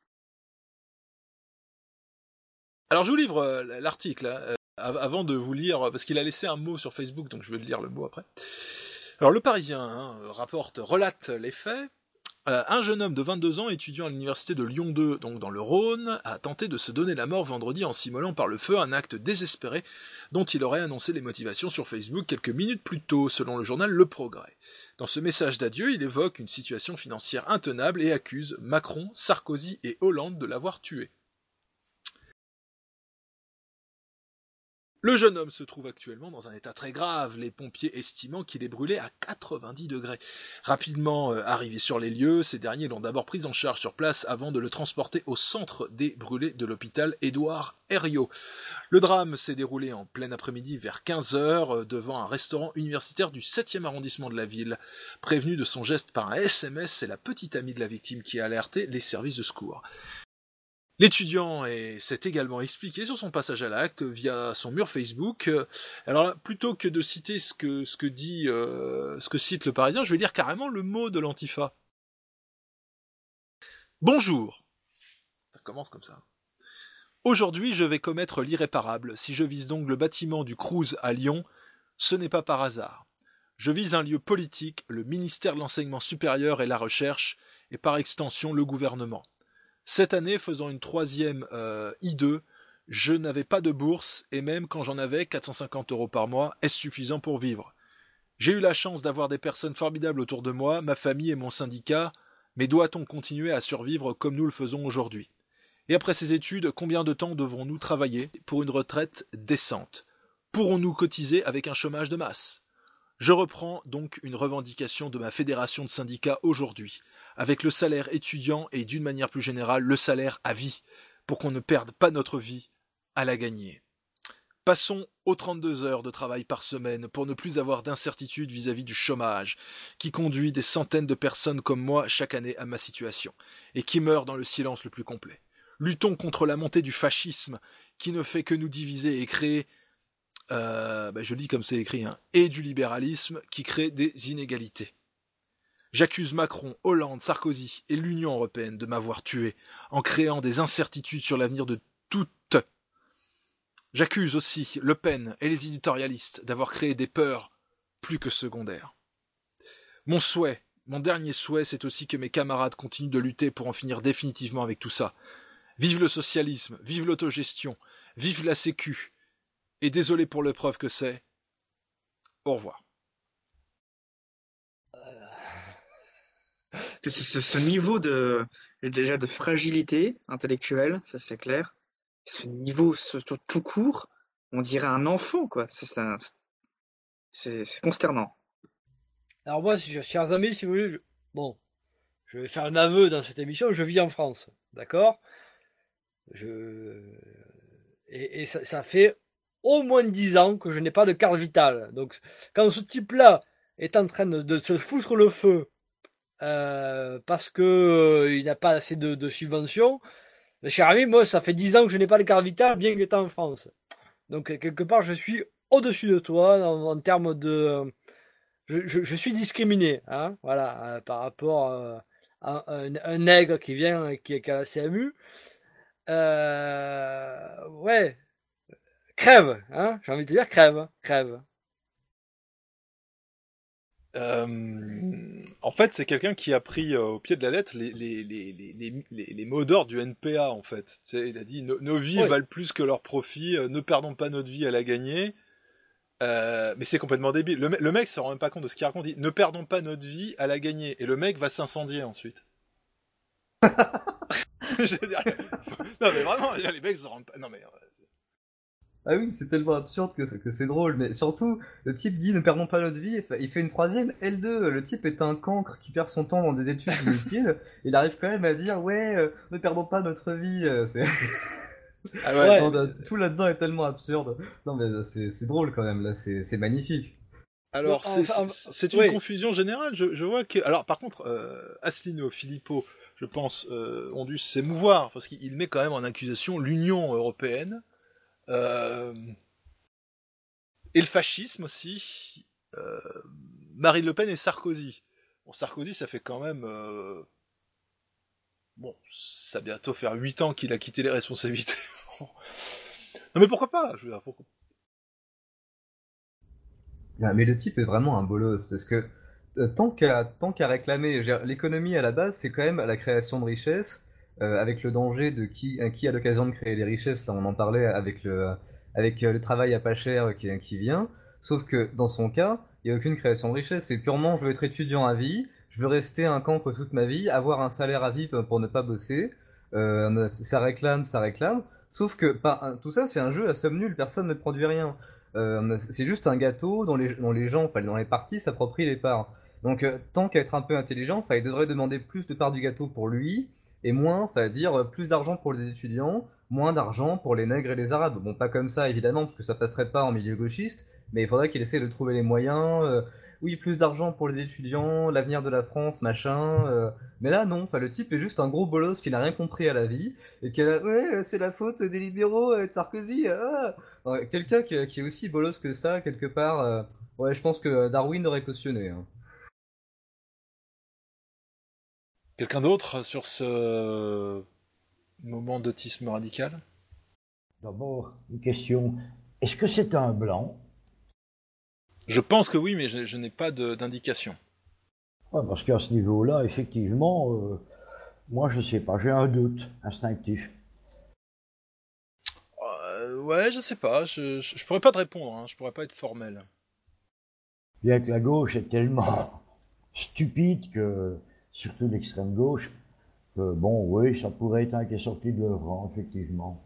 Alors, je vous livre euh, l'article, hein, euh, avant de vous lire, parce qu'il a laissé un mot sur Facebook, donc je vais le lire le mot après. Alors, le Parisien hein, rapporte, relate les faits. Euh, un jeune homme de vingt-deux ans, étudiant à l'université de Lyon deux, donc dans le Rhône, a tenté de se donner la mort vendredi en s'immolant par le feu, un acte désespéré dont il aurait annoncé les motivations sur Facebook quelques minutes plus tôt, selon le journal Le Progrès. Dans ce message d'adieu, il évoque une situation financière intenable et accuse Macron, Sarkozy et Hollande de l'avoir tué. Le jeune homme se trouve actuellement dans un état très grave, les pompiers estimant qu'il est brûlé à quatre-vingt-dix degrés. Rapidement euh, arrivés sur les lieux, ces derniers l'ont d'abord pris en charge sur place avant de le transporter au centre des brûlés de l'hôpital Édouard Herriot. Le drame s'est déroulé en plein après-midi vers quinze heures euh, devant un restaurant universitaire du septième arrondissement de la ville. Prévenu de son geste par un S M S, c'est la petite amie de la victime qui a alerté les services de secours. L'étudiant s'est également expliqué sur son passage à l'acte via son mur Facebook. Alors là, plutôt que de citer ce que, ce que dit, euh, ce que cite le Parisien, je vais lire carrément le mot de l'Antifa. Bonjour. Ça commence comme ça. Aujourd'hui, je vais commettre l'irréparable. Si je vise donc le bâtiment du Cruz à Lyon, ce n'est pas par hasard. Je vise un lieu politique, le ministère de l'Enseignement supérieur et la Recherche, et par extension le gouvernement. Cette année, faisant une troisième euh, I deux, je n'avais pas de bourse, et même quand j'en avais, quatre cent cinquante euros par mois, est-ce suffisant pour vivre ? J'ai eu la chance d'avoir des personnes formidables autour de moi, ma famille et mon syndicat, mais doit-on continuer à survivre comme nous le faisons aujourd'hui ? Et après ces études, combien de temps devrons-nous travailler pour une retraite décente ? Pourrons-nous cotiser avec un chômage de masse ? Je reprends donc une revendication de ma fédération de syndicats aujourd'hui, avec le salaire étudiant et d'une manière plus générale le salaire à vie, pour qu'on ne perde pas notre vie à la gagner. Passons aux trente-deux heures de travail par semaine pour ne plus avoir d'incertitude vis-à-vis du chômage, qui conduit des centaines de personnes comme moi chaque année à ma situation, et qui meurent dans le silence le plus complet. Luttons contre la montée du fascisme, qui ne fait que nous diviser et créer, euh, bah je lis comme c'est écrit, hein, et du libéralisme, qui crée des inégalités. J'accuse Macron, Hollande, Sarkozy et l'Union européenne de m'avoir tué en créant des incertitudes sur l'avenir de toutes. J'accuse aussi Le Pen et les éditorialistes d'avoir créé des peurs plus que secondaires. Mon souhait, mon dernier souhait, c'est aussi que mes camarades continuent de lutter pour en finir définitivement avec tout ça. Vive le socialisme, vive l'autogestion, vive la sécu. Et désolé pour l'épreuve que c'est. Au revoir. Ce, ce, ce niveau de déjà de fragilité intellectuelle, ça c'est clair. Ce niveau ce, tout, tout court, on dirait un enfant, quoi. C'est ça, c'est c'est consternant. Alors moi, si, chers amis, si vous voulez, je... bon, je vais faire un aveu dans cette émission. Je vis en France, d'accord. Je et, et ça, ça fait au moins dix ans que je n'ai pas de carte vitale. Donc, quand ce type-là est en train de, de se foutre le feu euh, parce que euh, il n'a pas assez de, de subventions, mais cher ami, moi, ça fait dix ans que je n'ai pas de carte vitale, bien qu'étant en France. Donc, quelque part, je suis au-dessus de toi en, en termes de... Je, je, je suis discriminé, hein, voilà, euh, par rapport euh, à un, un nègre qui vient, qui, qui a la C M U. Euh, ouais, crève, hein, j'ai envie de te dire crève, crève. Euh, en fait, c'est quelqu'un qui a pris euh, au pied de la lettre les, les, les, les, les, les mots d'ordre du N P A, en fait. Tu sais, il a dit nos, nos vies Oui. valent plus que leurs profits, euh, ne perdons pas notre vie à la gagner. Euh, mais c'est complètement débile. Le, me- le mec se rend même pas compte de ce qu'il raconte. Il dit ne perdons pas notre vie à la gagner. Et le mec va s'incendier ensuite. Je veux dire, non mais vraiment, les mecs se rendent pas. Non mais. Ah oui, c'est tellement absurde que c'est, que c'est drôle, mais surtout, le type dit ne perdons pas notre vie, il fait une troisième, L deux, le type est un cancre qui perd son temps dans des études inutiles, il arrive quand même à dire ouais, euh, ne perdons pas notre vie, euh, c'est... Ah ouais. Non, là, tout là-dedans est tellement absurde. Non mais c'est, c'est drôle quand même, là, c'est, c'est magnifique. Alors, Non, c'est, enfin, c'est, c'est une oui. confusion générale. Je, je vois que. Alors, par contre, euh, Asselineau, Philippot, je pense, euh, ont dû s'émouvoir parce qu'il met quand même en accusation l'Union européenne euh, et le fascisme aussi. Euh, Marine Le Pen et Sarkozy. Bon, Sarkozy, ça fait quand même. Euh, bon, ça va bientôt faire huit ans qu'il a quitté les responsabilités. Non, mais pourquoi pas? Je veux dire, pourquoi Ah, mais le type est vraiment un bolos, parce que euh, tant qu'à tant qu'à réclamer, je veux dire, l'économie à la base, c'est quand même la création de richesses, euh, avec le danger de qui, euh, qui a l'occasion de créer des richesses, là on en parlait avec le, avec euh, le travail à pas cher qui, qui vient, sauf que dans son cas, il n'y a aucune création de richesse, c'est purement je veux être étudiant à vie, je veux rester un cancre toute ma vie, avoir un salaire à vie pour ne pas bosser, euh, ça réclame, ça réclame, sauf que par, tout ça c'est un jeu à somme nulle, personne ne produit rien. Euh, c'est juste un gâteau dont les, dont les gens, enfin dans les parties, s'approprient les parts. Donc euh, tant qu'à être un peu intelligent, enfin, il devrait demander plus de parts du gâteau pour lui, et moins, enfin dire euh, plus d'argent pour les étudiants, moins d'argent pour les nègres et les arabes. Bon, pas comme ça évidemment, parce que ça passerait pas en milieu gauchiste, mais il faudrait qu'il essaie de trouver les moyens. euh, oui, plus d'argent pour les étudiants, l'avenir de la France, machin. euh, Mais là, non, enfin le type est juste un gros bolos qui n'a rien compris à la vie, et qui a ouais, c'est la faute des libéraux et de Sarkozy. Ah. Ouais, quelqu'un qui, qui est aussi bolos que ça, quelque part, euh, ouais, je pense que Darwin aurait cautionné. Hein. Quelqu'un d'autre sur ce moment d'autisme radical? D'abord, une question. Est-ce que c'est un blanc? Je pense que oui, mais je, je n'ai pas de, d'indication. Ouais, parce qu'à ce niveau-là, effectivement, euh, moi je sais pas, j'ai un doute instinctif. Euh, ouais, je sais pas, je, je, je pourrais pas te répondre, hein, je pourrais pas être formel. Bien que la gauche est tellement stupide que, surtout l'extrême gauche, que bon, oui, ça pourrait être un qui est sorti de leur rang, effectivement.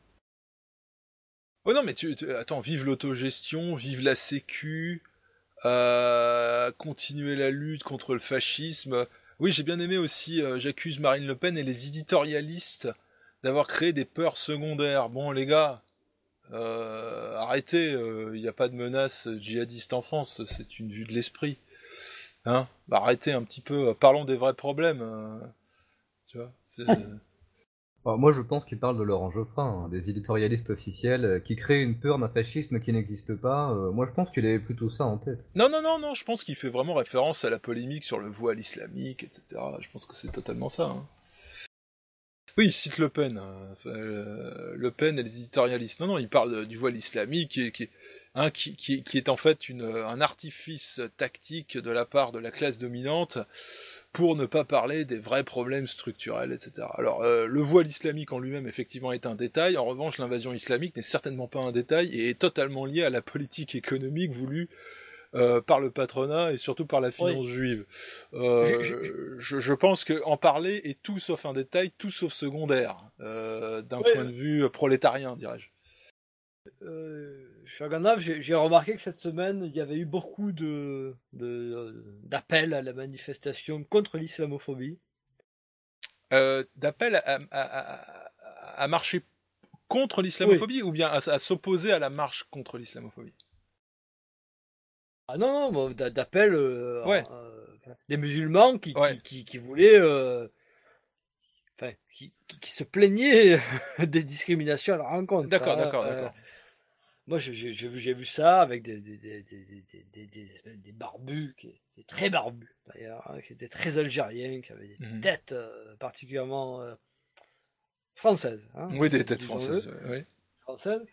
Oh non, mais tu, tu attends, vive l'autogestion, vive la sécu, euh, continuer la lutte contre le fascisme. Oui, j'ai bien aimé aussi, euh, j'accuse Marine Le Pen et les éditorialistes d'avoir créé des peurs secondaires. Bon, les gars, euh, arrêtez, il euh, n'y a pas de menace djihadiste en France, c'est une vue de l'esprit. Hein, bah, arrêtez un petit peu, parlons des vrais problèmes. Euh, tu vois, c'est... Alors, moi, je pense qu'il parle de Laurent Geoffrin, hein, des éditorialistes officiels euh, qui créent une peur d'un fascisme qui n'existe pas. Euh, moi, je pense qu'il avait plutôt ça en tête. Non, non, non, non, je pense qu'il fait vraiment référence à la polémique sur le voile islamique, et cetera. Je pense que c'est totalement ça. Hein. Oui, il cite Le Pen. Hein. Euh, Le Pen et les éditorialistes. Non, non, il parle du voile islamique qui, qui, hein, qui, qui, qui est en fait une, un artifice tactique de la part de la classe dominante pour ne pas parler des vrais problèmes structurels, et cetera. Alors, euh, le voile islamique en lui-même, effectivement, est un détail. En revanche, l'invasion islamique n'est certainement pas un détail et est totalement liée à la politique économique voulue euh, par le patronat et surtout par la finance oui. juive. Euh, je, je, je, je pense qu'en parler est tout sauf un détail, tout sauf secondaire, euh, d'un oui. point de vue prolétarien, dirais-je. Euh, je suis à Gandalf, j'ai, j'ai remarqué que cette semaine, il y avait eu beaucoup de, de, d'appels à la manifestation contre l'islamophobie. Euh, d'appels à, à, à, à marcher contre l'islamophobie oui. ou bien à, à s'opposer à la marche contre l'islamophobie? Ah non, non, bon, d'appels euh, ouais. euh, des musulmans qui, ouais. qui, qui, qui voulaient... Euh, enfin, qui, qui, qui se plaignaient des discriminations à leur rencontre. D'accord, hein, d'accord, euh, d'accord. Moi, j'ai, j'ai, j'ai, vu, j'ai vu ça avec des, des, des, des, des, des, des, des barbus, qui étaient très barbus d'ailleurs, hein, qui étaient très algériens, qui avaient des mm-hmm. têtes euh, particulièrement euh, françaises. Hein, oui, des têtes françaises. Oui. Françaises.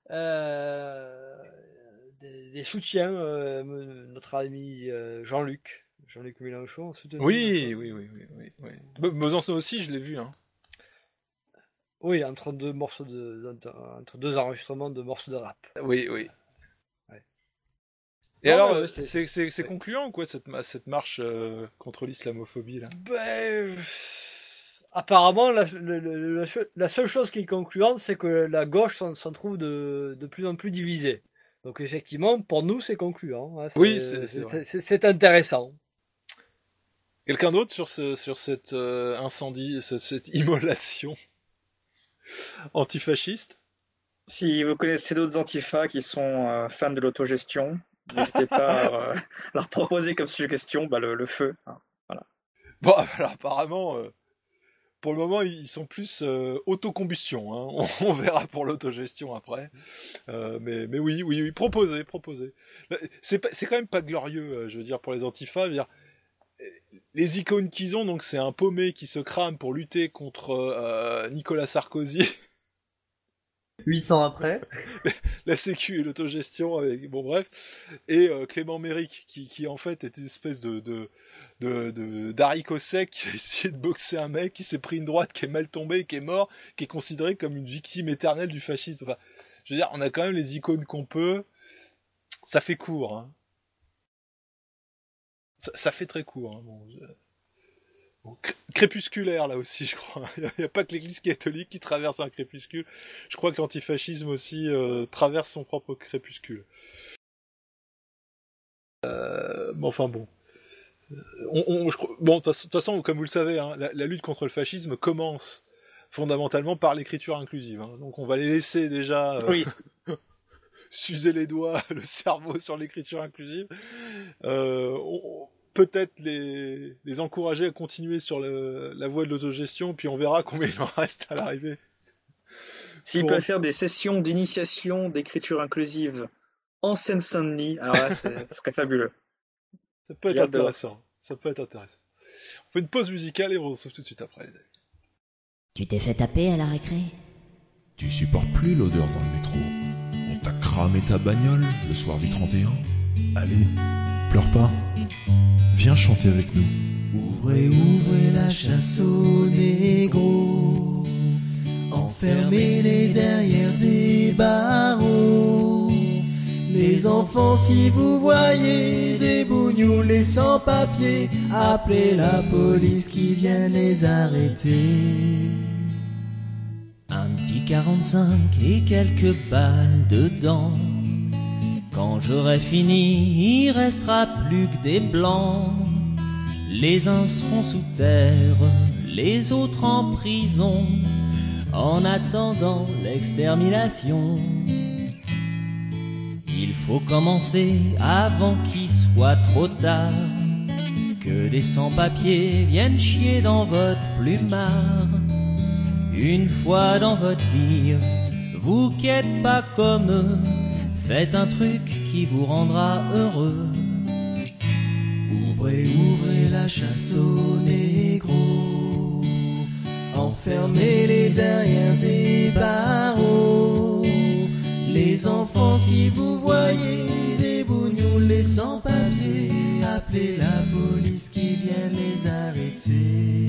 Euh, des, des soutiens, euh, notre ami euh, Jean-Luc, Jean-Luc Mélenchon. Soutenu, oui, oui, oui, oui, oui, oui. Besançon aussi, je l'ai vu. Hein. Oui, entre deux morceaux de, entre deux enregistrements de morceaux de rap. Oui, oui. Ouais. Et non, alors, ouais, c'est, c'est, c'est, c'est ouais. concluant, quoi, cette, cette marche euh, contre l'islamophobie, là? Ben, apparemment, la, la, la, la seule chose qui est concluante, c'est que la gauche s'en, s'en trouve de, de plus en plus divisée. Donc, effectivement, pour nous, c'est concluant. Hein, c'est, oui, c'est, c'est, c'est, c'est, c'est intéressant. Quelqu'un d'autre sur, ce, sur cet euh, incendie, cette, cette immolation antifasciste? Si vous connaissez d'autres antifas qui sont euh, fans de l'autogestion, n'hésitez pas à euh, leur proposer comme suggestion bah, le, le feu. Hein, voilà. Bon, alors apparemment, euh, pour le moment, ils sont plus euh, autocombustion. Hein. On, on verra pour l'autogestion après. Euh, mais, mais oui, oui, oui, proposez, proposez. C'est, pas, c'est quand même pas glorieux, euh, je veux dire, pour les antifas. Je veux dire, les icônes qu'ils ont, donc c'est un paumé qui se crame pour lutter contre euh, Nicolas Sarkozy. Huit ans après. La sécu et l'autogestion, avec, bon bref. Et euh, Clément Méric, qui, qui en fait est une espèce de, de, de, de d'haricot sec, qui a essayé de boxer un mec, qui s'est pris une droite, qui est mal tombé, qui est mort, qui est considéré comme une victime éternelle du fascisme. Enfin, je veux dire, on a quand même les icônes qu'on peut. Ça fait court, hein. Ça, ça fait très court. Hein, bon, je... bon, crépusculaire, là aussi, je crois. Il n'y a, a pas que l'église catholique qui traverse un crépuscule. Je crois que l'antifascisme aussi euh, traverse son propre crépuscule. Euh, bon, enfin bon. On, on, je, bon, de toute façon, comme vous le savez, hein, la, la lutte contre le fascisme commence fondamentalement par l'écriture inclusive. Hein. Donc on va les laisser déjà... Euh, oui. s'user les doigts, le cerveau sur l'écriture inclusive, euh, on, peut-être les, les encourager à continuer sur le, la voie de l'autogestion, puis on verra combien il en reste à l'arrivée. S'ils Pour... peuvent faire des sessions d'initiation d'écriture inclusive en Seine-Saint-Denis, alors là, ce serait fabuleux. Ça peut être J'adore. intéressant. Ça peut être intéressant. On fait une pause musicale et on se retrouve tout de suite après. Tu t'es fait taper à la récré? Tu supportes plus l'odeur dans le métro? On t'a cramé ta bagnole le soir du trente et un? Allez, pleure pas. Viens chanter avec nous. Ouvrez, ouvrez la chasse aux négros. Enfermez-les derrière des barreaux. Les enfants, si vous voyez des bougnoules et sans-papiers, appelez la police qui vient les arrêter. Un petit quarante-cinq et quelques balles dedans. Quand j'aurai fini, il restera plus que des blancs. Les uns seront sous terre, les autres en prison, en attendant l'extermination. Il faut commencer avant qu'il soit trop tard, que des sans-papiers viennent chier dans votre plumard. Une fois dans votre vie, vous qui êtes pas comme eux, faites un truc qui vous rendra heureux. Ouvrez, ouvrez la chasse aux négros. Enfermez-les derrière des barreaux. Les enfants, si vous voyez des bougnoules et sans-papiers, appelez la police qui vient les arrêter.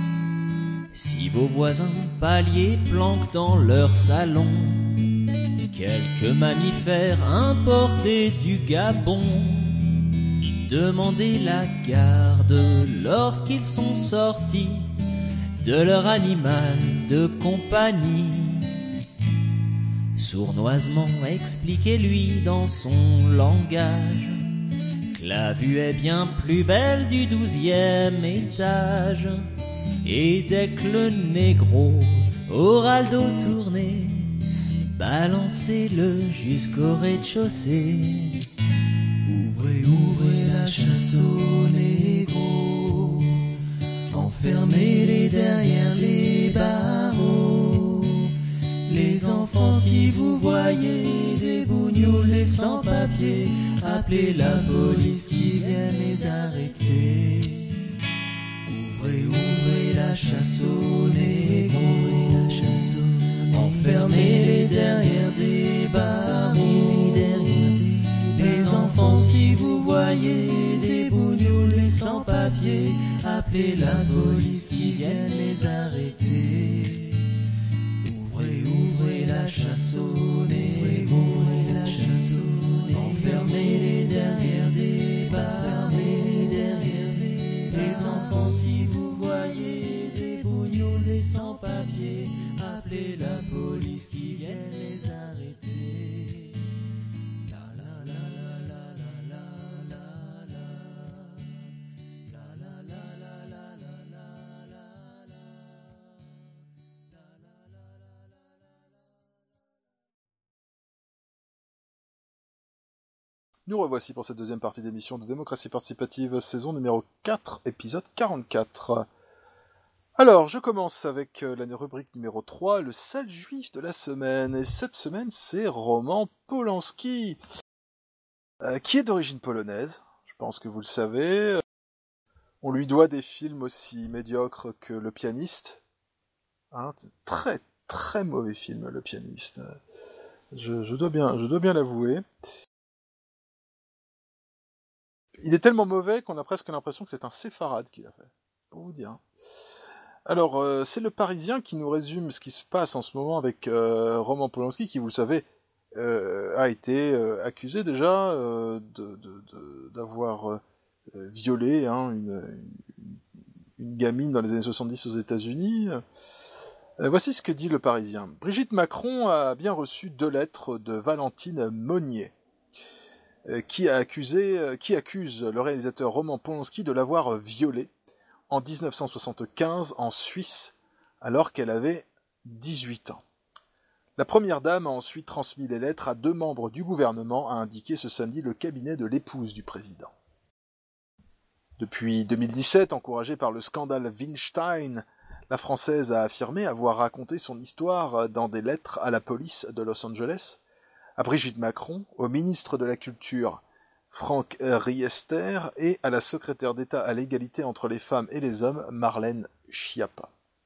Si vos voisins paliers planquent dans leur salon quelques mammifères importés du Gabon. Demandez la garde lorsqu'ils sont sortis de leur animal de compagnie. Sournoisement expliquez-lui dans son langage que la vue est bien plus belle du douzième étage. Et dès que le négro aura le dos tourné, balancez-le jusqu'au rez-de-chaussée. Ouvrez, ouvrez la chasse aux négros, enfermez-les derrière les barreaux. Les enfants, si vous voyez des bougnoules, les sans-papiers, appelez la police qui vient les arrêter. Ouvrez, ouvrez la chasse aux négros, ouvrez la chasse aux négros, enfermez-les derrière des barreaux. Les enfants, si vous voyez des bougnoules, les sans-papiers, appelez la police qui vient les arrêter. Ouvrez, ouvrez la chasse aux négros, ouvrez la chasse aux négros, enfermez-les derrière des barreaux. Les enfants, si vous voyez des bougnoules, les sans-papiers, appelez la police qui vient les arrêter. La la la la la la la la la la la la la la la. Nous revoici pour cette deuxième partie d'émission de Démocratie Participative, saison numéro quatre, épisode quarante-quatre. Alors, je commence avec la rubrique numéro trois, le sale juif de la semaine. Et cette semaine, c'est Roman Polanski, euh, qui est d'origine polonaise, je pense que vous le savez. On lui doit des films aussi médiocres que Le Pianiste. Hein, très, très mauvais film, Le Pianiste. Je, je dois bien, je dois bien l'avouer. Il est tellement mauvais qu'on a presque l'impression que c'est un séfarade qu'il a fait, pour vous dire. Alors, euh, c'est le Parisien qui nous résume ce qui se passe en ce moment avec euh, Roman Polanski, qui, vous le savez, euh, a été euh, accusé déjà euh, de, de, de, d'avoir euh, violé hein, une, une, une gamine dans les années soixante-dix aux États-Unis. Euh, voici ce que dit le Parisien. Brigitte Macron a bien reçu deux lettres de Valentine Monnier, Qui, a accusé, qui accuse le réalisateur Roman Polanski de l'avoir violée en dix-neuf cent soixante-quinze en Suisse, alors qu'elle avait dix-huit ans. La première dame a ensuite transmis les lettres à deux membres du gouvernement, a indiqué ce samedi le cabinet de l'épouse du président. Depuis deux mille dix-sept, encouragée par le scandale Weinstein, la Française a affirmé avoir raconté son histoire dans des lettres à la police de Los Angeles, à Brigitte Macron, au ministre de la Culture Franck Riester et à la secrétaire d'État à l'égalité entre les femmes et les hommes Marlène Schiappa.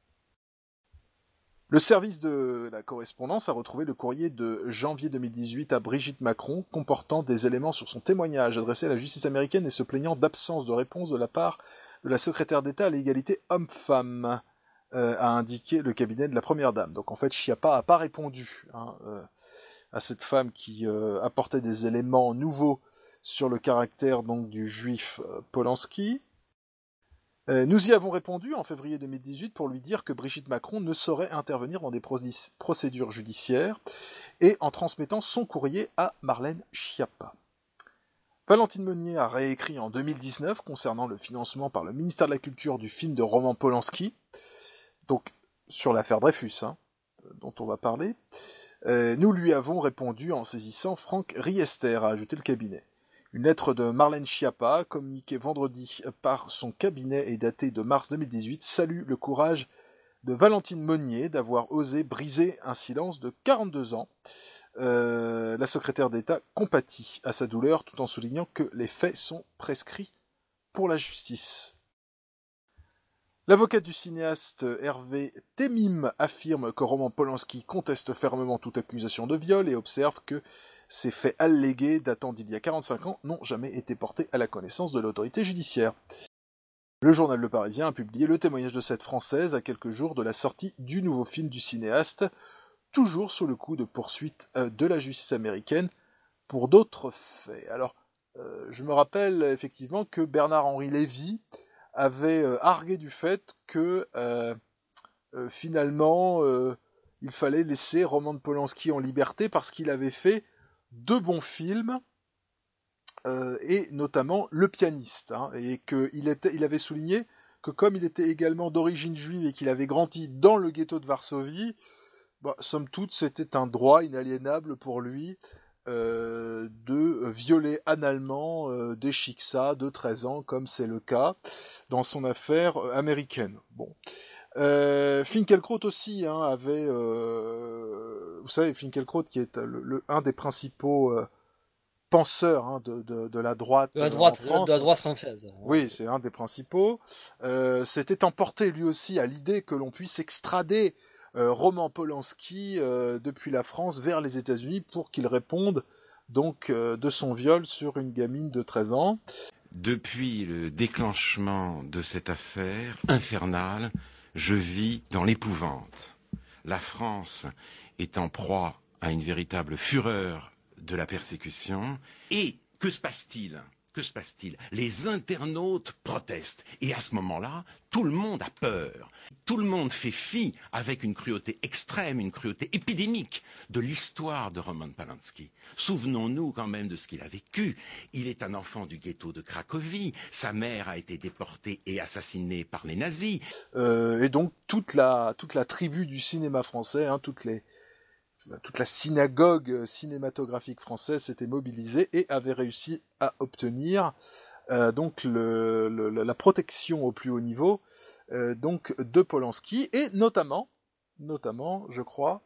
Le service de la correspondance a retrouvé le courrier de janvier deux mille dix-huit à Brigitte Macron comportant des éléments sur son témoignage adressé à la justice américaine et se plaignant d'absence de réponse de la part de la secrétaire d'État à l'égalité homme-femme, euh, a indiqué le cabinet de la première dame. Donc en fait, Schiappa n'a pas répondu hein, euh, à cette femme qui euh, apportait des éléments nouveaux sur le caractère donc du juif euh, Polanski. Euh, nous y avons répondu en février deux mille dix-huit pour lui dire que Brigitte Macron ne saurait intervenir dans des procédures judiciaires et en transmettant son courrier à Marlène Schiappa. Valentine Monnier a réécrit en deux mille dix-neuf concernant le financement par le ministère de la Culture du film de Roman Polanski, donc sur l'affaire Dreyfus, hein, dont on va parler. Euh, nous lui avons répondu en saisissant Franck Riester, a ajouté le cabinet. Une lettre de Marlène Schiappa, communiquée vendredi par son cabinet et datée de mars deux mille dix-huit, salue le courage de Valentine Monnier d'avoir osé briser un silence de quarante-deux ans. Euh, la secrétaire d'État compatit à sa douleur tout en soulignant que les faits sont prescrits pour la justice. L'avocat du cinéaste Hervé Temim affirme que Roman Polanski conteste fermement toute accusation de viol et observe que ces faits allégués datant d'il y a quarante-cinq ans n'ont jamais été portés à la connaissance de l'autorité judiciaire. Le journal Le Parisien a publié le témoignage de cette Française à quelques jours de la sortie du nouveau film du cinéaste, toujours sous le coup de poursuites euh, de la justice américaine pour d'autres faits. Alors, euh, je me rappelle effectivement que Bernard-Henri Lévy avait euh, argué du fait que euh, euh, finalement euh, il fallait laisser Roman Polanski en liberté parce qu'il avait fait deux bons films, euh, et notamment Le Pianiste, hein, et qu'il était, il avait souligné que comme il était également d'origine juive et qu'il avait grandi dans le ghetto de Varsovie, bah, somme toute c'était un droit inaliénable pour lui euh, de violer analement euh, des chicksas de treize ans, comme c'est le cas dans son affaire euh, américaine. Bon. Euh, Finkielkraut aussi hein, avait, euh, vous savez, Finkielkraut qui est le, le, un des principaux euh, penseurs hein, de, de, de la droite, de la droite, en France. De la droite française. Oui, c'est un des principaux. Euh, s'était emporté lui aussi à l'idée que l'on puisse extrader euh, Roman Polanski euh, depuis la France vers les États-Unis pour qu'il réponde donc euh, de son viol sur une gamine de treize ans. Depuis le déclenchement de cette affaire infernale, je vis dans l'épouvante. La France est en proie à une véritable fureur de la persécution. Et que se passe-t-il ? Que se passe-t-il ? Les internautes protestent. Et à ce moment-là, tout le monde a peur. Tout le monde fait fi, avec une cruauté extrême, une cruauté épidémique, de l'histoire de Roman Polanski. Souvenons-nous quand même de ce qu'il a vécu. Il est un enfant du ghetto de Cracovie. Sa mère a été déportée et assassinée par les nazis. Euh, et donc toute la, toute la tribu du cinéma français, hein, toutes les... toute la synagogue cinématographique française s'était mobilisée et avait réussi à obtenir euh, donc le, le, la protection au plus haut niveau euh, donc de Polanski, et notamment, notamment, je crois,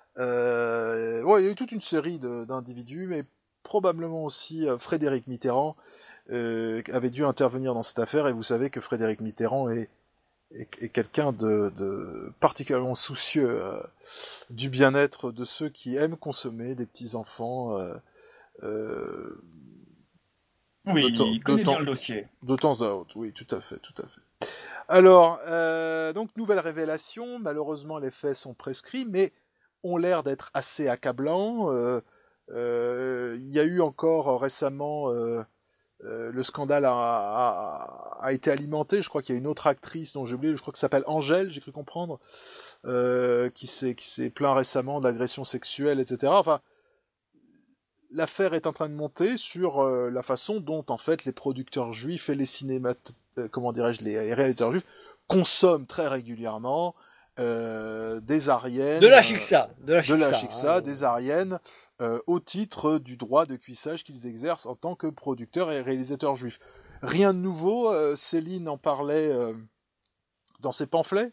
euh, ouais, il y a eu toute une série de, d'individus, mais probablement aussi euh, Frédéric Mitterrand euh, avait dû intervenir dans cette affaire, et vous savez que Frédéric Mitterrand est est quelqu'un de, de particulièrement soucieux euh, du bien-être de ceux qui aiment consommer, des petits-enfants. Euh, euh, oui, de il connaît bien le dossier. De temps à autre, oui, tout à fait, tout à fait. Alors, euh, donc, nouvelle révélation, malheureusement les faits sont prescrits, mais ont l'air d'être assez accablants. Euh, euh, il y a eu encore récemment... Euh, Euh, le scandale a, a, a été alimenté, je crois qu'il y a une autre actrice dont j'ai oublié, je crois que ça s'appelle Angèle, j'ai cru comprendre, euh, qui s'est qui s'est plaint récemment d'agressions sexuelles, et cetera. Enfin, l'affaire est en train de monter sur euh, la façon dont en fait les producteurs juifs et les cinémat, euh, comment dirais-je, les réalisateurs juifs consomment très régulièrement euh, des ariennes, de la chicksa, de la chicksa, de la chicksa hein, des ariennes. Euh, au titre du droit de cuissage qu'ils exercent en tant que producteurs et réalisateurs juifs. Rien de nouveau, euh, Céline en parlait euh, dans ses pamphlets,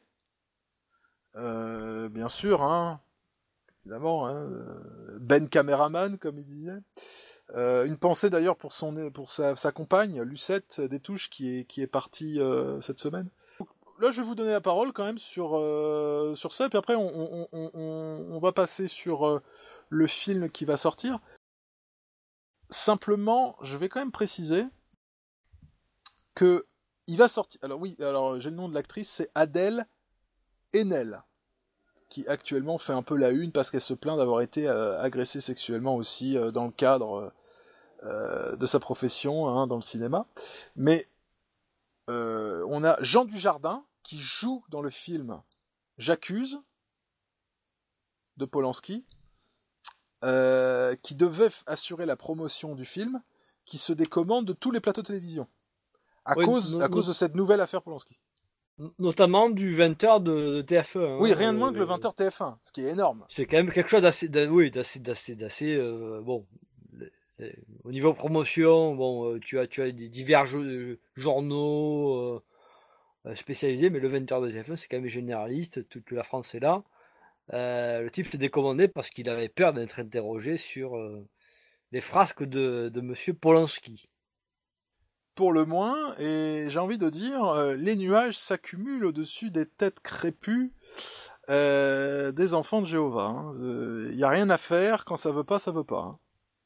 euh, bien sûr, hein, évidemment, hein, Ben Caméraman, comme il disait. Euh, une pensée d'ailleurs pour, son, pour sa, sa compagne, Lucette Détouche, qui est, qui est partie euh, cette semaine. Là, je vais vous donner la parole quand même sur, euh, sur ça, puis après on, on, on, on, on va passer sur... Euh, le film qui va sortir. Simplement, je vais quand même préciser que il va sortir. Alors oui, alors j'ai le nom de l'actrice, c'est Adèle Haenel, qui actuellement fait un peu la une parce qu'elle se plaint d'avoir été euh, agressée sexuellement aussi euh, dans le cadre euh, de sa profession hein, dans le cinéma. Mais euh, on a Jean Dujardin qui joue dans le film J'accuse de Polanski. Euh, qui devait assurer la promotion du film, qui se décommande de tous les plateaux de télévision, à, oui, cause, no, à no, cause de cette nouvelle affaire Polanski. Notamment du vingt heures de, de T F un. Hein, oui, rien de moins euh, que le vingt heures T F un, ce qui est énorme. C'est quand même quelque chose d'assez, oui, d'assez, d'assez, d'assez euh, bon. Au niveau promotion, bon, tu as, tu as des divers journaux euh, spécialisés, mais le vingt heures de T F un, c'est quand même généraliste, toute la France est là. Euh, le type s'est décommandé parce qu'il avait peur d'être interrogé sur euh, les frasques de, de Monsieur Polanski. Pour le moins, et j'ai envie de dire, euh, les nuages s'accumulent au-dessus des têtes crépues euh, des enfants de Jéhovah. Il hein. n'y a rien à faire, quand ça veut pas, ça veut pas. Hein.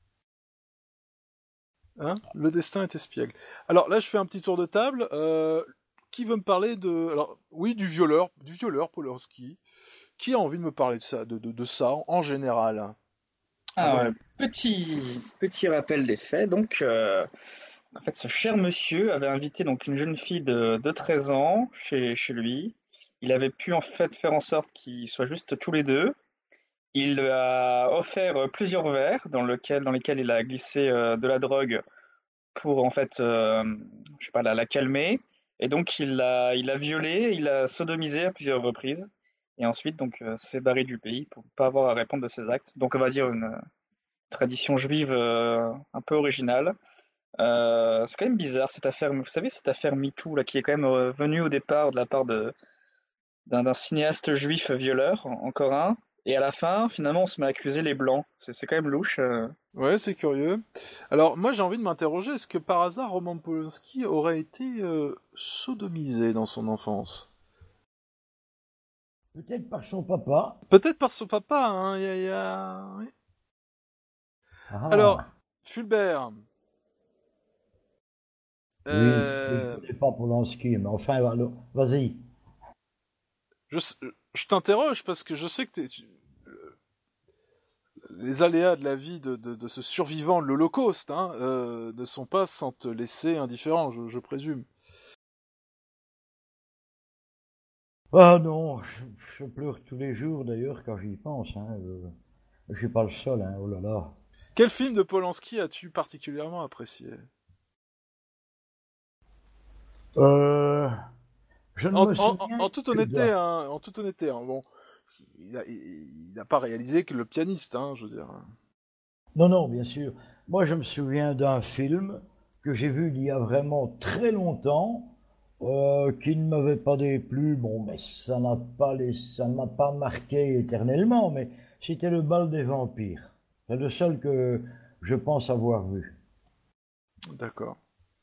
Hein le destin est espiègle. Alors là, je fais un petit tour de table. Euh, qui veut me parler de... Alors, oui, du violeur, du violeur Polanski. Qui a envie de me parler de ça, de, de, de ça en, en général? Ah ouais, petit, petit rappel des faits. Donc, euh, en fait, ce cher monsieur avait invité donc une jeune fille de, de treize ans chez, chez lui. Il avait pu en fait faire en sorte qu'ils soient juste tous les deux. Il lui a offert euh, plusieurs verres dans, lequel, dans lesquels il a glissé euh, de la drogue pour en fait, euh, je sais pas, la, la calmer. Et donc, il l'a il a violé, il l'a sodomisé à plusieurs reprises. Et ensuite, donc, euh, s'est barré du pays pour pas avoir à répondre de ses actes. Donc, on va dire une tradition juive euh, un peu originale. Euh, c'est quand même bizarre cette affaire, vous savez, cette affaire MeToo là, qui est quand même euh, venue au départ de la part de, d'un, d'un cinéaste juif violeur, en- encore un, et à la fin, finalement, on se met à accuser les blancs. C'est, c'est quand même louche. euh. Ouais, c'est curieux. Alors, moi, j'ai envie de m'interroger, est-ce que par hasard, Roman Polanski aurait été euh, sodomisé dans son enfance? Peut-être par son papa. Peut-être par son papa, hein, y a, y a... oui. Ah. Alors, Fulbert, Oui, euh, je ne connais pas Polanski, mais enfin, alors, vas-y. je, s- je t'interroge parce que je sais que t'es- tu- les aléas de la vie de, de, de ce survivant de l'Holocauste hein, euh, ne sont pas sans te laisser indifférent, je, je présume. Ah non, je, je pleure tous les jours d'ailleurs quand j'y pense. Hein. Je, je suis pas le seul, hein. Oh là là. Quel film de Polanski as-tu particulièrement apprécié? Euh, je ne En, me en, souviens en toute que honnêteté, d'un. hein, en toute honnêteté, hein, bon, il a- il- il n'a pas réalisé que le pianiste, hein, je veux dire. Non, non, bien sûr. Moi, je me souviens d'un film que j'ai vu il y a vraiment très longtemps, euh, qui ne m'avait pas déplu. Bon, mais ça n'a pas les, ça ne m'a pas marqué éternellement, mais c'était Le Bal des Vampires. C'est le seul que je pense avoir vu. D'accord.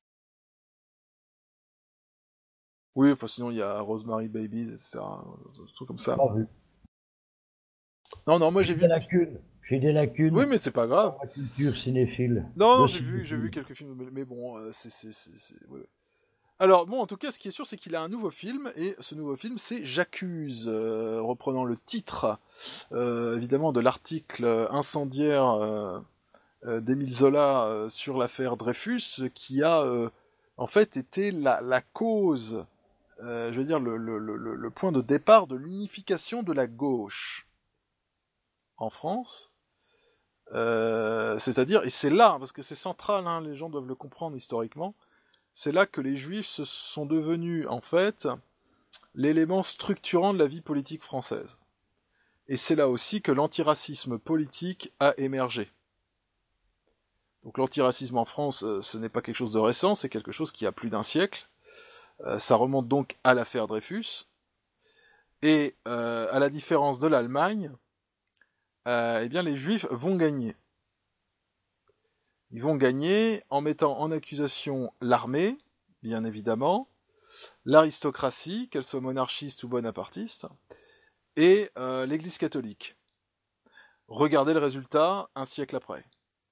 Oui, enfin sinon il y a Rosemary Babies, et cetera. Des trucs comme ça. Pas vu. Non, non, moi j'ai J'ai vu. des lacunes. J'ai des lacunes Oui, mais c'est pas grave. dans ma culture cinéphile. Non, non, de j'ai vu, j'ai vu cinéphile. quelques films, mais, mais bon, euh, c'est, c'est, c'est, c'est- ouais, ouais. Alors, bon, en tout cas, ce qui est sûr, c'est qu'il a un nouveau film, et ce nouveau film, c'est J'accuse, euh, reprenant le titre, euh, évidemment, de l'article incendiaire euh, euh, d'Émile Zola euh, sur l'affaire Dreyfus, qui a, euh, en fait, été la, la cause, euh, je veux dire, le, le, le, le le point de départ de l'unification de la gauche en France. Euh, c'est-à-dire, et c'est là, parce que c'est central, hein, les gens doivent le comprendre historiquement, c'est là que les juifs se sont devenus, en fait, l'élément structurant de la vie politique française. Et c'est là aussi que l'antiracisme politique a émergé. Donc l'antiracisme en France, euh, ce n'est pas quelque chose de récent, c'est quelque chose qui a plus d'un siècle. Euh, ça remonte donc à l'affaire Dreyfus. Et euh, à la différence de l'Allemagne, euh, eh bien les juifs vont gagner. Ils vont gagner en mettant en accusation l'armée, bien évidemment, l'aristocratie, qu'elle soit monarchiste ou bonapartiste, et euh, l'Église catholique. Regardez le résultat un siècle après.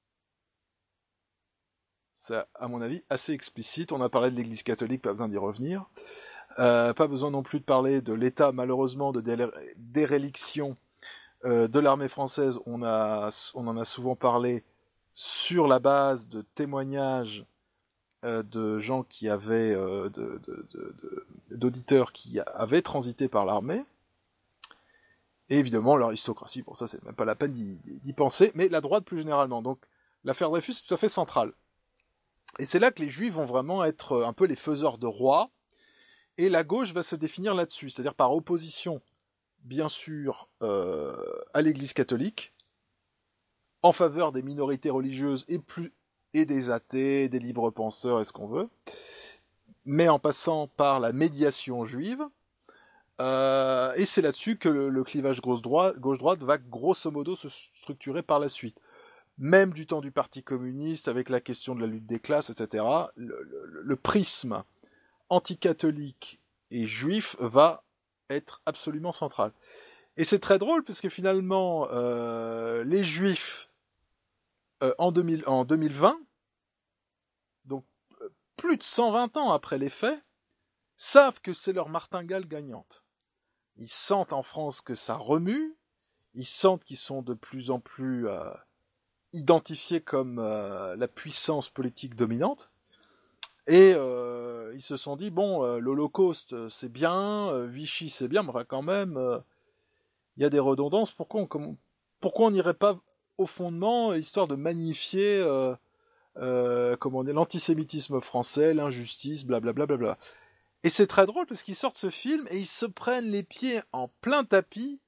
C'est, à mon avis, assez explicite. On a parlé de l'Église catholique, pas besoin d'y revenir. Euh, pas besoin non plus de parler de l'état, malheureusement, de déré- déréliction euh, de l'armée française. On, a, on en a souvent parlé sur la base de témoignages euh, de gens qui avaient, euh, de, de, de, de, d'auditeurs qui avaient transité par l'armée. Et évidemment, l'aristocratie, bon ça c'est même pas la peine d'y, d'y penser, mais la droite plus généralement. Donc l'affaire Dreyfus est tout à fait centrale. Et c'est là que les juifs vont vraiment être un peu les faiseurs de rois, et la gauche va se définir là-dessus, c'est-à-dire par opposition, bien sûr, euh, à l'Église catholique, en faveur des minorités religieuses et, plus, et des athées, des libres penseurs et ce qu'on veut, mais en passant par la médiation juive. Euh, et c'est là-dessus que le, le clivage gauche-droite, gauche-droite va grosso modo se structurer par la suite. Même du temps du Parti communiste, avec la question de la lutte des classes, et cetera, le, le, le prisme anticatholique et juif va être absolument central. Et c'est très drôle, parce que finalement, euh, les juifs, euh, en, deux mille, en deux mille vingt, donc euh, plus de cent vingt ans après les faits, savent que c'est leur martingale gagnante. ils sentent en France que ça remue, ils sentent qu'ils sont de plus en plus euh, identifiés comme euh, la puissance politique dominante, et euh, ils se sont dit, bon, euh, l'Holocauste c'est bien, euh, Vichy c'est bien, mais enfin quand même, il euh, y a des redondances, pourquoi on pourquoi on n'irait pas au fondement, histoire de magnifier euh, euh, comment on dit, l'antisémitisme français, l'injustice, blablabla. Bla, bla, bla. Et c'est très drôle parce qu'ils sortent ce film et ils se prennent les pieds en plein tapis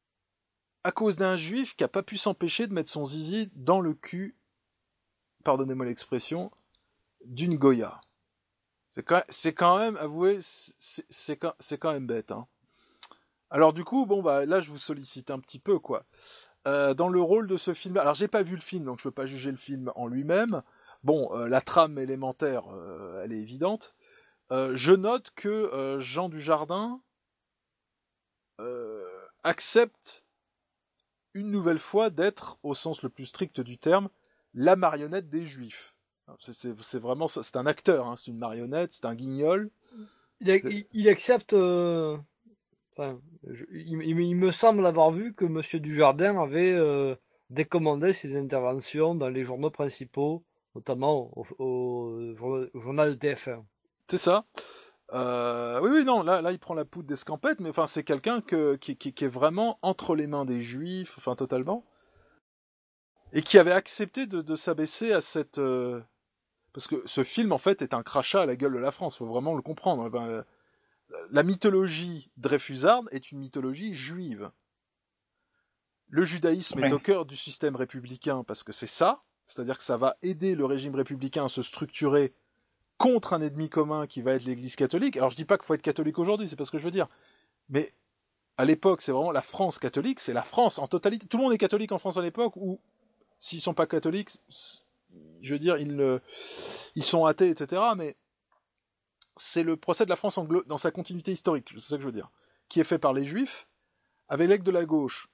à cause d'un juif qui a pas pu s'empêcher de mettre son zizi dans le cul, pardonnez-moi l'expression, d'une Goya. C'est quand, c'est quand même, avouez, c'est, c'est, quand, c'est quand même bête. Hein. Alors du coup, bon bah là je vous sollicite un petit peu quoi. Euh, dans le rôle de ce film, alors j'ai pas vu le film donc je peux pas juger le film en lui-même. Bon, euh, la trame élémentaire, euh, elle est évidente. Euh, je note que euh, Jean Dujardin euh, accepte une nouvelle fois d'être, au sens le plus strict du terme, la marionnette des Juifs. C'est, c'est, c'est vraiment, c'est un acteur, hein, c'est une marionnette, c'est un guignol. Il, a, il, il accepte. Euh... Enfin, je, il, il me semble avoir vu que Monsieur Dujardin avait euh, décommandé ses interventions dans les journaux principaux, notamment au, au, au journal de T F un. C'est ça. Euh, oui, oui, non, là, là, il prend la poudre d'escampette, mais enfin, c'est quelqu'un que, qui, qui, qui est vraiment entre les mains des Juifs, enfin, totalement, et qui avait accepté de, de s'abaisser à cette... Euh... Parce que ce film, en fait, est un crachat à la gueule de la France, faut vraiment le comprendre. Ben, la mythologie dreyfusarde est une mythologie juive. Le judaïsme ouais. est au cœur du système républicain, parce que c'est ça, c'est-à-dire que ça va aider le régime républicain à se structurer contre un ennemi commun qui va être l'Église catholique. Alors je dis pas qu'il faut être catholique aujourd'hui, c'est pas ce que je veux dire. Mais à l'époque, c'est vraiment la France catholique, c'est la France en totalité. Tout le monde est catholique en France à l'époque, ou s'ils sont pas catholiques, je veux dire, ils, ils sont athées, et cetera. Mais c'est le procès de la France anglo- dans sa continuité historique, c'est ça que je veux dire, qui est fait par les Juifs, avec l'aigle de la gauche.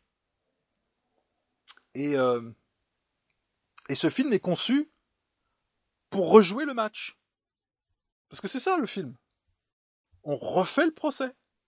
Et, euh, et ce film est conçu pour rejouer le match. Parce que c'est ça le film. On refait le procès.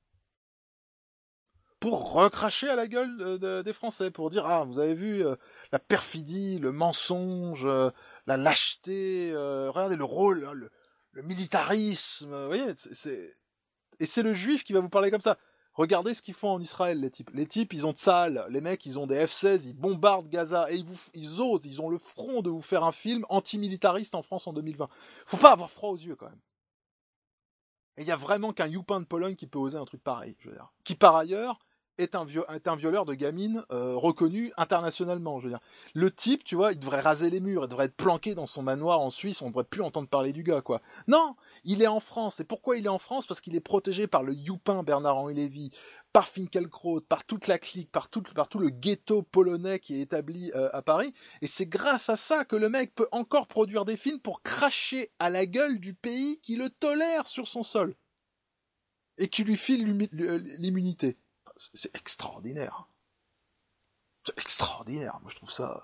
Pour recracher à la gueule de, de, des Français, pour dire, ah, vous avez vu euh, la perfidie, le mensonge, euh, la lâcheté, euh, regardez le rôle, hein, le, le militarisme, vous voyez, c'est, c'est... Et c'est le juif qui va vous parler comme ça. Regardez ce qu'ils font en Israël, les types. Les types, ils ont Tsahal, les mecs, ils ont des F seize, ils bombardent Gaza, et ils, vous, ils osent, ils ont le front de vous faire un film antimilitariste en France en deux mille vingt. Faut pas avoir froid aux yeux, quand même. Et il y a vraiment qu'un youpin de Pologne qui peut oser un truc pareil, je veux dire. Qui, par ailleurs, est un, viol- est un violeur de gamines euh, reconnu internationalement, je veux dire. Le type, tu vois, il devrait raser les murs, il devrait être planqué dans son manoir en Suisse, on ne devrait plus entendre parler du gars, quoi. Non, il est en France. Et pourquoi il est en France ? Parce qu'il est protégé par le youpin Bernard-Henri Lévy, par Finkielkraut, par toute la clique, par tout, par tout le ghetto polonais qui est établi euh, à Paris. Et c'est grâce à ça que le mec peut encore produire des films pour cracher à la gueule du pays qui le tolère sur son sol. Et qui lui file l'immunité. C'est extraordinaire. C'est extraordinaire, moi je trouve ça...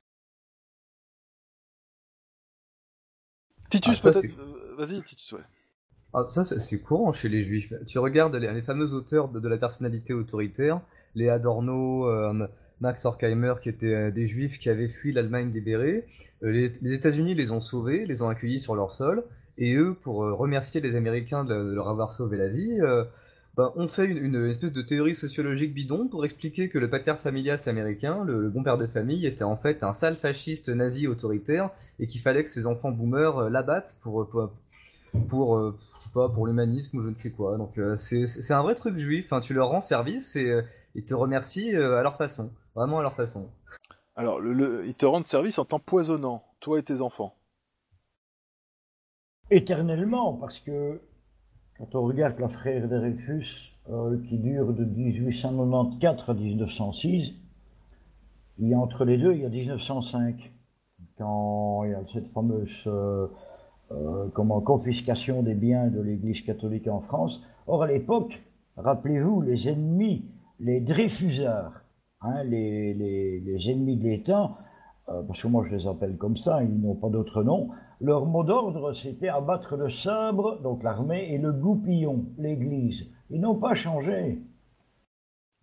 Titus, ah, ça, peut-être... C'est... Vas-y, Titus, ouais. Ah, ça, c'est courant chez les Juifs. Tu regardes les, les fameux auteurs de, de la personnalité autoritaire, les Adorno, euh, Max Horkheimer, qui étaient euh, des Juifs qui avaient fui l'Allemagne libérée. Euh, les, les États-Unis les ont sauvés, les ont accueillis sur leur sol, et eux, pour euh, remercier les Américains de, de leur avoir sauvé la vie... Euh, Ben, on fait une, une espèce de théorie sociologique bidon pour expliquer que le pater familias américain, le, le bon père de famille, était en fait un sale fasciste nazi autoritaire et qu'il fallait que ses enfants boomers euh, l'abattent pour, pour, pour, euh, je sais pas, pour l'humanisme ou je ne sais quoi. Donc euh, c'est, c'est un vrai truc juif, enfin, tu leur rends service et euh, ils te remercient euh, à leur façon, vraiment à leur façon. Alors, le, le, ils te rendent service en t'empoisonnant, toi et tes enfants. Éternellement, parce que quand on regarde l'affaire Dreyfus, euh, qui dure de dix-huit cent quatre-vingt-quatorze à dix-neuf cent six, il y a entre les deux, il y a dix-neuf cent cinq, quand il y a cette fameuse euh, euh, comment, confiscation des biens de l'Église catholique en France. Or, à l'époque, rappelez-vous, les ennemis, les Dreyfusards, hein, les, les, les ennemis de l'État, euh, parce que moi je les appelle comme ça, ils n'ont pas d'autre nom, leur mot d'ordre, c'était abattre le sabre, donc l'armée, et le goupillon, l'église. Ils n'ont pas changé.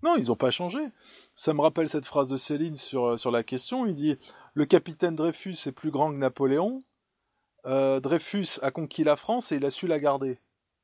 Non, ils n'ont pas changé. Ça me rappelle cette phrase de Céline sur, sur la question. Il dit « Le capitaine Dreyfus est plus grand que Napoléon. Euh, Dreyfus a conquis la France et il a su la garder. »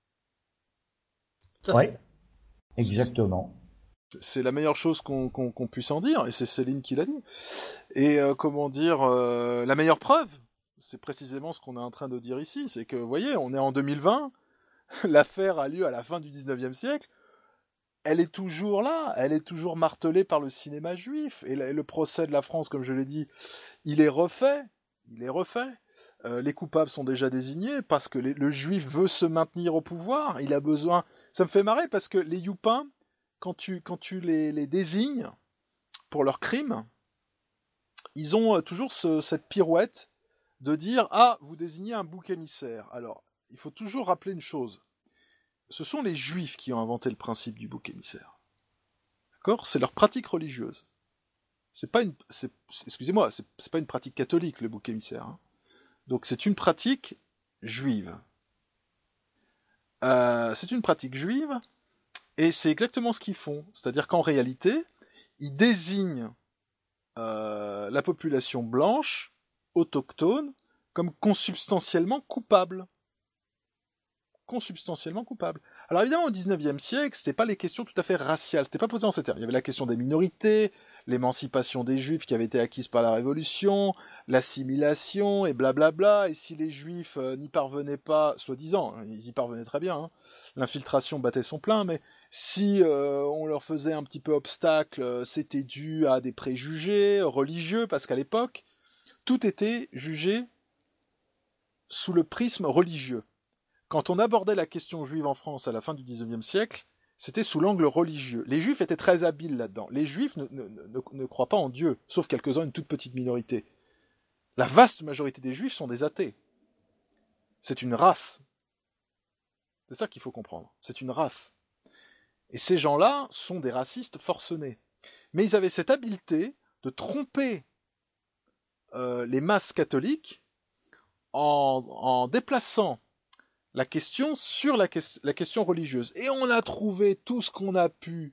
Oui, exactement. C'est la meilleure chose qu'on qu'on, qu'on puisse en dire, et c'est Céline qui l'a dit. Et euh, comment dire, euh, la meilleure preuve, c'est précisément ce qu'on est en train de dire ici, c'est que, vous voyez, on est en deux mille vingt, l'affaire a lieu à la fin du dix-neuvième siècle, elle est toujours là, elle est toujours martelée par le cinéma juif, et le, le procès de la France, comme je l'ai dit, il est refait, il est refait. Euh, les coupables sont déjà désignés parce que les, le juif veut se maintenir au pouvoir, il a besoin... Ça me fait marrer parce que les youpins, quand tu, quand tu les, les désignes pour leurs crimes, ils ont toujours ce, cette pirouette de dire « Ah, vous désignez un bouc émissaire ». Alors, il faut toujours rappeler une chose. Ce sont les juifs qui ont inventé le principe du bouc émissaire. D'accord ? C'est leur pratique religieuse. C'est pas une... C'est, excusez-moi, c'est, c'est pas une pratique catholique, le bouc émissaire. Hein. Donc c'est une pratique juive. Euh, c'est une pratique juive, et c'est exactement ce qu'ils font. C'est-à-dire qu'en réalité, ils désignent euh, la population blanche, autochtone, comme consubstantiellement coupable. Consubstantiellement coupable. Alors évidemment, au dix-neuvième siècle, c'était pas les questions tout à fait raciales, c'était pas posé en ces termes. Il y avait la question des minorités, l'émancipation des juifs qui avait été acquise par la Révolution, l'assimilation, et blablabla, et si les juifs euh, n'y parvenaient pas, soi-disant, hein, ils y parvenaient très bien, hein, l'infiltration battait son plein, mais si euh, on leur faisait un petit peu obstacle, euh, c'était dû à des préjugés religieux, parce qu'à l'époque, tout était jugé sous le prisme religieux. Quand on abordait la question juive en France à la fin du dix-neuvième siècle, c'était sous l'angle religieux. Les juifs étaient très habiles là-dedans. Les juifs ne, ne, ne, ne croient pas en Dieu, sauf quelques-uns, une toute petite minorité. La vaste majorité des juifs sont des athées. C'est une race. C'est ça qu'il faut comprendre. C'est une race. Et ces gens-là sont des racistes forcenés. Mais ils avaient cette habileté de tromper euh, les masses catholiques en, en déplaçant la question sur la, que- la question religieuse. Et on a trouvé tout ce qu'on a pu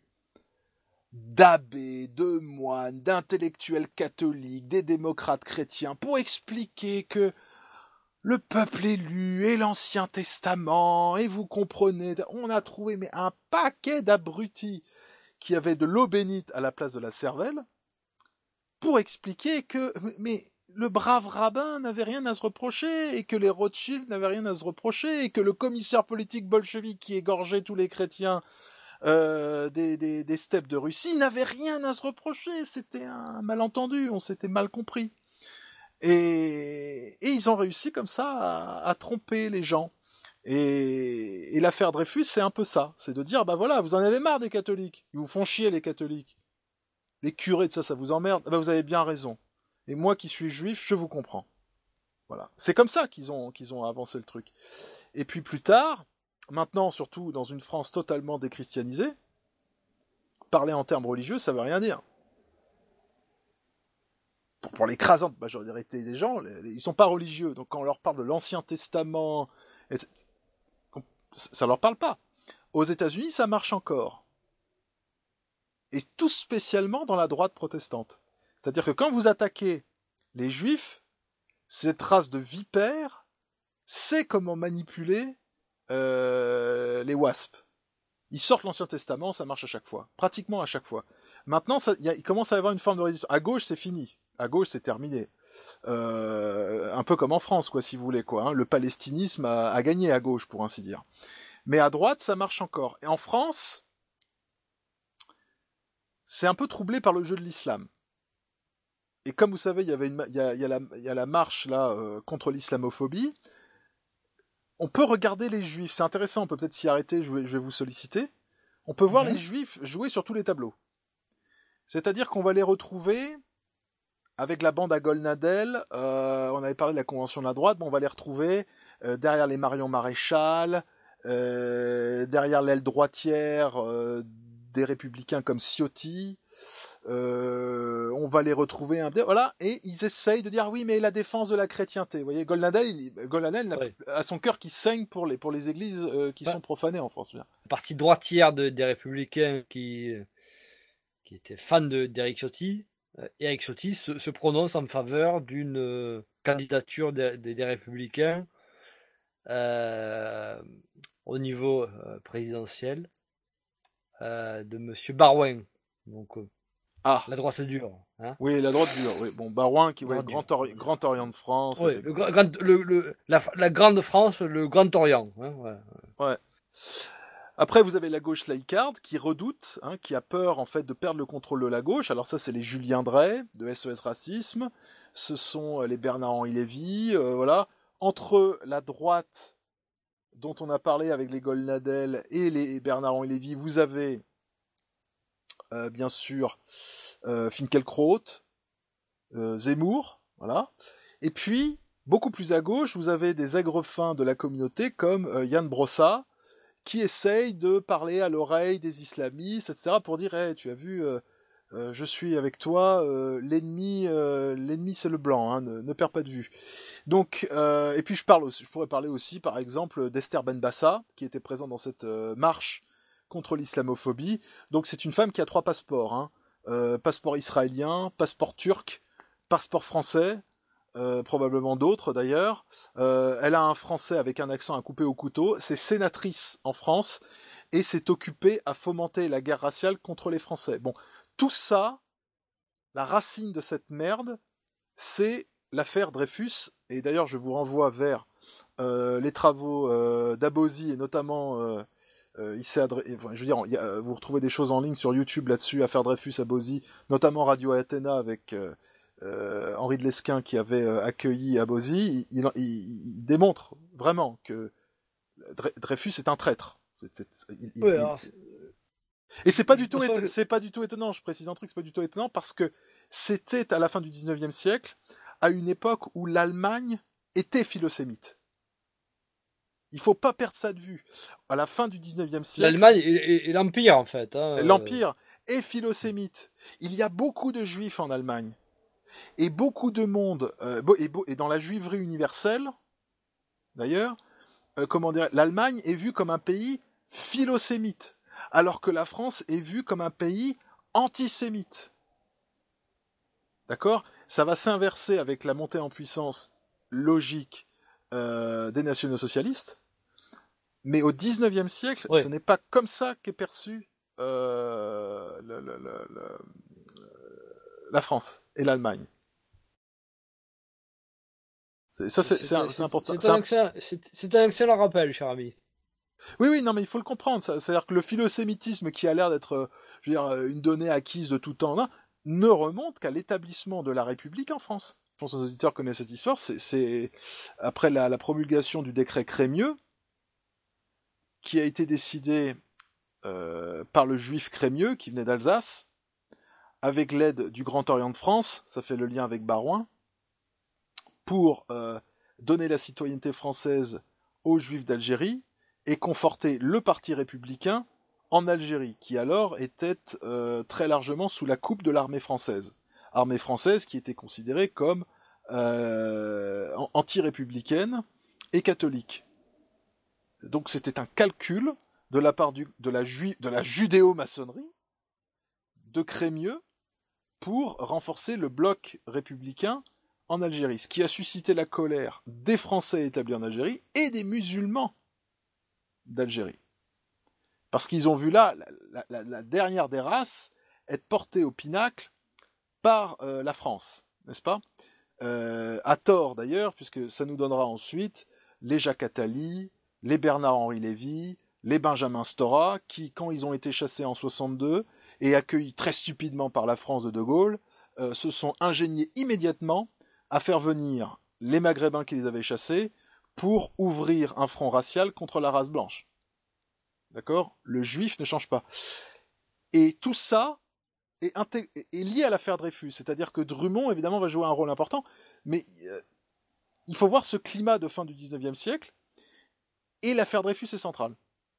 d'abbés, de moines, d'intellectuels catholiques, des démocrates chrétiens, pour expliquer que le peuple élu et l'Ancien Testament, et vous comprenez, on a trouvé mais un paquet d'abrutis qui avaient de l'eau bénite à la place de la cervelle, pour expliquer que mais le brave rabbin n'avait rien à se reprocher, et que les Rothschild n'avaient rien à se reprocher, et que le commissaire politique bolchevique qui égorgeait tous les chrétiens euh, des, des, des steppes de Russie n'avait rien à se reprocher, c'était un malentendu, on s'était mal compris. Et, et ils ont réussi comme ça à, à tromper les gens. Et, et l'affaire Dreyfus, c'est un peu ça, c'est de dire, bah voilà, vous en avez marre des catholiques, ils vous font chier les catholiques. Les curés de ça, ça vous emmerde, bah vous avez bien raison. Et moi qui suis juif, je vous comprends. Voilà. C'est comme ça qu'ils ont, qu'ils ont avancé le truc. Et puis plus tard, maintenant surtout dans une France totalement déchristianisée, parler en termes religieux, ça veut rien dire. Pour, pour l'écrasante majorité des gens, les, les, ils sont pas religieux. Donc quand on leur parle de l'Ancien Testament, et, ça leur parle pas. Aux États-Unis, ça marche encore. Et tout spécialement dans la droite protestante. C'est-à-dire que quand vous attaquez les juifs, cette race de vipères sait comment manipuler euh, les wasps. Ils sortent l'Ancien Testament, ça marche à chaque fois. Pratiquement à chaque fois. Maintenant, ça, y a, il commence à y avoir une forme de résistance. À gauche, c'est fini. À gauche, c'est terminé. Euh, un peu comme en France, quoi, si vous voulez, quoi. Hein. Le palestinisme a, a gagné à gauche, pour ainsi dire. Mais à droite, ça marche encore. Et en France, c'est un peu troublé par le jeu de l'islam. Et comme vous savez, il y avait une, il y a, il y a la, il y a la marche là euh, contre l'islamophobie. On peut regarder les juifs, c'est intéressant, on peut peut-être s'y arrêter, je vais, je vais vous solliciter. On peut voir mmh. les juifs jouer sur tous les tableaux. C'est-à-dire qu'on va les retrouver avec la bande à Golnadel, euh, on avait parlé de la Convention de la droite, bon, on va les retrouver euh, derrière les Marion Maréchal, euh, derrière l'aile droitière euh, des républicains comme Ciotti. Euh, on va les retrouver un voilà, et ils essayent de dire oui mais la défense de la chrétienté, vous voyez, Golnadel, il, Golnadel oui. a son cœur qui saigne pour les, pour les églises euh, qui bah, sont profanées en France. Bien. La partie droitière de, des républicains qui, qui était fan de d'Éric Ciotti, euh, Éric Ciotti se, se prononce en faveur d'une euh, candidature des, des, des Républicains euh, au niveau euh, présidentiel euh, de Monsieur Barouin. Donc, euh, ah. la droite dure. Hein. Oui, la droite dure. Oui. Bon, Barouin, qui ouais, grand, ori grand Orient de France. Oui, avec... le, grand, le, le, la, la grande France, le Grand Orient. Hein, ouais. ouais. Après, vous avez la gauche laïcarde qui redoute, hein, qui a peur en fait de perdre le contrôle de la gauche. Alors ça, c'est les Julien Drey de S O S Racisme. Ce sont les Bernard-Henri Lévy. Euh, voilà. Entre la droite dont on a parlé avec les Goldnadel et les Bernard-Henri Lévy, vous avez euh, bien sûr euh, Finkielkraut, euh, Zemmour, voilà. Et puis, beaucoup plus à gauche, vous avez des aigrefins de la communauté comme euh, Yann Brossat, qui essaye de parler à l'oreille des islamistes, et cetera, pour dire hey, tu as vu, euh, euh, je suis avec toi, euh, l'ennemi, euh, l'ennemi c'est le blanc, hein, ne, ne perds pas de vue. Donc, euh, et puis je parle aussi, je pourrais parler aussi, par exemple, d'Esther Benbassa, qui était présente dans cette euh, marche contre l'islamophobie. Donc, c'est une femme qui a trois passeports, hein, euh, passeport israélien, passeport turc, passeport français. Euh, probablement d'autres d'ailleurs. Euh, elle a un français avec un accent à couper au couteau. C'est sénatrice en France et s'est occupée à fomenter la guerre raciale contre les Français. Bon, tout ça, la racine de cette merde, c'est l'affaire Dreyfus. Et d'ailleurs, je vous renvoie vers euh, les travaux euh, d'Abosi et notamment, euh, euh, il s'est adressé, enfin, je veux dire, il y a, vous retrouvez des choses en ligne sur YouTube là-dessus, affaire Dreyfus, Abosi, notamment Radio Athéna avec euh, Euh, Henri de Lesquen qui avait euh, accueilli Abosi, il, il, il, il démontre vraiment que Dreyfus est un traître. C'est, c'est, il, oui, il, alors, et c'est pas du tout, éton... c'est pas du tout étonnant. Je précise un truc, c'est pas du tout étonnant parce que c'était à la fin du dix-neuvième siècle, à une époque où l'Allemagne était philosémite. Il faut pas perdre ça de vue. À la fin du dix-neuvième siècle, l'Allemagne et, et, et l'Empire en fait. Hein, l'Empire est philosémite. Il y a beaucoup de Juifs en Allemagne. Et beaucoup de monde, euh, et, et dans la juiverie universelle, d'ailleurs, euh, comment dire, l'Allemagne est vue comme un pays philosémite, alors que la France est vue comme un pays antisémite. D'accord ? Ça va s'inverser avec la montée en puissance logique euh, des nationaux-socialistes, mais au dix-neuvième siècle, oui. Ce n'est pas comme ça qu'est perçue euh, le, le, le, le, la France et l'Allemagne. C'est, ça, c'est, c'est, c'est, un, c'est important. C'est un, excellent, c'est, c'est un excellent rappel, cher ami. Oui, oui, non, mais il faut le comprendre. Ça, c'est-à-dire que le philosémitisme, qui a l'air d'être, je veux dire, une donnée acquise de tout temps, là, ne remonte qu'à l'établissement de la République en France. Je pense que nos auditeurs connaissent cette histoire. C'est, c'est après la, la promulgation du décret Crémieux, qui a été décidé euh, par le juif Crémieux, qui venait d'Alsace, avec l'aide du Grand Orient de France, ça fait le lien avec Barouin, pour euh, donner la citoyenneté française aux Juifs d'Algérie et conforter le Parti républicain en Algérie, qui alors était euh, très largement sous la coupe de l'armée française. Armée française qui était considérée comme euh, anti-républicaine et catholique. Donc c'était un calcul de la part du, de, la juif, de la judéo-maçonnerie de Crémieux pour renforcer le bloc républicain en Algérie, ce qui a suscité la colère des Français établis en Algérie et des musulmans d'Algérie. Parce qu'ils ont vu là la, la, la dernière des races être portée au pinacle par euh, la France, n'est-ce pas ? euh, À tort d'ailleurs, puisque ça nous donnera ensuite les Jacques Attali, les Bernard-Henri Lévy, les Benjamin Stora, qui, quand ils ont été chassés en soixante-deux et accueillis très stupidement par la France de De Gaulle, euh, se sont ingéniés immédiatement à faire venir les Maghrébins qui les avaient chassés pour ouvrir un front racial contre la race blanche. D'accord ? Le juif ne change pas. Et tout ça est, intég- est lié à l'affaire Dreyfus, c'est-à-dire que Drummond, évidemment, va jouer un rôle important, mais euh, il faut voir ce climat de fin du dix-neuvième siècle, et l'affaire Dreyfus est centrale.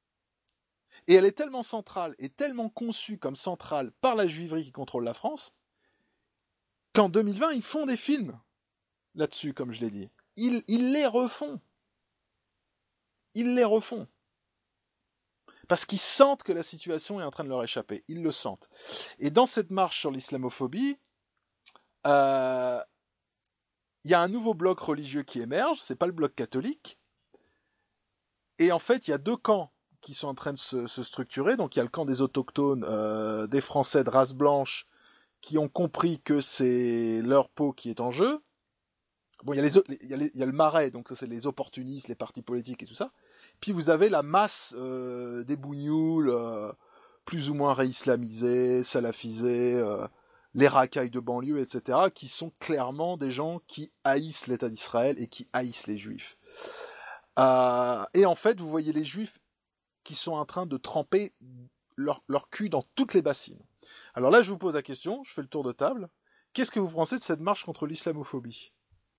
Et elle est tellement centrale, et tellement conçue comme centrale par la juiverie qui contrôle la France, qu'en deux mille vingt, ils font des films là-dessus, comme je l'ai dit. Ils, ils les refont. Ils les refont. Parce qu'ils sentent que la situation est en train de leur échapper. Ils le sentent. Et dans cette marche sur l'islamophobie, euh, il y a un nouveau bloc religieux qui émerge. C'est pas le bloc catholique. Et en fait, il y a deux camps qui sont en train de se, se structurer. Donc il y a le camp des autochtones, euh, des Français de race blanche, qui ont compris que c'est leur peau qui est en jeu. Bon, il y a, les, il y a, les, il y a le marais, donc ça c'est les opportunistes, les partis politiques et tout ça. Puis vous avez la masse euh, des bougnoules, euh, plus ou moins réislamisés, salafisés, euh, les racailles de banlieue, et cetera, qui sont clairement des gens qui haïssent l'État d'Israël et qui haïssent les Juifs. Euh, et en fait, vous voyez les Juifs qui sont en train de tremper leur, leur cul dans toutes les bassines. Alors là, je vous pose la question, je fais le tour de table. Qu'est-ce que vous pensez de cette marche contre l'islamophobie ?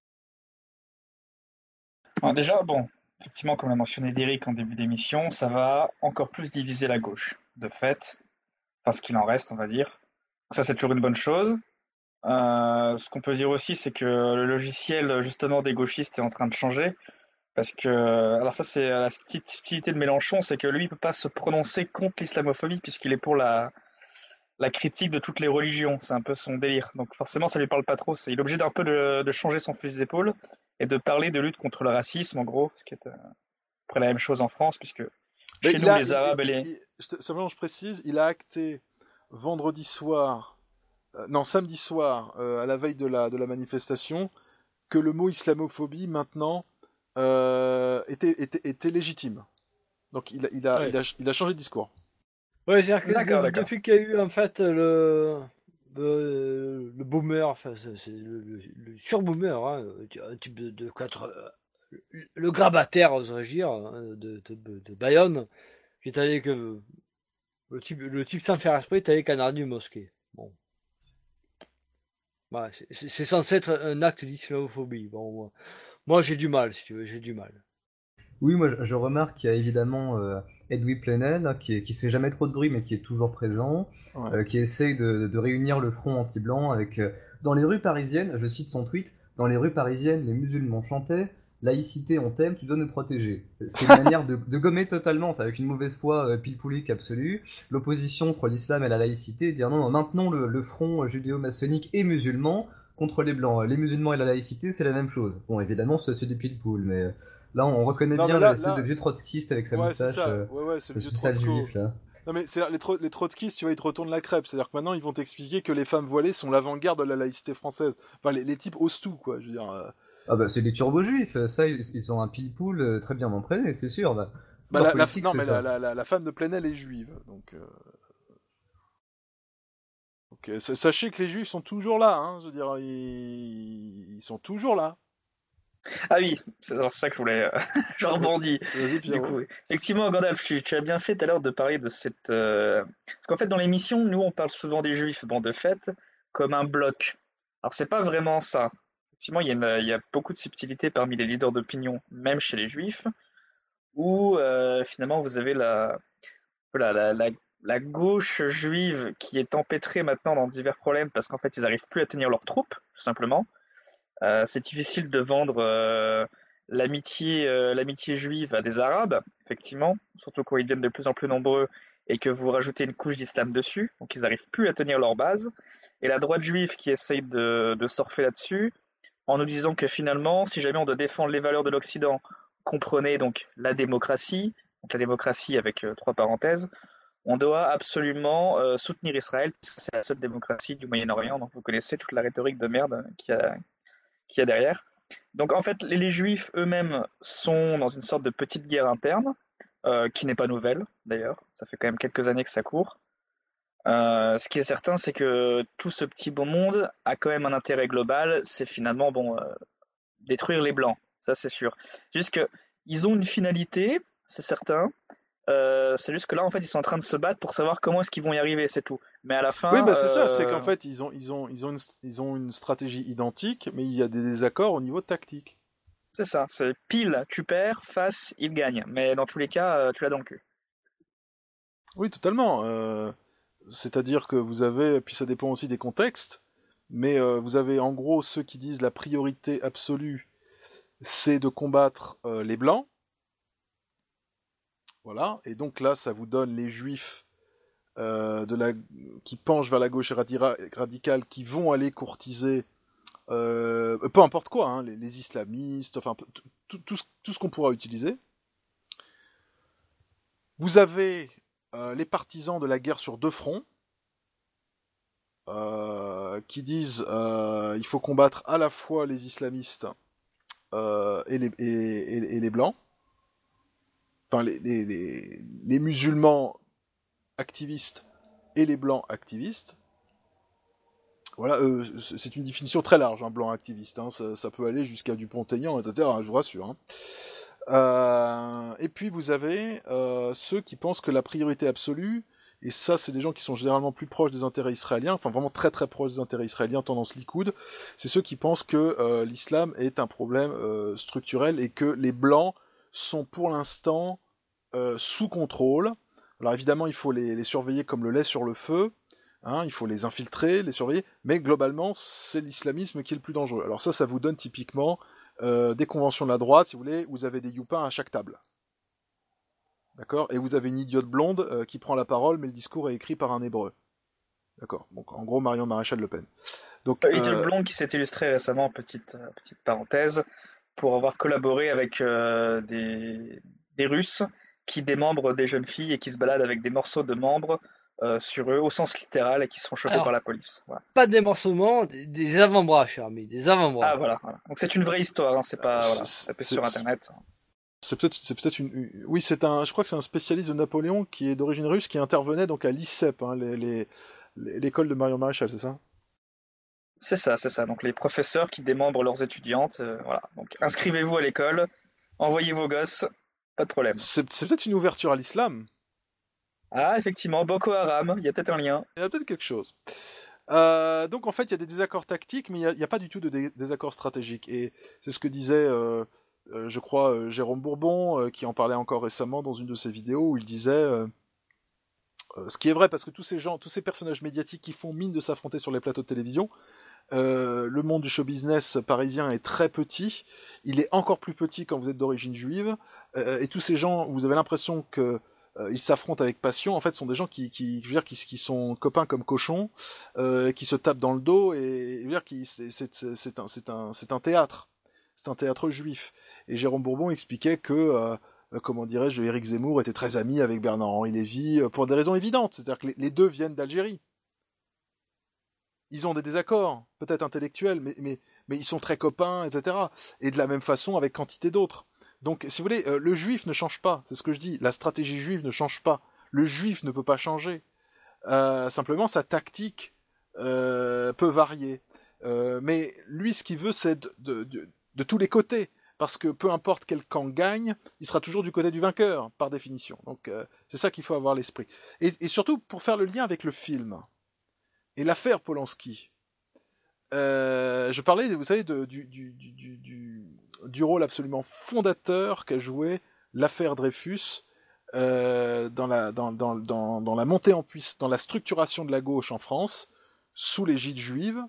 Alors déjà, bon, effectivement, comme l'a mentionné Derrick en début d'émission, ça va encore plus diviser la gauche, de fait, enfin ce qu'il en reste, on va dire. Donc ça, c'est toujours une bonne chose. Euh, ce qu'on peut dire aussi, c'est que le logiciel, justement, des gauchistes est en train de changer, parce que, alors ça, c'est la petite subtilité de Mélenchon, c'est que lui, il peut pas se prononcer contre l'islamophobie, puisqu'il est pour la, la critique de toutes les religions. C'est un peu son délire. Donc forcément, ça lui parle pas trop. C'est, il est obligé d'un peu de, de changer son fusil d'épaule et de parler de lutte contre le racisme, en gros, ce qui est euh, après la même chose en France, puisque Mais chez il nous, a- les il- Arabes il- et les... il- je te- simplement, je précise, il a acté vendredi soir, euh, non, samedi soir, euh, à la veille de la, de la manifestation, que le mot islamophobie, maintenant, euh, était, était, était légitime. Donc il a, il, a, Ouais. il, a, il a changé de discours. Ouais, c'est-à-dire que D'accord, de- d'accord. depuis qu'il y a eu en fait le le, le boomer, enfin c'est c'est le, le, le surboomer, hein, un type de, de quatre, euh, le, le grabataire, oserais-je dire, hein, de, de, de Bayonne, qui est allé que le type, le type sans faire esprit est allé canarder une mosquée. Bon, ouais, c'est- c'est c'est censé être un acte d'islamophobie. Bon, moi, moi, j'ai du mal, si tu veux, j'ai du mal. Oui, moi je, je remarque qu'il y a évidemment euh, Edoui Plenel, là, qui, est- qui fait jamais trop de bruit mais qui est toujours présent, Ouais. euh, qui essaye de, de réunir le front anti-blanc avec... euh, dans les rues parisiennes, je cite son tweet, dans les rues parisiennes, les musulmans chantaient « Laïcité, on t'aime, tu dois nous protéger ». Ce qui est une manière de, de gommer totalement, enfin, avec une mauvaise foi euh, pilpoulique absolue, l'opposition entre l'islam et la laïcité, et dire non, non, maintenons le, le front euh, judéo-maçonnique et musulman contre les blancs. Les musulmans et la laïcité, c'est la même chose. Bon, évidemment, c'est c'est du pilpoul, mais... euh, Là, on reconnaît Non, bien mais là- l'espèce là- de vieux trotskiste avec sa Ouais, c'est moustache. ça. euh, Ouais, ouais, c'est le le vieux sale Trotsko. juif, là. Non, mais c'est les, tro- les trotskistes, tu vois, ils te retournent la crêpe. C'est-à-dire que maintenant, ils vont t'expliquer que les femmes voilées sont l'avant-garde de la laïcité française. Enfin, les, les types osent tout, quoi. Je veux dire. euh, Ah bah, c'est des turbo-juifs. Ça, ils, ils ont un pile-poule euh, très bien entraîné, c'est sûr. Bah, Bah, Leur la, la- politique, non, c'est mais ça. la, la, la, la femme de Plenel est juive, donc. euh, donc, euh, sa- sachez que les juifs sont toujours là, hein. Je veux dire, ils, ils sont toujours là. Ah oui, c'est dans ça que je voulais... euh, je rebondis. Vas-y, Du Pierrot. coup, effectivement, Gandalf, tu, tu as bien fait tout à l'heure de parler de cette... euh, Parce qu'en fait, dans l'émission, nous, on parle souvent des Juifs, bon, de fait, comme un bloc. Alors, c'est pas vraiment ça. Effectivement, il y a, une- il y a beaucoup de subtilités parmi les leaders d'opinion, même chez les Juifs, où euh, finalement, vous avez la, voilà, la, la, la gauche juive qui est empêtrée maintenant dans divers problèmes parce qu'en fait, ils n'arrivent plus à tenir leurs troupes, tout simplement. Euh, c'est difficile de vendre euh, l'amitié euh, l'amitié juive à des Arabes, effectivement, surtout quand ils deviennent de plus en plus nombreux et que vous rajoutez une couche d'islam dessus, donc ils n'arrivent plus à tenir leur base. Et la droite juive qui essaye de, de surfer là-dessus, en nous disant que finalement, si jamais on doit défendre les valeurs de l'Occident, comprenez donc la démocratie, donc la démocratie avec euh, trois parenthèses, on doit absolument euh, soutenir Israël, parce que c'est la seule démocratie du Moyen-Orient, donc vous connaissez toute la rhétorique de merde qu'il y a, qu'il y a derrière. Donc en fait, les, les Juifs eux-mêmes sont dans une sorte de petite guerre interne, euh, qui n'est pas nouvelle d'ailleurs, ça fait quand même quelques années que ça court. Euh, ce qui est certain, c'est que tout ce petit beau monde a quand même un intérêt global, c'est finalement bon, euh, détruire les Blancs, ça c'est sûr. C'est juste qu'ils ont une finalité, c'est certain, euh, c'est juste que là en fait ils sont en train de se battre pour savoir comment est-ce qu'ils vont y arriver, c'est tout. Mais à la fin... Oui, bah c'est ça, c'est euh, qu'en fait, ils ont, ils, ont, ils, ont une, ils ont une stratégie identique, mais il y a des désaccords au niveau tactique. C'est ça, c'est pile, tu perds, face, il gagne. Mais dans tous les cas, euh, tu l'as dans le cul. Oui, totalement. Euh, c'est-à-dire que vous avez, puis ça dépend aussi des contextes, mais euh, vous avez en gros ceux qui disent la priorité absolue, c'est de combattre euh, les Blancs. Voilà, et donc là, ça vous donne les juifs euh, de la... qui penchent vers la gauche radira... radicale, qui vont aller courtiser, euh, peu importe quoi, hein, les, les islamistes, enfin, tout, tout, tout ce qu'on pourra utiliser. Vous avez euh, les partisans de la guerre sur deux fronts, euh, qui disent euh, il faut combattre à la fois les islamistes euh, et, les, et, et, et les blancs. Enfin, les, les, les, les musulmans activistes et les blancs activistes. Voilà, euh, c'est une définition très large, un hein, blanc activiste. Hein, ça, ça peut aller jusqu'à Dupont-Aignan, et cetera. Je vous rassure. Hein. Euh, et puis vous avez euh, ceux qui pensent que la priorité absolue, et ça, c'est des gens qui sont généralement plus proches des intérêts israéliens, enfin vraiment très très proches des intérêts israéliens, tendance Likoud. C'est ceux qui pensent que euh, l'islam est un problème euh, structurel et que les blancs sont pour l'instant euh, sous contrôle. Alors évidemment, il faut les, les surveiller comme le lait sur le feu, hein, il faut les infiltrer, les surveiller, mais globalement, c'est l'islamisme qui est le plus dangereux. Alors ça, ça vous donne typiquement euh, des conventions de la droite, si vous voulez, vous avez des youpins à chaque table. D'accord ? Et vous avez une idiote blonde euh, qui prend la parole, mais le discours est écrit par un hébreu. D'accord. Donc en gros, Marion Maréchal Le Pen. Donc, euh, idiote euh... blonde qui s'est illustrée récemment, petite, euh, petite parenthèse, pour avoir collaboré avec euh, des, des Russes qui démembrent des jeunes filles et qui se baladent avec des morceaux de membres euh, sur eux, au sens littéral, et qui sont chopés Alors, par la police. Voilà. Pas des morcements, des, des avant-bras, cher ami, des avant-bras. Ah voilà, voilà. Donc c'est une vraie histoire, hein, c'est pas... Voilà, tapé sur Internet. C'est peut-être, c'est peut-être une, une, oui, c'est un, je crois que c'est un spécialiste de Napoléon qui est d'origine russe, qui intervenait donc à l'I S E P, hein, les, les, l'école de Marion Maréchal, c'est ça ? C'est ça, c'est ça. Donc les professeurs qui démembrent leurs étudiantes, euh, voilà. Donc inscrivez-vous à l'école, envoyez vos gosses, pas de problème. C'est, c'est peut-être une ouverture à l'islam. Ah, effectivement, Boko Haram, il y a peut-être un lien. Il y a peut-être quelque chose. Euh, donc en fait, il y a des désaccords tactiques, mais il n'y a, a pas du tout de dé- désaccords stratégiques. Et c'est ce que disait, euh, euh, je crois, euh, Jérôme Bourbon, euh, qui en parlait encore récemment dans une de ses vidéos, où il disait, euh, euh, ce qui est vrai, parce que tous ces gens, tous ces personnages médiatiques qui font mine de s'affronter sur les plateaux de télévision, euh, le monde du show business parisien est très petit, il est encore plus petit quand vous êtes d'origine juive, euh, et tous ces gens, vous avez l'impression que Euh, ils s'affrontent avec passion. En fait, ce sont des gens qui, qui, je veux dire, qui, qui sont copains comme cochons, euh, qui se tapent dans le dos, et je veux dire, qui, c'est, c'est, c'est, un, c'est, un, c'est un théâtre. C'est un théâtre juif. Et Jérôme Bourbon expliquait que, euh, comment dirais-je, Éric Zemmour était très ami avec Bernard-Henri Lévy, pour des raisons évidentes. C'est-à-dire que les, les deux viennent d'Algérie. Ils ont des désaccords, peut-être intellectuels, mais, mais, mais ils sont très copains, et cetera. Et de la même façon avec quantité d'autres. Donc, si vous voulez, euh, le juif ne change pas, c'est ce que je dis, la stratégie juive ne change pas, le juif ne peut pas changer, euh, simplement sa tactique euh, peut varier, euh, mais lui ce qu'il veut c'est de, de, de, de tous les côtés, parce que peu importe quel camp gagne, il sera toujours du côté du vainqueur, par définition, donc euh, c'est ça qu'il faut avoir à l'esprit. Et, et surtout, pour faire le lien avec le film, et l'affaire Polanski, Euh, je parlais, vous savez, de, du, du, du, du, du rôle absolument fondateur qu'a joué l'affaire Dreyfus euh, dans, la, dans, dans, dans, dans la montée en puissance, dans la structuration de la gauche en France, sous l'égide juive,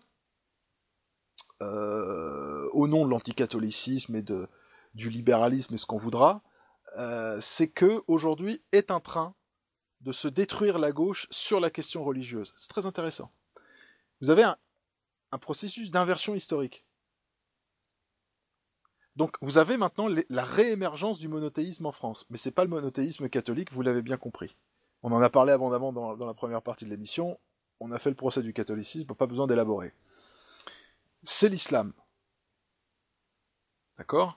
euh, au nom de l'anticatholicisme et de, du libéralisme et ce qu'on voudra, euh, c'est que aujourd'hui est en train de se détruire la gauche sur la question religieuse. C'est très intéressant. Vous avez un un processus d'inversion historique. Donc vous avez maintenant les, la réémergence du monothéisme en France, mais c'est pas le monothéisme catholique, vous l'avez bien compris. On en a parlé abondamment dans, dans la première partie de l'émission, on a fait le procès du catholicisme, pas besoin d'élaborer. C'est l'islam. D'accord ?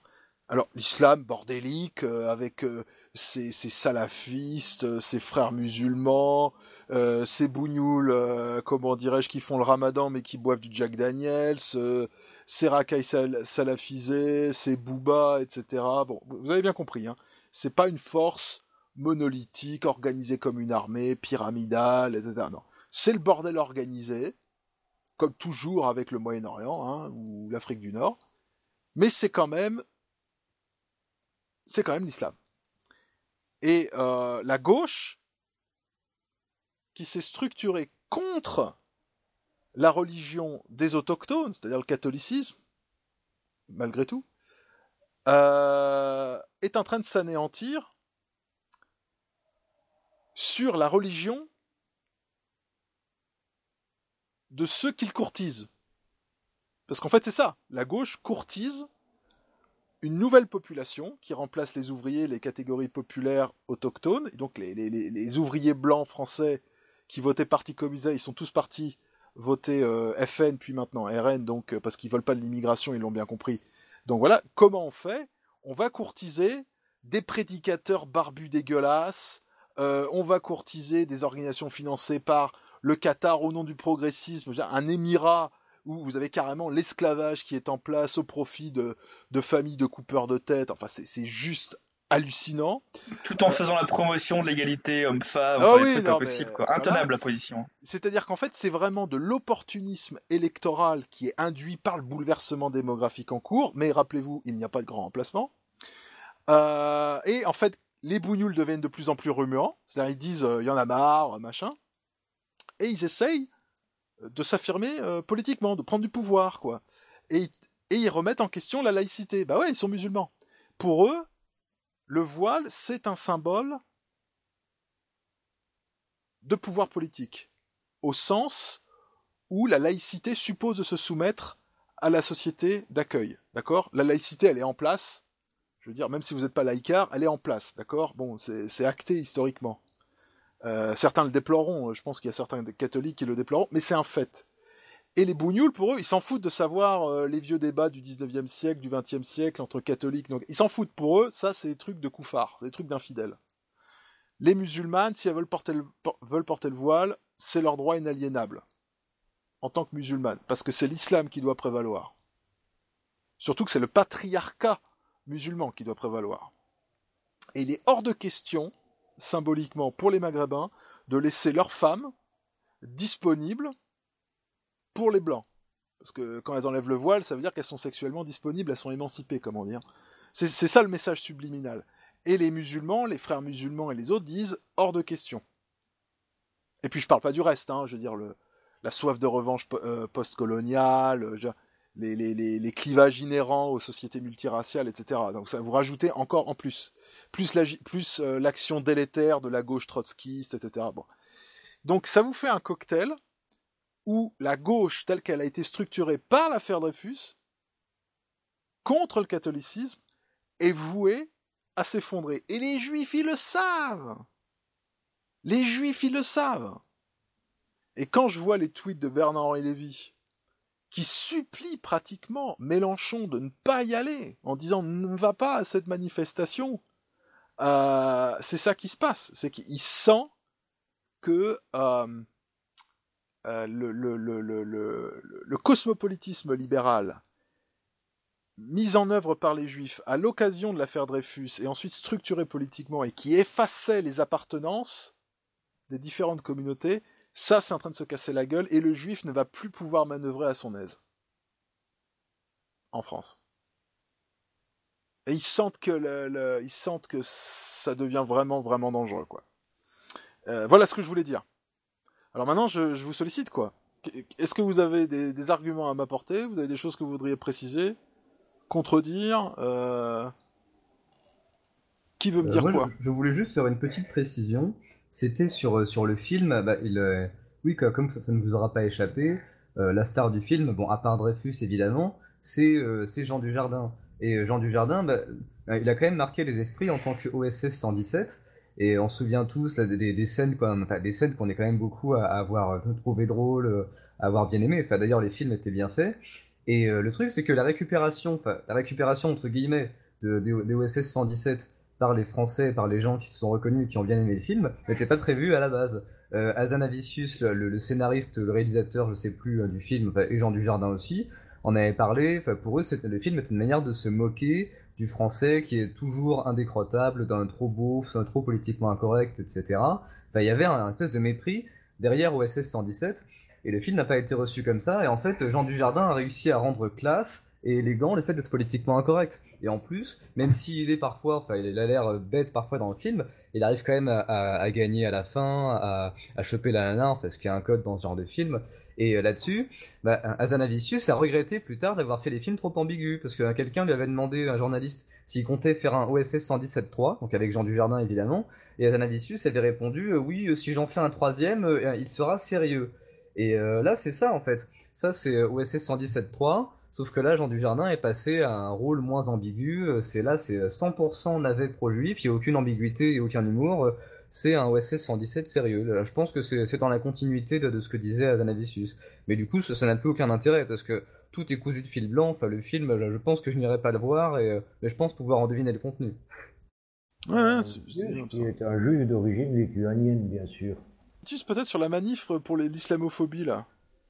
Alors l'islam bordélique, euh, avec euh, ses, ses salafistes, euh, ses frères musulmans, euh, ces bougnoules, euh, comment dirais-je, qui font le ramadan mais qui boivent du Jack Daniels, euh, ces racailles sal- salafisés, ces boubas, et cetera. Bon, vous avez bien compris, hein. C'est pas une force monolithique, organisée comme une armée, pyramidale, et cetera. Non, c'est le bordel organisé, comme toujours avec le Moyen-Orient, hein, ou l'Afrique du Nord, mais c'est quand même, c'est quand même l'islam. Et euh, la gauche, qui s'est structurée contre la religion des autochtones, c'est-à-dire le catholicisme, malgré tout, euh, est en train de s'anéantir sur la religion de ceux qu'ils courtisent. Parce qu'en fait, c'est ça. La gauche courtise une nouvelle population qui remplace les ouvriers, les catégories populaires autochtones. Et donc, les, les, les ouvriers blancs français qui votaient Parti communiste, ils sont tous partis voter euh, F N, puis maintenant R N, donc, euh, parce qu'ils veulent pas de l'immigration, ils l'ont bien compris. Donc voilà, comment on fait? On va courtiser des prédicateurs barbus dégueulasses, euh, on va courtiser des organisations financées par le Qatar au nom du progressisme, un émirat où vous avez carrément l'esclavage qui est en place au profit de, de familles de coupeurs de tête. Enfin, c'est, c'est juste hallucinant. Tout en euh... faisant la promotion de l'égalité homme-femme, oh enfin, oui, des trucs non, impossibles, mais... quoi. Intenable voilà. La position. C'est-à-dire qu'en fait, c'est vraiment de l'opportunisme électoral qui est induit par le bouleversement démographique en cours, mais rappelez-vous, il n'y a pas de grand remplacement. Euh, et en fait, les bougnoules deviennent de plus en plus remuants, c'est-à-dire ils disent euh, « il y en a marre, machin », et ils essayent de s'affirmer euh, politiquement, de prendre du pouvoir, quoi. Et, et ils remettent en question la laïcité. Bah ouais, ils sont musulmans. Pour eux, le voile, c'est un symbole de pouvoir politique, au sens où la laïcité suppose de se soumettre à la société d'accueil, d'accord ? La laïcité, elle est en place, je veux dire, même si vous n'êtes pas laïcard, elle est en place, d'accord ? Bon, c'est, c'est acté historiquement. Euh, certains le déploreront, je pense qu'il y a certains catholiques qui le déploreront, mais c'est un fait. Et les bougnoules, pour eux, ils s'en foutent de savoir euh, les vieux débats du dix-neuvième siècle, du vingtième siècle, entre catholiques, donc ils s'en foutent. Pour eux, ça, c'est des trucs de couffards, c'est des trucs d'infidèles. Les musulmanes, si elles veulent porter le, por- veulent porter le voile, c'est leur droit inaliénable, en tant que musulmanes, parce que c'est l'islam qui doit prévaloir. Surtout que c'est le patriarcat musulman qui doit prévaloir. Et il est hors de question, symboliquement, pour les Maghrébins, de laisser leurs femmes disponibles pour les Blancs. Parce que quand elles enlèvent le voile, ça veut dire qu'elles sont sexuellement disponibles, elles sont émancipées, comment dire. C'est, c'est ça le message subliminal. Et les musulmans, les frères musulmans et les autres disent hors de question. Et puis je parle pas du reste, hein, je veux dire, le, la soif de revanche euh, post-coloniale, je, les, les, les, les clivages inhérents aux sociétés multiraciales, et cetera. Donc ça vous rajoutez encore en plus. Plus, la, plus euh, l'action délétère de la gauche trotskiste, et cetera. Bon. Donc ça vous fait un cocktail où la gauche, telle qu'elle a été structurée par l'affaire Dreyfus, contre le catholicisme, est vouée à s'effondrer. Et les Juifs, ils le savent. Les Juifs, ils le savent. Et quand je vois les tweets de Bernard-Henri Lévy, qui supplie pratiquement Mélenchon de ne pas y aller, en disant « ne va pas à cette manifestation », euh, c'est ça qui se passe. C'est qu'il sent que euh, euh, le, le, le, le, le, le cosmopolitisme libéral mis en œuvre par les Juifs à l'occasion de l'affaire Dreyfus et ensuite structuré politiquement et qui effaçait les appartenances des différentes communautés, ça c'est en train de se casser la gueule et le Juif ne va plus pouvoir manœuvrer à son aise en France. Et ils sentent que, le, le, ils sentent que ça devient vraiment, vraiment dangereux, quoi. Euh, voilà ce que je voulais dire. Alors maintenant, je, je vous sollicite, quoi. Est-ce que vous avez des, des arguments à m'apporter ? Vous avez des choses que vous voudriez préciser ? Contredire euh... Qui veut me euh, dire moi, quoi ? je, je voulais juste faire une petite précision. C'était sur, sur le film. Bah, il, euh, oui, comme ça, ça ne vous aura pas échappé, euh, la star du film, bon, à part Dreyfus évidemment, c'est, euh, c'est Jean Dujardin. Et Jean Dujardin, bah, il a quand même marqué les esprits en tant que O S S cent dix-sept. Et on se souvient tous là, des, des scènes, quoi, enfin, des scènes qu'on est quand même beaucoup à, à avoir trouvé drôles, à avoir bien aimé. Enfin, d'ailleurs, les films étaient bien faits. Et euh, le truc, c'est que la récupération, enfin, la récupération entre guillemets de, de, des O S S cent dix-sept par les Français, par les gens qui se sont reconnus et qui ont bien aimé le film, n'était pas prévu à la base. Euh, Hazanavicius, le, le scénariste, le réalisateur, je sais plus, euh, du film, enfin, et Jean Dujardin aussi, en avait parlé. Enfin, pour eux, c'était, le film était une manière de se moquer du Français qui est toujours indécrottable, d'un trop beau, d'un trop politiquement incorrect, et cetera. Enfin, il y avait un, un espèce de mépris derrière O S S cent dix-sept. Et le film n'a pas été reçu comme ça, et en fait, Jean Dujardin a réussi à rendre classe et élégant le fait d'être politiquement incorrect. Et en plus, même s'il est parfois, enfin, il a l'air bête parfois dans le film, il arrive quand même à, à, à gagner à la fin, à, à choper la nana, enfin, ce qui est un code dans ce genre de film. Et euh, là-dessus, bah, Hazanavicius a regretté plus tard d'avoir fait des films trop ambigus, parce que euh, quelqu'un lui avait demandé, un journaliste, s'il comptait faire un O S S cent dix-sept trois, donc avec Jean Dujardin évidemment, et Hazanavicius avait répondu euh, oui, euh, si j'en fais un troisième, euh, il sera sérieux. Et euh, là, c'est ça en fait. Ça, c'est euh, O S S cent dix-sept trois, sauf que là, Jean Dujardin est passé à un rôle moins ambigu. euh, C'est là, c'est cent pour cent navet pro-juif, il n'y a aucune ambiguïté et aucun humour. euh, C'est un O S S cent dix-sept sérieux. Là, je pense que c'est c'est dans la continuité de, de ce que disait Hazanavicius. Mais du coup, ça ça n'a plus aucun intérêt parce que tout est cousu de fil blanc. Enfin, le film, là, je pense que je n'irai pas le voir, et, euh, mais je pense pouvoir en deviner le contenu. Ouais, ouais, c'est Qui est un juif d'origine lituanienne, bien sûr. Titus, peut-être sur la manif pour les- l'islamophobie, là.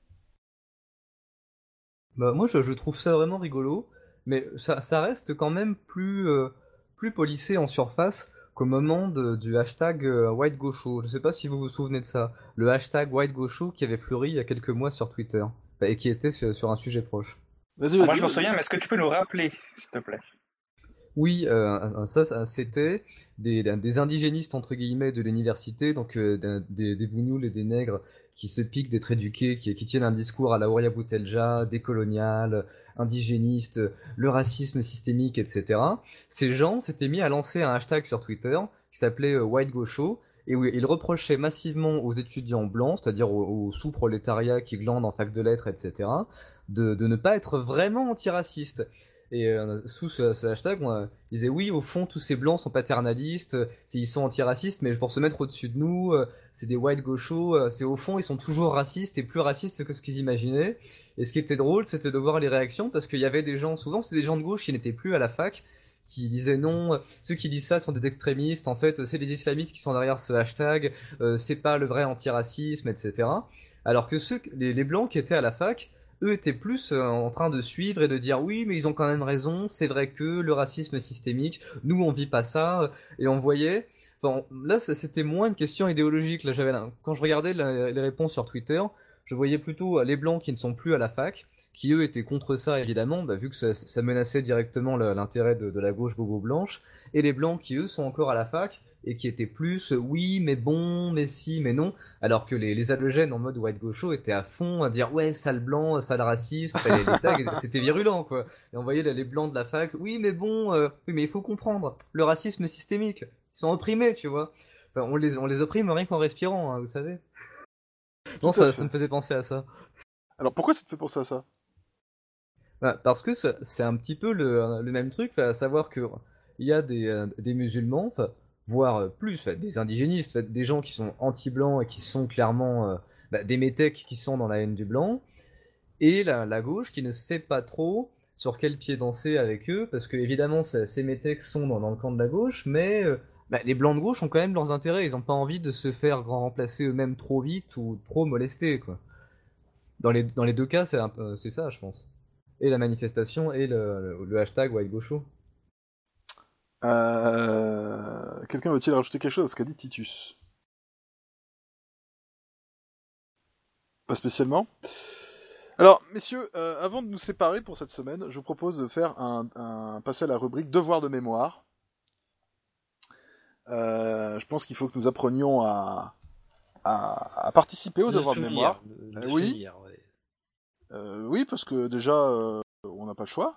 Bah, moi, je, je trouve ça vraiment rigolo, mais ça, ça reste quand même plus, euh, plus policé en surface qu'au moment de- du hashtag euh, White Gaucho. Je sais pas si vous vous souvenez de ça. Le hashtag White Gaucho qui avait fleuri il y a quelques mois sur Twitter, bah, et qui était sur, sur un sujet proche. Vas-y, Moi, je m'en souviens, mais est-ce que tu peux nous rappeler, s'il te plaît? Oui, euh, ça, ça, c'était des, des indigénistes entre guillemets de l'université, donc euh, d'un- des, des bougnoules et des nègres qui se piquent d'être éduqués, qui, qui tiennent un discours à la Horia Boutelja, décolonial, indigéniste, le racisme systémique, et cetera. Ces gens s'étaient mis à lancer un hashtag sur Twitter qui s'appelait euh, White Gaucho, et où ils reprochaient massivement aux étudiants blancs, c'est-à-dire aux, aux sous-prolétariats qui glandent en fac de lettres, et cetera, de, de ne pas être vraiment antiracistes. Et euh, sous ce, ce hashtag, on, euh, ils disaient oui, au fond, tous ces blancs sont paternalistes, euh, ils sont antiracistes, mais pour se mettre au-dessus de nous, euh, c'est des white gauchos, euh, c'est au fond, ils sont toujours racistes et plus racistes que ce qu'ils imaginaient. Et ce qui était drôle, c'était de voir les réactions, parce qu'il y avait des gens, souvent c'est des gens de gauche qui n'étaient plus à la fac, qui disaient non, euh, ceux qui disent ça sont des extrémistes, en fait, c'est les islamistes qui sont derrière ce hashtag, euh, c'est pas le vrai antiracisme, et cetera. Alors que ceux, les, les blancs qui étaient à la fac, eux étaient plus euh, en train de suivre et de dire oui, mais ils ont quand même raison, c'est vrai que le racisme systémique, nous on vit pas ça, et on voyait, enfin, là ça- c'était moins une question idéologique. Là, j'avais la- quand je regardais la- les réponses sur Twitter, je voyais plutôt euh, les blancs qui ne sont plus à la fac, qui eux étaient contre ça évidemment, bah, vu que ça, ça menaçait directement le- l'intérêt de, de la gauche bobo blanche, et les blancs qui eux sont encore à la fac et qui étaient plus euh, oui mais bon mais si mais non, alors que les, les allogènes en mode white gaucho étaient à fond à dire ouais sale blanc, sale raciste, enfin, les, les tags c'était virulent quoi. Et on voyait les, les blancs de la fac, oui mais bon, euh, oui mais il faut comprendre le racisme systémique, ils sont opprimés tu vois. Enfin, on les on les opprime rien qu'en respirant, hein, vous savez. Non, Tout à ça, fait. ça me faisait penser à ça. Alors, pourquoi ça te fait penser à ça? Bah, parce que ça- c'est un petit peu le, le même truc, à savoir que il y a des, euh, des musulmans, enfin, voire euh, plus, enfin, des indigénistes, enfin, des gens qui sont anti-blancs et qui sont clairement euh, bah, des métèques qui sont dans la haine du blanc, et la, la gauche qui ne sait pas trop sur quel pied danser avec eux, parce que évidemment ça- ces métèques sont dans, dans le camp de la gauche, mais euh, bah, les blancs de gauche ont quand même leurs intérêts, ils n'ont pas envie de se faire grand remplacer eux-mêmes trop vite ou trop molester, quoi. Dans les, dans les deux cas, c'est un peu- c'est ça, je pense. Et la manifestation et le, le, le hashtag White Gaucho. Euh... Quelqu'un veut-il rajouter quelque chose à ce qu'a dit Titus? Pas spécialement. Alors, messieurs, euh, avant de nous séparer pour cette semaine, je vous propose de faire un, un passer à la rubrique devoir de mémoire. Euh, je pense qu'il faut que nous apprenions à, à, à participer au De devoir de souvenir, mémoire. de- Euh, de oui. souvenir, ouais. Euh, oui, parce que déjà, euh, on n'a pas le choix.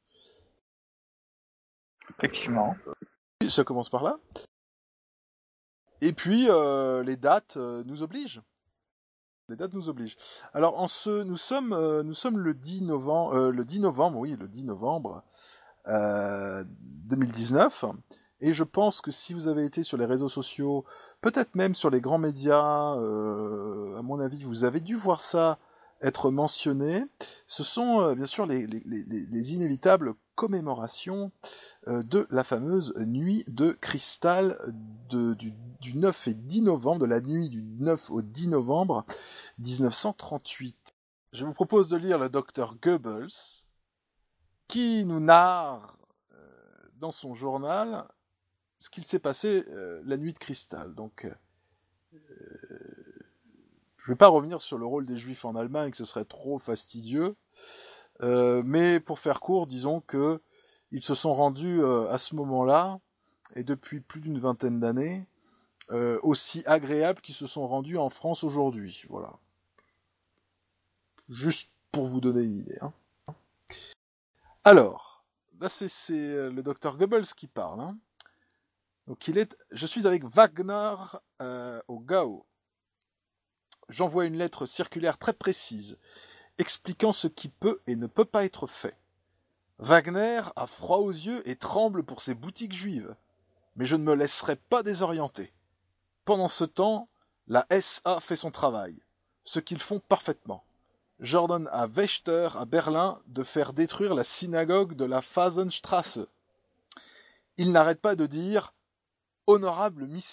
Effectivement. Oui, ça commence par là. Et puis, euh, les dates euh, nous obligent. Les dates nous obligent. Alors, en ce, nous sommes, euh, nous sommes le dix novembre, euh, le dix novembre, oui, le dix novembre euh, deux mille dix-neuf. Et je pense que si vous avez été sur les réseaux sociaux, peut-être même sur les grands médias, euh, à mon avis, vous avez dû voir ça être mentionné. Ce sont euh, bien sûr les, les, les, les inévitables commémorations euh, de la fameuse nuit de cristal de, du, du neuf et dix novembre, de la nuit du neuf au dix novembre dix-neuf cent trente-huit. Je vous propose de lire le docteur Goebbels, qui nous narre euh, dans son journal ce qu'il s'est passé euh, la nuit de cristal. Donc, euh, je ne vais pas revenir sur le rôle des Juifs en Allemagne, que ce serait trop fastidieux. Euh, mais pour faire court, disons que ils se sont rendus euh, à ce moment-là, et depuis plus d'une vingtaine d'années, euh, aussi agréables qu'ils se sont rendus en France aujourd'hui. Voilà. Juste pour vous donner une idée. Hein. Alors, là c'est, c'est le docteur Goebbels qui parle. Hein. Donc il est, je suis avec Wagner euh, au Gao. J'envoie une lettre circulaire très précise, expliquant ce qui peut et ne peut pas être fait. Wagner a froid aux yeux et tremble pour ses boutiques juives. Mais je ne me laisserai pas désorienter. Pendant ce temps, la S A fait son travail, ce qu'ils font parfaitement. J'ordonne à Wächter, à Berlin, de faire détruire la synagogue de la Phasenstrasse. Il n'arrête pas de dire « honorable mission ».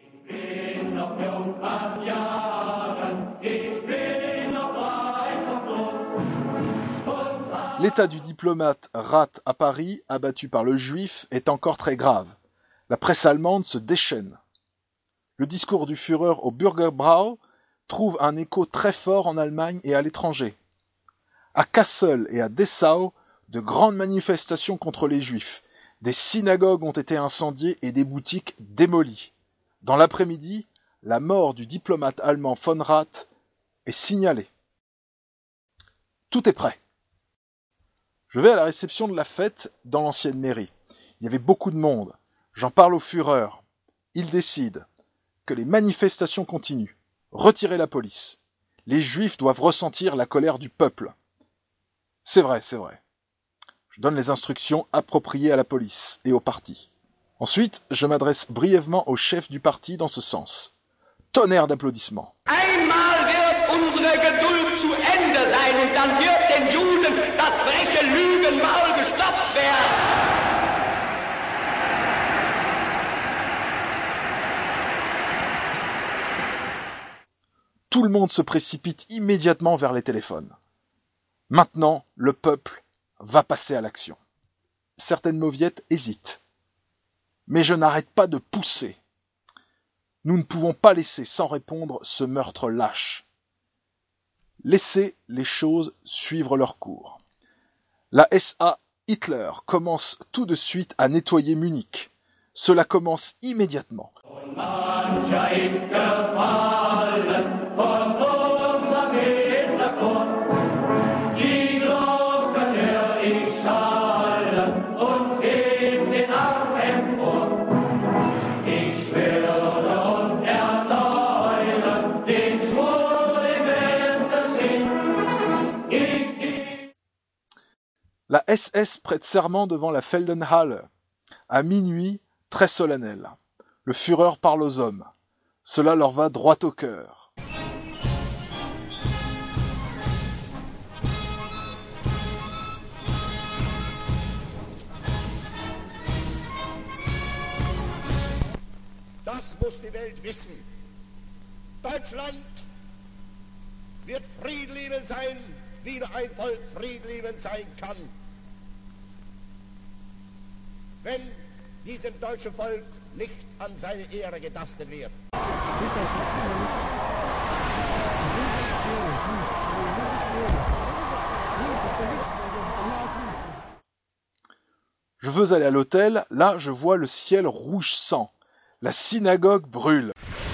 L'état du diplomate Rath à Paris, abattu par le juif, est encore très grave. La presse allemande se déchaîne. Le discours du Führer au Bürgerbrau trouve un écho très fort en Allemagne et à l'étranger. À Kassel et à Dessau, de grandes manifestations contre les juifs. Des synagogues ont été incendiées et des boutiques démolies. Dans l'après-midi, la mort du diplomate allemand von Rath est signalée. Tout est prêt. Je vais à la réception de la fête dans l'ancienne mairie. Il y avait beaucoup de monde. J'en parle au Führer. Il décide que les manifestations continuent. Retirer la police. Les Juifs doivent ressentir la colère du peuple. C'est vrai, c'est vrai. Je donne les instructions appropriées à la police et au parti. Ensuite, je m'adresse brièvement au chef du parti dans ce sens. Tonnerre d'applaudissements. Einmal wird unsere Geduld zu Ende sein und dann wird den Juden das freche Lügenmaul gestopft werden. Tout le monde se précipite immédiatement vers les téléphones. Maintenant, le peuple va passer à l'action. Certaines mauviettes hésitent. Mais je n'arrête pas de pousser. Nous ne pouvons pas laisser sans répondre ce meurtre lâche. Laissez les choses suivre leur cours. La S A Hitler commence tout de suite à nettoyer Munich. Cela commence immédiatement. La S S prête serment devant la Feldenhalle. À minuit, très solennel. Le Führer parle aux hommes. Cela leur va droit au cœur. Das muss die Welt wissen. Deutschland wird friedliebend sein, wie nur ein Volk friedliebend sein kann. Wenn diesem deutschen Volk nicht an seine Ehre getastet wird. Je veux aller à l'hôtel, là je vois le ciel rouge sang. La synagogue brûle.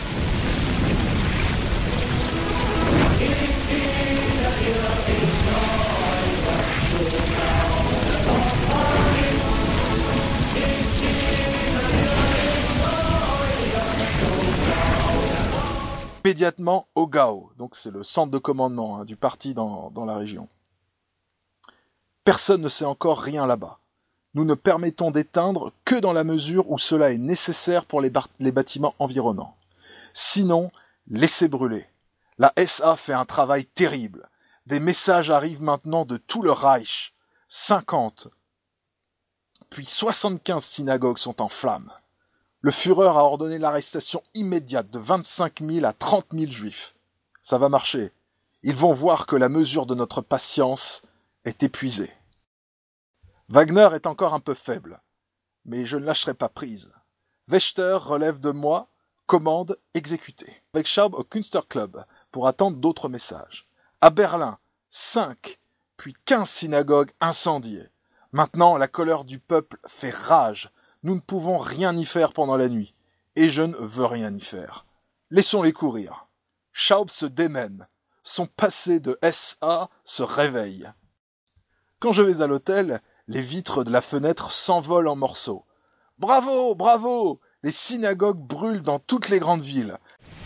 Immédiatement au Gao, donc c'est le centre de commandement hein, du parti dans, dans la région. Personne ne sait encore rien là-bas. Nous ne permettons d'éteindre que dans la mesure où cela est nécessaire pour les, bar- les bâtiments environnants. Sinon, laissez brûler. La S A fait un travail terrible. Des messages arrivent maintenant de tout le Reich. cinquante, puis soixante-quinze synagogues sont en flammes. Le Führer a ordonné l'arrestation immédiate de vingt-cinq mille à trente mille juifs. Ça va marcher. Ils vont voir que la mesure de notre patience est épuisée. Wagner est encore un peu faible, mais je ne lâcherai pas prise. Wächter relève de moi, commande, exécuter. Avec Schaub au Künstlerclub pour attendre d'autres messages. À Berlin, cinq, puis quinze synagogues incendiées. Maintenant, la colère du peuple fait rage. Nous ne pouvons rien y faire pendant la nuit, et je ne veux rien y faire. Laissons-les courir. Schaub se démène. son passé de S A se réveille. Quand je vais à l'hôtel, les vitres de la fenêtre s'envolent en morceaux. Bravo, bravo! Les synagogues brûlent dans toutes les grandes villes.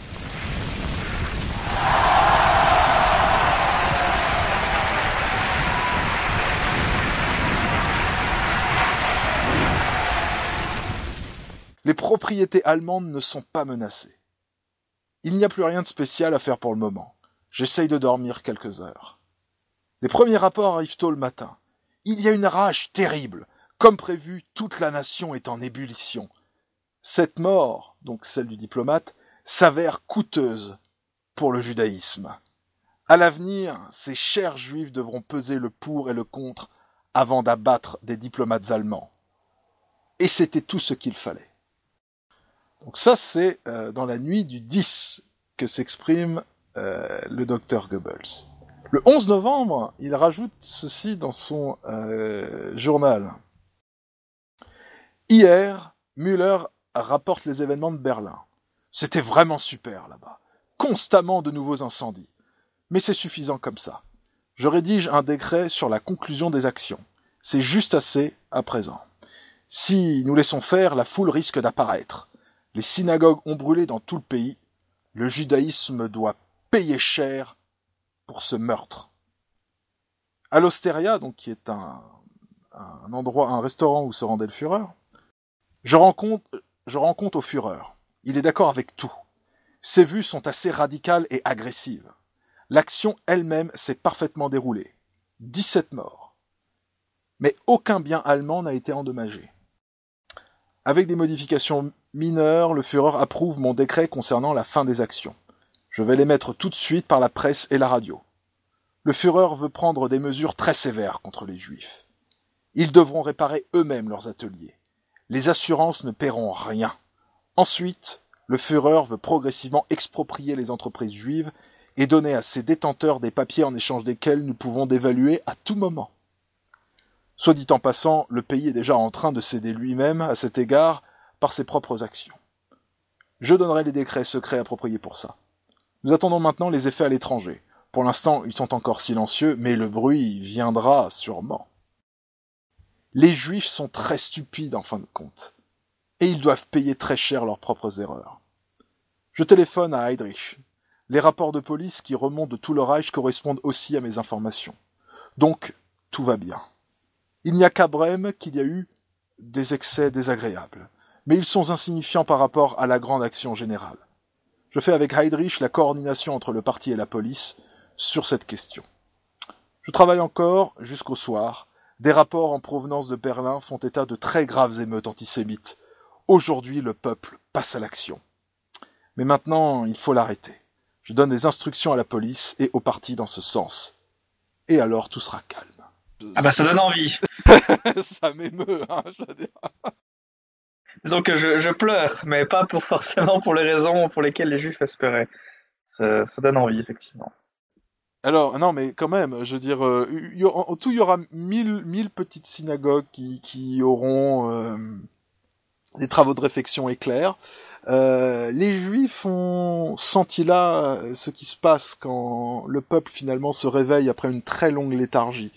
Les propriétés allemandes ne sont pas menacées. Il n'y a plus rien de spécial à faire pour le moment. J'essaye de dormir quelques heures. Les premiers rapports arrivent tôt le matin. Il y a une rage terrible. Comme prévu, toute la nation est en ébullition. Cette mort, donc celle du diplomate, s'avère coûteuse pour le judaïsme. À l'avenir, ces chers juifs devront peser le pour et le contre avant d'abattre des diplomates allemands. Et c'était tout ce qu'il fallait. Donc ça, c'est euh, dans la nuit du dix que s'exprime euh, le docteur Goebbels. Le onze novembre, il rajoute ceci dans son euh, journal. Hier, Müller rapporte les événements de Berlin. C'était vraiment super là-bas. Constamment de nouveaux incendies. Mais c'est suffisant comme ça. Je rédige un décret sur la conclusion des actions. C'est juste assez à présent. Si nous laissons faire, la foule risque d'apparaître. Les synagogues ont brûlé dans tout le pays. Le judaïsme doit payer cher pour ce meurtre. À l'Osteria, donc qui est un, un endroit, un restaurant où se rendait le Führer, je rencontre, je rencontre au Führer. Il est d'accord avec tout. Ses vues sont assez radicales et agressives. L'action elle-même s'est parfaitement déroulée. dix-sept morts. Mais aucun bien allemand n'a été endommagé. Avec des modifications mineures, le Führer approuve mon décret concernant la fin des actions. Je vais les mettre tout de suite par la presse et la radio. Le Führer veut prendre des mesures très sévères contre les Juifs. Ils devront réparer eux-mêmes leurs ateliers. Les assurances ne paieront rien. Ensuite, le Führer veut progressivement exproprier les entreprises juives et donner à ses détenteurs des papiers en échange desquels nous pouvons dévaluer à tout moment. Soit dit en passant, le pays est déjà en train de céder lui-même à cet égard par ses propres actions. Je donnerai les décrets secrets appropriés pour ça. Nous attendons maintenant les effets à l'étranger. Pour l'instant, ils sont encore silencieux, mais le bruit viendra sûrement. Les Juifs sont très stupides en fin de compte, et ils doivent payer très cher leurs propres erreurs. Je téléphone à Heydrich. Les rapports de police qui remontent de tout le Reich correspondent aussi à mes informations. Donc, tout va bien. Il n'y a qu'à Brême qu'il y a eu des excès désagréables, mais ils sont insignifiants par rapport à la grande action générale. Je fais avec Heydrich la coordination entre le parti et la police sur cette question. Je travaille encore jusqu'au soir. Des rapports en provenance de Berlin font état de très graves émeutes antisémites. Aujourd'hui, le peuple passe à l'action. Mais maintenant, il faut l'arrêter. Je donne des instructions à la police et au parti dans ce sens. Et alors, tout sera calme. Ah bah ça donne envie. Ça m'émeut, hein, je veux dire. Disons que je, je pleure, mais pas pour forcément pour les raisons pour lesquelles les Juifs espéraient. Ça, ça donne envie, effectivement. Alors, non, mais quand même, je veux dire, euh, y aura, en tout, il y aura mille, mille petites synagogues qui, qui auront euh, des travaux de réfection éclairs. Euh, les Juifs ont senti là ce qui se passe quand le peuple finalement se réveille après une très longue léthargie.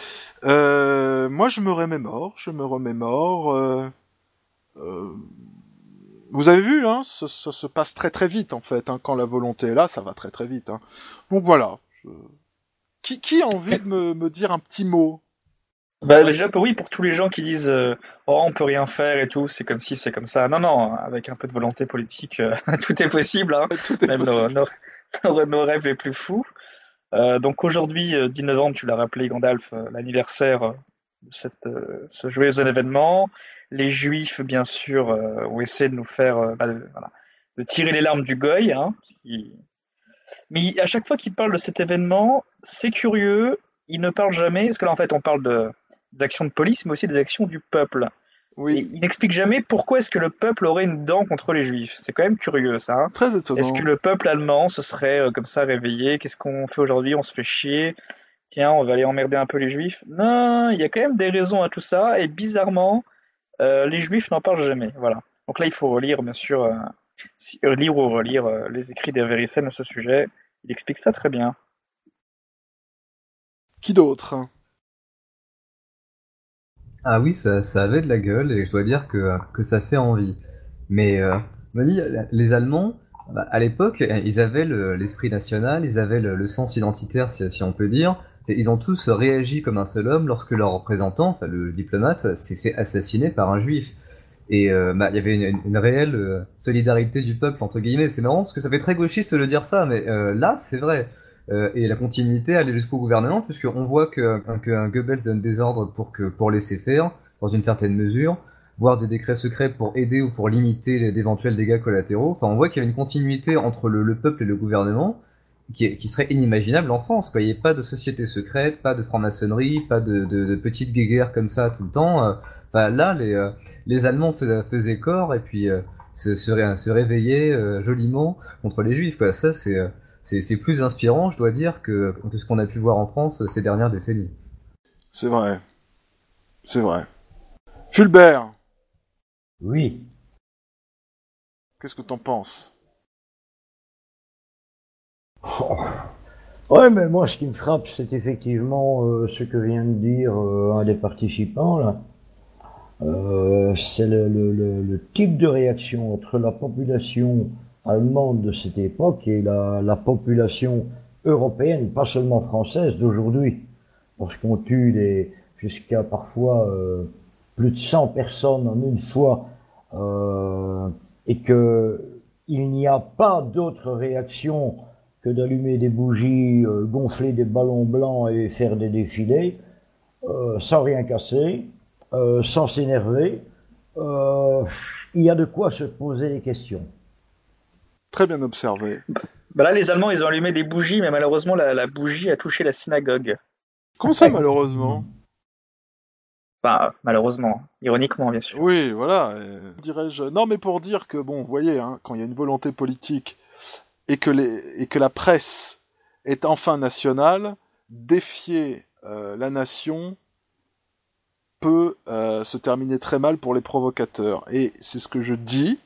Euh, moi, je me remémore, je me remémore. Euh, euh, vous avez vu, hein, ça, ça se passe très très vite en fait. Hein, quand la volonté est là, ça va très très vite. Hein. Donc voilà. Je... Qui, qui a envie de me, me dire un petit mot? Bah, déjà, pour, oui, pour tous les gens qui disent euh, oh, on peut rien faire et tout, c'est comme si, c'est comme ça. Non, non, avec un peu de volonté politique, euh, tout est possible. Hein. Tout est Même possible. Nos, nos, nos rêves les plus fous. Euh, donc aujourd'hui, euh, dix novembre, tu l'as rappelé, Gandalf, euh, l'anniversaire euh, de cette, euh, ce joyeux événement. Les Juifs, bien sûr, euh, ont essayé de nous faire, euh, bah, de, voilà, de tirer les larmes du goy. Hein, qui... Mais à chaque fois qu'ils parlent de cet événement, c'est curieux, ils ne parlent jamais, parce que là, en fait, on parle de des actions de police, mais aussi des actions du peuple. Oui. Et il n'explique jamais pourquoi est-ce que le peuple aurait une dent contre les Juifs. C'est quand même curieux, ça. Hein. Très étonnant. Est-ce que le peuple allemand se serait euh, comme ça réveillé? Qu'est-ce qu'on fait aujourd'hui? On se fait chier. Tiens, on va aller emmerder un peu les Juifs. Non, il y a quand même des raisons à tout ça, et bizarrement, euh, les Juifs n'en parlent jamais. Voilà. Donc là, il faut relire, bien sûr, euh, lire ou relire euh, les écrits d'Everisen à ce sujet. Il explique ça très bien. Qui d'autre? Ah oui, ça, ça avait de la gueule et je dois dire que, que ça fait envie. Mais euh, on m'a dit, les Allemands, bah, à l'époque, ils avaient le, l'esprit national, ils avaient le, le sens identitaire, si, si on peut dire. Ils ont tous réagi comme un seul homme lorsque leur représentant, enfin le diplomate, s'est fait assassiner par un juif. Et euh, bah, il y avait une, une réelle euh, solidarité du peuple, entre guillemets. C'est marrant parce que ça fait très gauchiste de dire ça, mais euh, là, c'est vrai. Euh, et la continuité allait jusqu'au gouvernement, puisqu'on voit que, que un Goebbels donne des ordres pour, que, pour laisser faire, dans une certaine mesure, voire des décrets secrets pour aider ou pour limiter les, d'éventuels dégâts collatéraux. Enfin, on voit qu'il y a une continuité entre le, le peuple et le gouvernement qui, qui serait inimaginable en France, quoi. Il n'y a pas de société secrète, pas de franc-maçonnerie, pas de, de, de petites guéguerres comme ça tout le temps. Enfin, là, les, euh, les Allemands fais, faisaient corps et puis euh, se, se, se réveillaient euh, joliment contre les Juifs, quoi. Ça, c'est, c'est, c'est plus inspirant, je dois dire, que, que ce qu'on a pu voir en France ces dernières décennies. C'est vrai. C'est vrai. Fulbert. Oui. Qu'est-ce que t'en penses? Oh. Ouais, mais moi, ce qui me frappe, c'est effectivement euh, ce que vient de dire euh, un des participants, là. Euh, c'est le, le, le, le type de réaction entre la population allemande de cette époque et la, la population européenne, pas seulement française, d'aujourd'hui. Lorsqu'on tue des, jusqu'à parfois euh, plus de cent personnes en une fois, euh, et que il n'y a pas d'autre réaction que d'allumer des bougies, euh, gonfler des ballons blancs et faire des défilés, euh, sans rien casser, euh, sans s'énerver, euh, il y a de quoi se poser des questions. Très bien observé. Bah là, les Allemands, ils ont allumé des bougies, mais malheureusement, la, la bougie a touché la synagogue. Comment ça, malheureusement? Bah, malheureusement, ironiquement, bien sûr. Oui, voilà, euh, dirais-je. Non, mais pour dire que, bon, vous voyez, hein, quand il y a une volonté politique et que, les, et que la presse est enfin nationale, défier euh, la nation peut euh, se terminer très mal pour les provocateurs. Et c'est ce que je dis.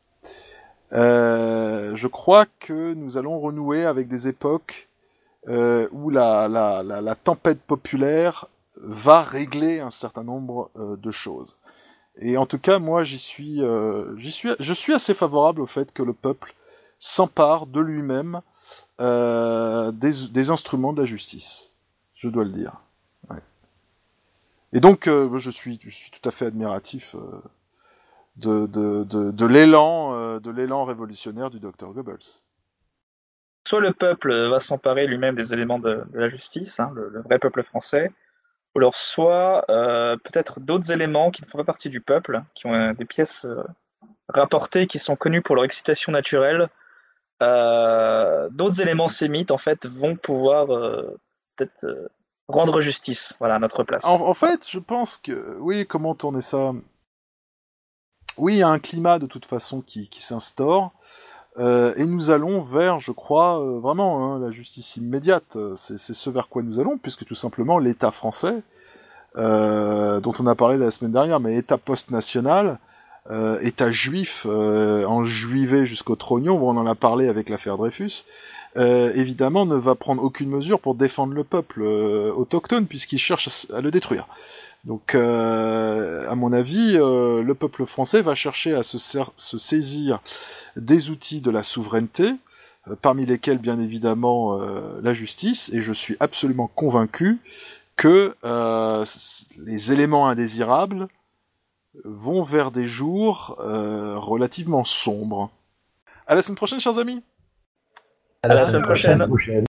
Euh, je crois que nous allons renouer avec des époques euh, où la, la, la, la tempête populaire va régler un certain nombre euh, de choses. Et en tout cas, moi, j'y suis, euh, j'y suis, je suis assez favorable au fait que le peuple s'empare de lui-même euh, des, des instruments de la justice. Je dois le dire. Ouais. Et donc, euh, je suis, je suis tout à fait admiratif euh, de, de, de, de l'élan, euh, de l'élan révolutionnaire du docteur Goebbels. Soit le peuple va s'emparer lui-même des éléments de, de la justice, hein, le, le vrai peuple français, ou alors soit euh, peut-être d'autres éléments qui ne font pas partie du peuple, qui ont euh, des pièces euh, rapportées, qui sont connues pour leur excitation naturelle. Euh, d'autres éléments sémites, en fait, vont pouvoir euh, peut-être euh, rendre justice, voilà, à notre place. En, en fait, je pense que, oui, comment tourner ça? Oui, il y a un climat de toute façon qui, qui s'instaure, euh, et nous allons vers, je crois, euh, vraiment, hein, la justice immédiate. C'est, c'est ce vers quoi nous allons, puisque tout simplement l'État français, euh, dont on a parlé la semaine dernière, mais État post-national, euh, État juif, euh, enjuivé jusqu'au trognon, bon, on en a parlé avec l'affaire Dreyfus, euh, évidemment ne va prendre aucune mesure pour défendre le peuple euh, autochtone, puisqu'il cherche à le détruire. Donc, euh, à mon avis, euh, le peuple français va chercher à se, ser- se saisir des outils de la souveraineté, euh, parmi lesquels, bien évidemment, euh, la justice, et je suis absolument convaincu que euh, les éléments indésirables vont vers des jours euh, relativement sombres. À la semaine prochaine, chers amis. À la semaine prochaine.